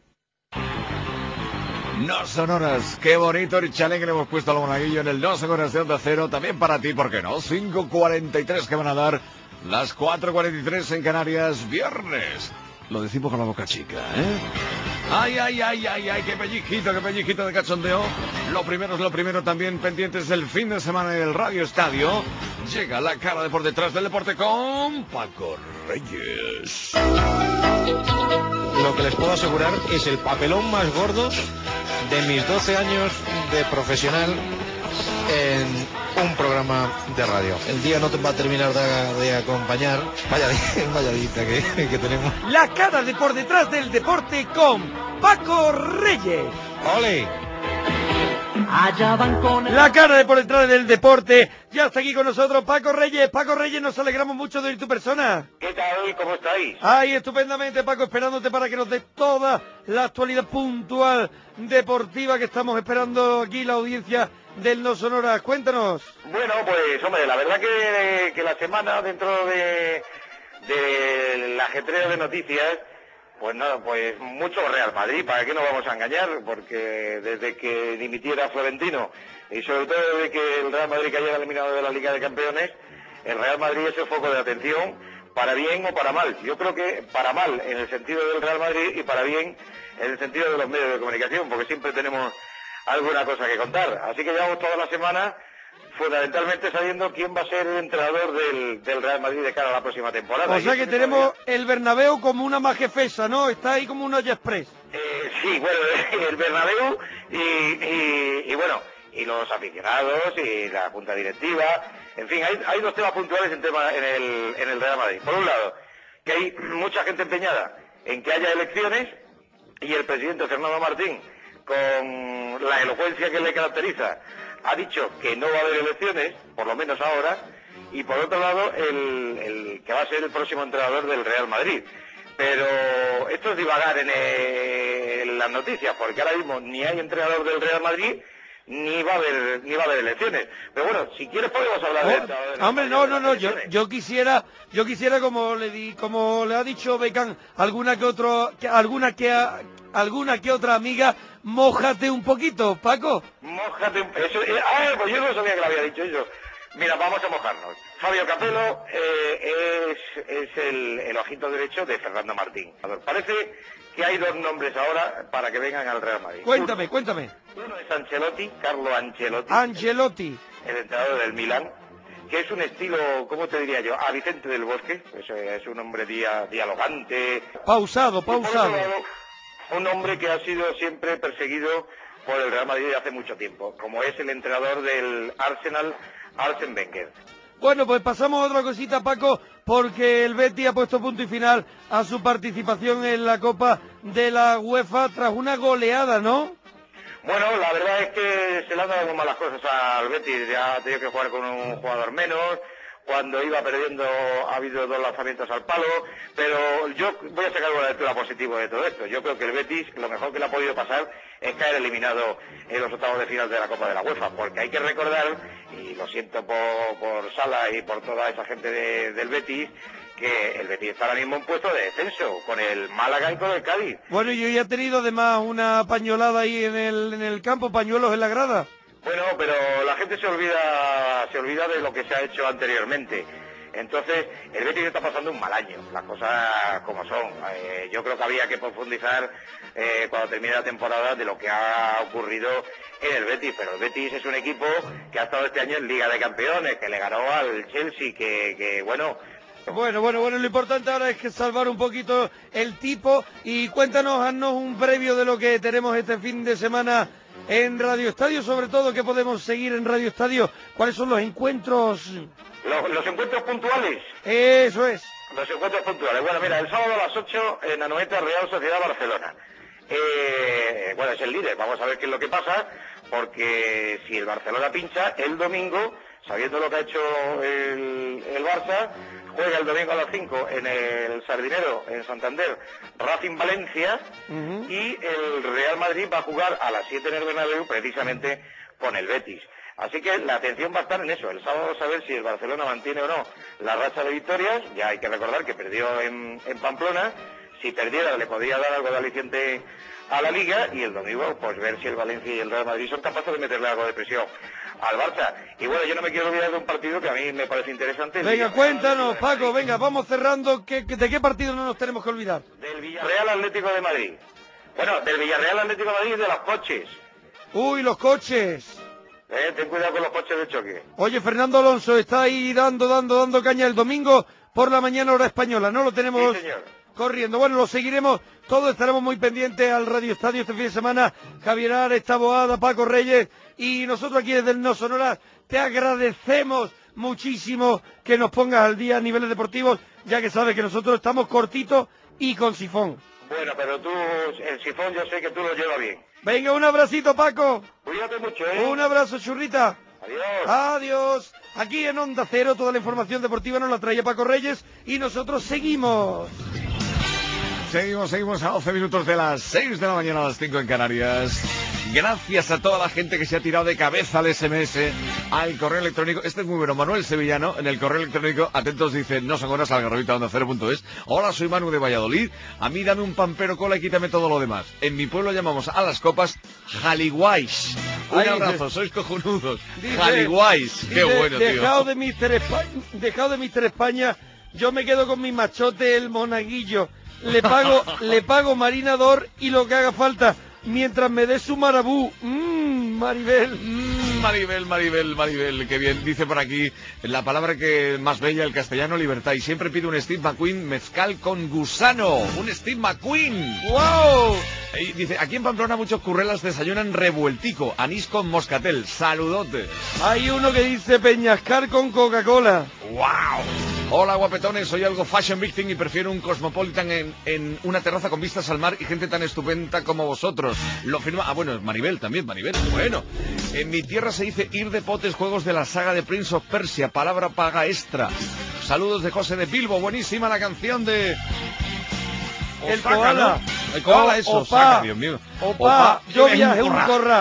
No son horas, qué bonito el chalet que le hemos puesto al monaguillo en el No son horas de Onda Cero, también para ti, ¿por qué no? cinco cuarenta y tres que van a dar las cuatro cuarenta y tres en Canarias, viernes. Lo decimos con la boca chica, ¿eh? Ay, ay, ay, ay, ay, qué pellizquito, qué pellizquito de cachondeo. Lo primero es lo primero, también pendientes del fin de semana en el Radio Estadio. Llega la cara de por detrás del deporte con Paco Reyes. Lo que les puedo asegurar es el papelón más gordo de mis doce años de profesional en un programa de radio. El día no te va a terminar de, de acompañar. Vaya, vaya dita que, que tenemos. La cara de por detrás del deporte con Paco Reyes. ¡Ole! Allá van con el... La cara de por detrás del deporte. Ya está aquí con nosotros Paco Reyes. Paco Reyes, nos alegramos mucho de oír tu persona. ¿Qué tal? ¿Cómo estáis? Ay, estupendamente, Paco, esperándote para que nos des toda la actualidad puntual deportiva que estamos esperando aquí, la audiencia del No Sonora. Cuéntanos. Bueno, pues, hombre, la verdad que, que la semana dentro de del ajetreo de noticias, pues no, pues mucho Real Madrid, ¿para qué nos vamos a engañar? Porque desde que dimitiera Florentino y sobre todo desde que el Real Madrid cayera eliminado de la Liga de Campeones, el Real Madrid es el foco de atención, para bien o para mal. Yo creo que para mal en el sentido del Real Madrid y para bien en el sentido de los medios de comunicación, porque siempre tenemos alguna cosa que contar. Así que llevamos toda la semana fundamentalmente sabiendo quién va a ser el entrenador del, del Real Madrid de cara a la próxima temporada. O sea que tenemos el Bernabéu como una majefesa, ¿no? Está ahí como un olla express. Eh, sí, bueno, el Bernabéu y, y, y bueno, y los aficionados y la junta directiva. En fin, hay, hay dos temas puntuales en, tema, en, el, en el Real Madrid. Por un lado, que hay mucha gente empeñada en que haya elecciones y el presidente Fernando Martín, con la elocuencia que le caracteriza, ha dicho que no va a haber elecciones, por lo menos ahora, y por otro lado, el, el que va a ser el próximo entrenador del Real Madrid. Pero esto es divagar en, el, en las noticias, porque ahora mismo ni hay entrenador del Real Madrid, ni va a haber ni va a haber elecciones. Pero bueno, si quieres podemos hablar de esto. Oh, hombre, no, no, no, yo, yo quisiera, yo quisiera como le di, como le ha dicho Becán, alguna que otro, que, alguna que a- alguna que otra amiga, mójate un poquito, Paco. Mójate un... Eso, eh, ah, pues yo no sabía que lo había dicho eso. Mira, vamos a mojarnos. Fabio Capello eh, es, es el, el ojito derecho de Fernando Martín. A ver, parece que hay dos nombres ahora para que vengan al Real Madrid. Cuéntame, cuéntame. Uno es Ancelotti, Carlo Ancelotti, Ancelotti. el entrenador del Milán, que es un estilo, ¿cómo te diría yo? A Vicente del Bosque, es, es un hombre dia- dialogante. Pausado, Y por otro pausado. lado, un hombre que ha sido siempre perseguido por el Real Madrid hace mucho tiempo, como es el entrenador del Arsenal, Arsene Wenger. Bueno, pues pasamos a otra cosita, Paco, porque el Betis ha puesto punto y final a su participación en la Copa de la UEFA tras una goleada, ¿no? Bueno, la verdad es que se le han dado muy malas cosas al Betis, ya ha tenido que jugar con un jugador menos, cuando iba perdiendo ha habido dos lanzamientos al palo, pero yo voy a sacar una lectura positiva de todo esto. Yo creo que el Betis, lo mejor que le ha podido pasar es caer eliminado en los octavos de final de la Copa de la UEFA, porque hay que recordar, y lo siento por, por Sala y por toda esa gente de- del Betis, que el Betis está ahora mismo en puesto de descenso, con el Málaga y con el Cádiz. Bueno, yo ya he tenido además una pañolada ahí en el, en el campo, pañuelos en la grada. Bueno, pero la gente se olvida, se olvida de lo que se ha hecho anteriormente. Entonces, el Betis está pasando un mal año, las cosas como son. Eh, yo creo que había que profundizar eh, cuando termine la temporada de lo que ha ocurrido en el Betis, pero el Betis es un equipo que ha estado este año en Liga de Campeones, que le ganó al Chelsea, que, que bueno... Bueno, bueno, bueno, lo importante ahora es que salvar un poquito el tipo y cuéntanos, haznos un previo de lo que tenemos este fin de semana en Radio Estadio, sobre todo que podemos seguir en Radio Estadio, cuáles son los encuentros. Los, los encuentros puntuales. Eso es. Los encuentros puntuales. Bueno, mira, el sábado a las ocho en Anoeta, Real Sociedad Barcelona. Eh, bueno, es el líder, vamos a ver qué es lo que pasa, porque si el Barcelona pincha, el domingo, sabiendo lo que ha hecho el, el Barça, juega el domingo a las cinco en el Sardinero, en Santander, Racing Valencia, y el Real Madrid va a jugar a las siete en el Bernabéu, precisamente con el Betis. Así que la atención va a estar en eso, el sábado saber si el Barcelona mantiene o no la racha de victorias. Ya hay que recordar que perdió en, en Pamplona, si perdiera le podría dar algo de aliciente a la Liga, y el domingo pues ver si el Valencia y el Real Madrid son capaces de meterle algo de presión al Barça. Y bueno, yo no me quiero olvidar de un partido que a mí me parece interesante. el Venga, Villarreal cuéntanos, Paco, venga, vamos cerrando, ¿qué- qué- ¿de qué partido no nos tenemos que olvidar? Del Villarreal Atlético de Madrid. Bueno, del Villarreal Atlético de Madrid y de los coches. Uy, los coches. Eh, ten cuidado con los coches de choque. Oye, Fernando Alonso está ahí dando, dando, dando caña el domingo por la mañana hora española, ¿no? Lo tenemos Sí, señor. corriendo. Bueno, lo seguiremos, todos estaremos muy pendientes al Radio Estadio este fin de semana. Javier Ares, Taboada, Paco Reyes y nosotros aquí desde el No Sonora te agradecemos muchísimo que nos pongas al día a niveles deportivos, ya que sabes que nosotros estamos cortitos y con sifón. Bueno, pero tú, el sifón yo sé que tú lo llevas bien. Venga, un abracito, Paco. Cuídate mucho, ¿eh? Un abrazo, churrita. Adiós. Adiós. Aquí en Onda Cero toda la información deportiva nos la traía Paco Reyes y nosotros seguimos. Seguimos, seguimos a doce minutos de las seis de la mañana, a las cinco en Canarias. Gracias a toda la gente que se ha tirado de cabeza al ese eme ese, al correo electrónico. Este es muy bueno, Manuel Sevillano, en el correo electrónico, atentos, dice, no son horas, al garrobita onda cero punto es. Hola, soy Manu de Valladolid. A mí dame un pampero cola y quítame todo lo demás. En mi pueblo llamamos a las copas jaliguays. Un Ahí abrazo, dice- sois cojonudos. Dice- Jaliguays, qué dice, bueno, tío. Dejado de Mister España, dejado de Mister España, yo me quedo con mi machote, el monaguillo. Le pago, le pago marinador y lo que haga falta, mientras me dé su marabú. Mmm, Maribel. Mm, Maribel, Maribel, Maribel, qué bien. Dice por aquí la palabra que más bella, el castellano, libertad. Y siempre pido un Steve McQueen mezcal con gusano. Un Steve McQueen. ¡Wow! Y dice, aquí en Pamplona muchos currelas desayunan revueltico, anís con moscatel. Saludote. Hay uno que dice peñascar con Coca-Cola. ¡Wow! Hola, guapetones, soy algo fashion victim y prefiero un Cosmopolitan en, en una terraza con vistas al mar y gente tan estupenda como vosotros. Lo firma... Ah, bueno, es Maribel también, Maribel. Bueno, en mi tierra se dice ir de potes, juegos de la saga de Prince of Persia, palabra paga extra. Saludos de José de Bilbo, buenísima la canción de... El Osaka, koala. ¿no? El koala, Oh, eso, opa. Osaka, Dios mío. Opa, yo en viajé un corral. corral.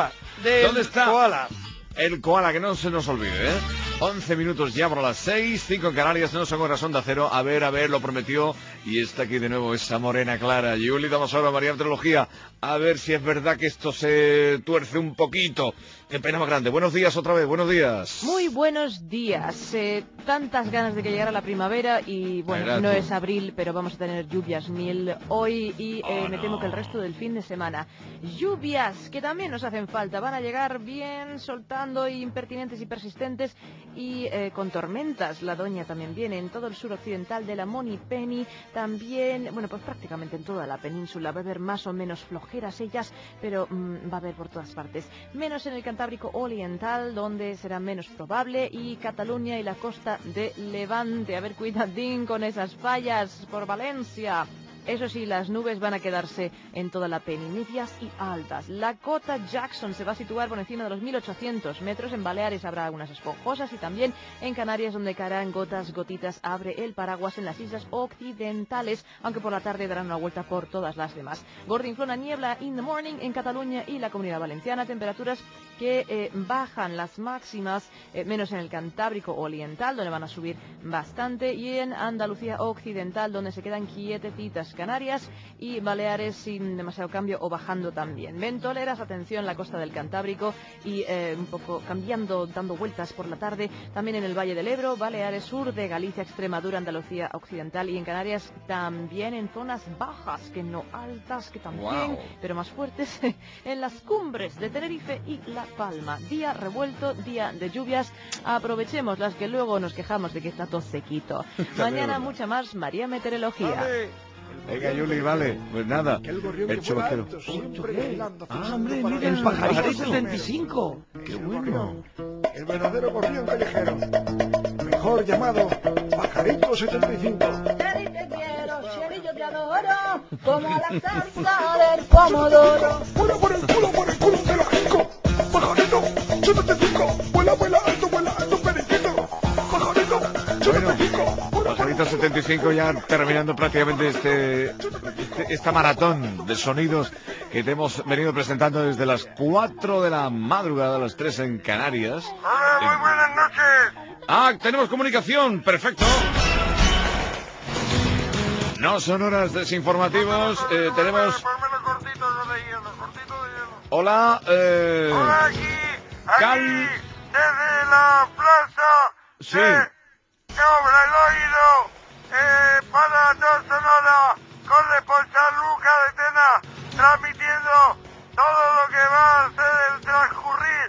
del ¿Dónde está? koala. El koala, que no se nos olvide, ¿eh? once minutos ya por las seis, cinco en Canarias, no son horas Onda Cero. A ver, a ver, lo prometió. Y está aquí de nuevo esa morena clara. Yuli, vamos ahora a María Meteorología. A ver si es verdad que esto se tuerce un poquito. Qué pena más grande. Buenos días otra vez, buenos días. Muy buenos días. Eh, tantas ganas de que llegara la primavera y, bueno, Verás no tú. es abril, pero vamos a tener lluvias mil hoy y eh, Oh, me temo no. que el resto del fin de semana. Lluvias que también nos hacen falta. Van a llegar bien soltando, impertinentes y persistentes y eh, con tormentas. La doña también viene en todo el sur occidental de la Monipenny. También, bueno, pues prácticamente en toda la península. Va a haber más o menos flojeras ellas, pero mmm, va a haber por todas partes. Menos en el Cantábrico Oriental, donde será menos probable, y Cataluña y la costa de Levante. A ver, cuidadín con esas fallas por Valencia. Eso sí, las nubes van a quedarse en toda la peni, medias y altas. La cota Jackson se va a situar por encima de los mil ochocientos metros. En Baleares habrá algunas esponjosas y también en Canarias, donde caerán gotas, gotitas. Abre el paraguas en las islas occidentales, aunque por la tarde darán una vuelta por todas las demás. Gordinflona, niebla in the morning en Cataluña y la Comunidad Valenciana. Temperaturas que eh, bajan las máximas, eh, menos en el Cantábrico Oriental, donde van a subir bastante, y en Andalucía Occidental, donde se quedan quietecitas. Canarias y Baleares sin demasiado cambio o bajando también. Ventoleras, atención, la costa del Cantábrico y eh, un poco cambiando, dando vueltas por la tarde, también en el Valle del Ebro, Baleares, sur de Galicia, Extremadura, Andalucía Occidental, y en Canarias también en zonas bajas, que no altas, que también, Wow. pero más fuertes, en las cumbres de Tenerife y La Palma. Día revuelto, día de lluvias. Aprovechemos las que luego nos quejamos de que está todo sequito. Mañana mucha más María Meteorología. Venga, Yuli, vale. Pues nada. El chubasquero. Ah, hombre, mira, el pajarito setenta y cinco. Qué bueno. El verdadero gorrión callejero. Mejor llamado Pajarito setenta y cinco. Sherry te quiero, Sherry yo te adoro, como la salsa del pomodoro. Vuela por el culo, por el culo te lo jinco. Pajarito setenta y cinco. Vuela, vuela alto, vuela alto, periquito. Pajarito setenta y cinco. Pajarito setenta y cinco, ya terminando prácticamente este, este- esta maratón de sonidos que te hemos venido presentando desde las cuatro de la madrugada a las tres en Canarias. Hola, muy buenas noches. Ah, tenemos comunicación, perfecto. No son horas desinformativos, eh, tenemos... Hola, eh... Hola, aquí, aquí, Cal... desde la plaza Sí. de Obradoiro, eh, para No Sonora, corresponsal Lucas de Tena, transmitiendo todo lo que va a ser el transcurrir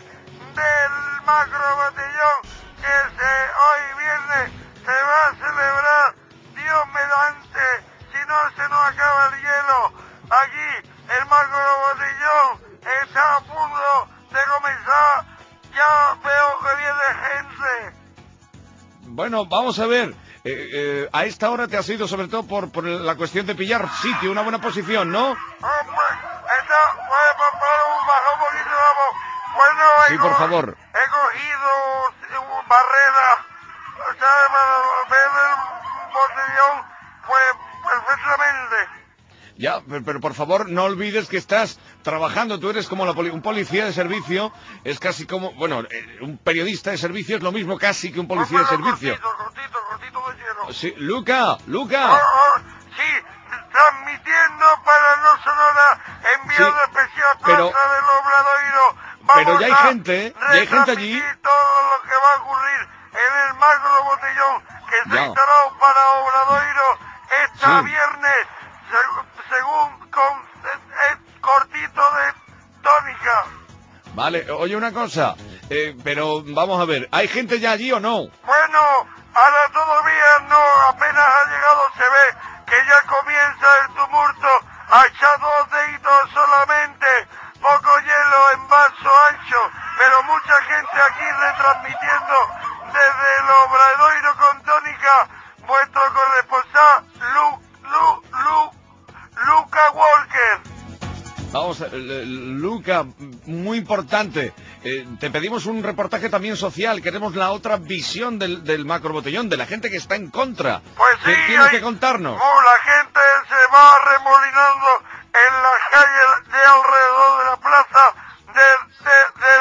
del macro botellón que se, hoy viernes se va a celebrar, Dios mediante, si no se nos acaba el hielo. Aquí el macro botellón está a punto de comenzar, ya veo que viene gente. Bueno, vamos a ver. Eh, eh, a esta hora te has ido sobre todo por, por la cuestión de pillar sitio, una buena posición, ¿no? Hombre, está, puede poner un bajo un poquito la voz. Bueno, Sí, he, por co- favor. he cogido uh, barrera, ¿sabes? Para ver el botellón, pues perfectamente. Ya, pero, pero por favor no olvides que estás trabajando, tú eres como la poli- un policía de servicio, es casi como, bueno, eh, un periodista de servicio es lo mismo casi que un policía de servicio. Cortito, cortito de hielo. Sí, Luca, Luca. Oh, oh, sí, transmitiendo para No Sonora, enviado Sí, especial pero- Plaza del Obradoiro. Pero ya hay a gente, ¿eh? Ya hay gente allí. retransmitir todo lo que va a ocurrir en el macro botellón que se Ya. instaló para Obradoiro este Sí. viernes, seg- según con eh, eh, cortito de tónica. Vale, oye una cosa, eh, pero vamos a ver, ¿hay gente ya allí o no? Bueno, ahora todavía no, apenas ha llegado, se ve que ya comienza el tumulto, a echar dos deditos solamente, poco hielo en vaso ancho, pero mucha gente aquí retransmitiendo desde el Obradoiro con tónica, vuestro corresponsal, Lu, Lu, Lu, Luca Walker. Vamos, eh, eh, Luca, muy importante, eh, te pedimos un reportaje también social, queremos la otra visión del, del macro botellón, de la gente que está en contra. Pues ¿Qué sí, tienes hay- que contarnos? Oh, la gente se va remolinando en las calles de alrededor de la plaza de, de, de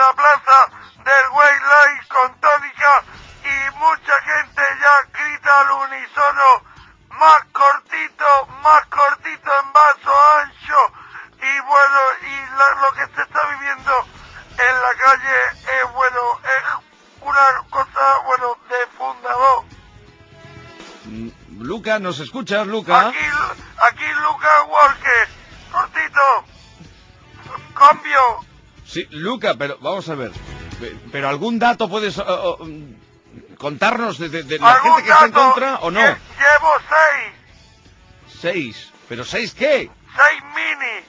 la- lo que se está viviendo en la calle es, bueno, es una cosa, bueno, de fundador. Mm, Luca, ¿nos escuchas, Luca? Aquí, aquí Lucas Walker, cortito, cambio. Sí, Luca, pero vamos a ver. Pe- ¿Pero algún dato puedes uh, uh, um, contarnos de, de- de la ¿Algún gente que está en dato? contra o no? Lle- Llevo seis, Seis. ¿Pero seis qué? seis mini.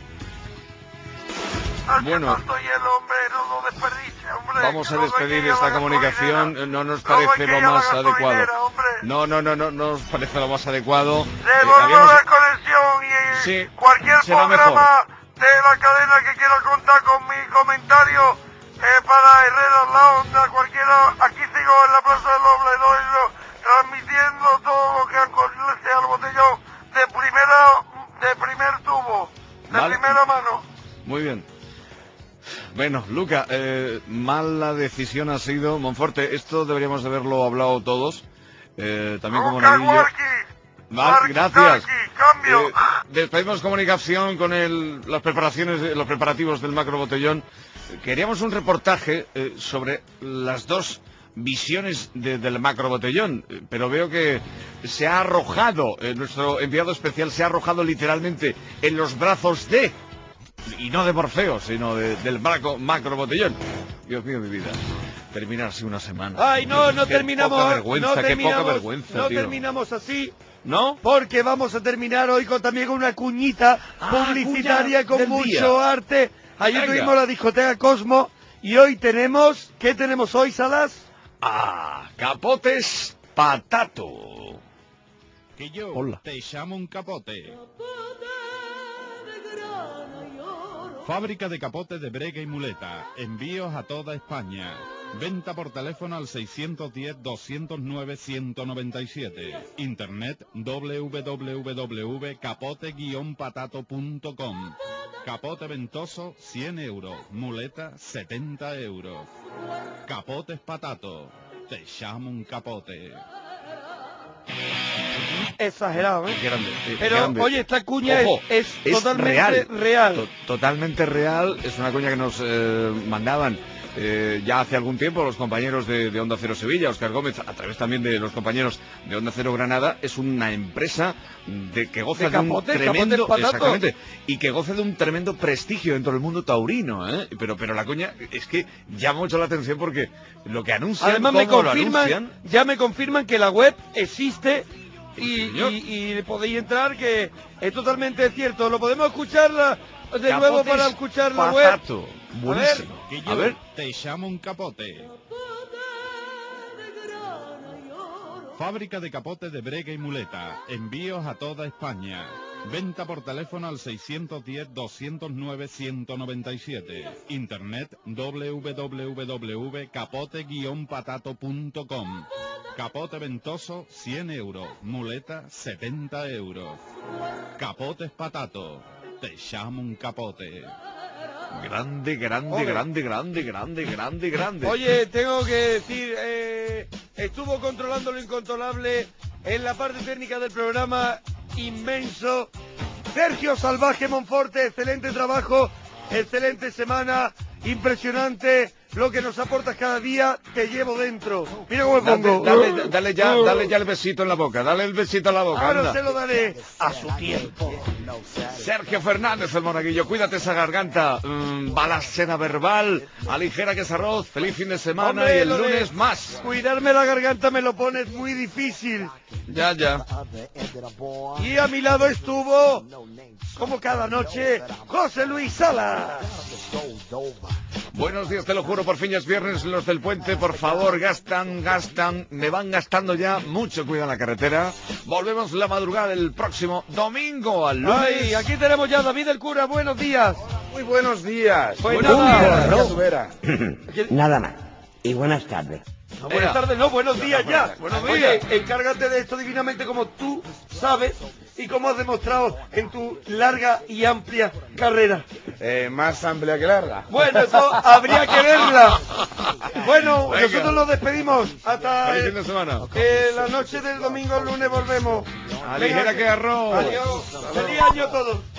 Bueno, Soy el hombre, no lo desperdicie, hombre. vamos a No despedir hay que ir a esta la comunicación. eh, No nos No hay parece que lo ir a la más adecuado. gasolinera, hombre. No, no, no, no, no nos parece lo más adecuado. Eh, Devuelvo habíamos- la conexión y Sí, cualquier será programa de la cadena que quiera contar con mi comentario eh, para Herrera La Onda, cualquiera, aquí sigo en la Plaza del Obledoiro transmitiendo todo lo que acontece al botellón de primera, de primer tubo, de Vale. primera mano. Muy bien. Bueno, Luca, eh, mala decisión ha sido. Monforte, esto deberíamos de haberlo hablado todos. Eh, también como Navillo. Vale, gracias. Eh, despedimos comunicación con el, las preparaciones, de- los preparativos del macro botellón. Queríamos un reportaje eh, sobre las dos visiones de- del macro botellón, eh, pero veo que se ha arrojado, eh, nuestro enviado especial se ha arrojado literalmente en los brazos de, y no de Morfeo, sino de- del macro, macro botellón. Dios mío, mi vida. Terminar así una semana. Ay, no, no Qué terminamos. Poca vergüenza, no qué terminamos, poca vergüenza, no tío. terminamos así. ¿No? Porque vamos a terminar hoy con también con una cuñita Ah, publicitaria cuña con del mucho día. arte. Ayer Venga. tuvimos la discoteca Cosmo y hoy tenemos, ¿qué tenemos hoy, Salas? Ah, capotes patato. Que yo Hola. te llamo un capote. Fábrica de capotes de brega y muleta. Envíos a toda España. Venta por teléfono al seiscientos diez, doscientos nueve, ciento noventa y siete. Internet w w w punto capote guion patato punto com. Capote ventoso cien euros. Muleta setenta euros. Capotes patato. Te llamo un capote. Exagerado, ¿eh? Grande, eh, Pero, grande. oye, esta cuña Ojo, es, es totalmente real. real. To- totalmente real. Es una cuña que nos eh, mandaban eh, ya hace algún tiempo los compañeros de, de Onda Cero Sevilla, Óscar Gómez, a través también de los compañeros de Onda Cero Granada. Es una empresa de que goza De de, un capotes, tremendo, capotes patato. exactamente, y que goza de un tremendo prestigio dentro del mundo taurino, ¿eh? Pero, pero la cuña es que llama mucho la atención porque lo que anuncian, Además me cómo lo confirman, anuncian, ya me confirman que la web existe y, señor. y, y podéis entrar, que es totalmente cierto. Lo podemos escuchar la- de Capotes nuevo para escuchar la web. patato. Buenísimo. Que A yo ver. te llamo un capote. Fábrica de capotes de brega y muleta. Envíos a toda España. Venta por teléfono al seiscientos diez, doscientos nueve, ciento noventa y siete. Internet w w w punto capote guion patato punto com. Capote ventoso cien euros. Muleta setenta euros. Capotes patato. Te llamo un capote. Grande, grande, Ole. grande, grande, grande, grande, grande. Oye, tengo que decir, eh, estuvo controlando lo incontrolable en la parte técnica del programa, inmenso. Sergio Salvaje Monforte, excelente trabajo, excelente semana, impresionante lo que nos aportas cada día, te llevo dentro. Mira cómo me Dale, pongo. dale, dale ya, dale ya el besito en la boca, dale el besito en la boca. Ahora anda. se lo daré a su tiempo. Sergio Fernández, el monaguillo, cuídate esa garganta, mm, balacena verbal, aligera que es arroz, feliz fin de semana Hombre, y el lo de lunes más. Cuidarme la garganta me lo pones muy difícil. Ya, ya. Y a mi lado estuvo, como cada noche, José Luis Sala. Buenos días, te lo juro, por fin ya es viernes, los del puente, por favor, gastan, gastan, me van gastando ya, mucho cuidado en la carretera. Volvemos la madrugada del próximo domingo al lunes. Ay, aquí tenemos ya a David el cura, buenos días. Muy buenos días. Pues Buenos nada. días, Tubera. Nada más. Y buenas tardes. No, buenas tardes, no, buenos días ya. Buenos Oye, encárgate de esto divinamente como tú sabes y como has demostrado en tu larga y amplia carrera. Eh, más amplia que larga. Bueno, eso habría que verla. Bueno, Venga. nosotros nos despedimos hasta Feliz eh, fin de semana. eh, la noche del domingo al lunes volvemos. Aligera Venga, que arroz. Adiós. Feliz año a todos.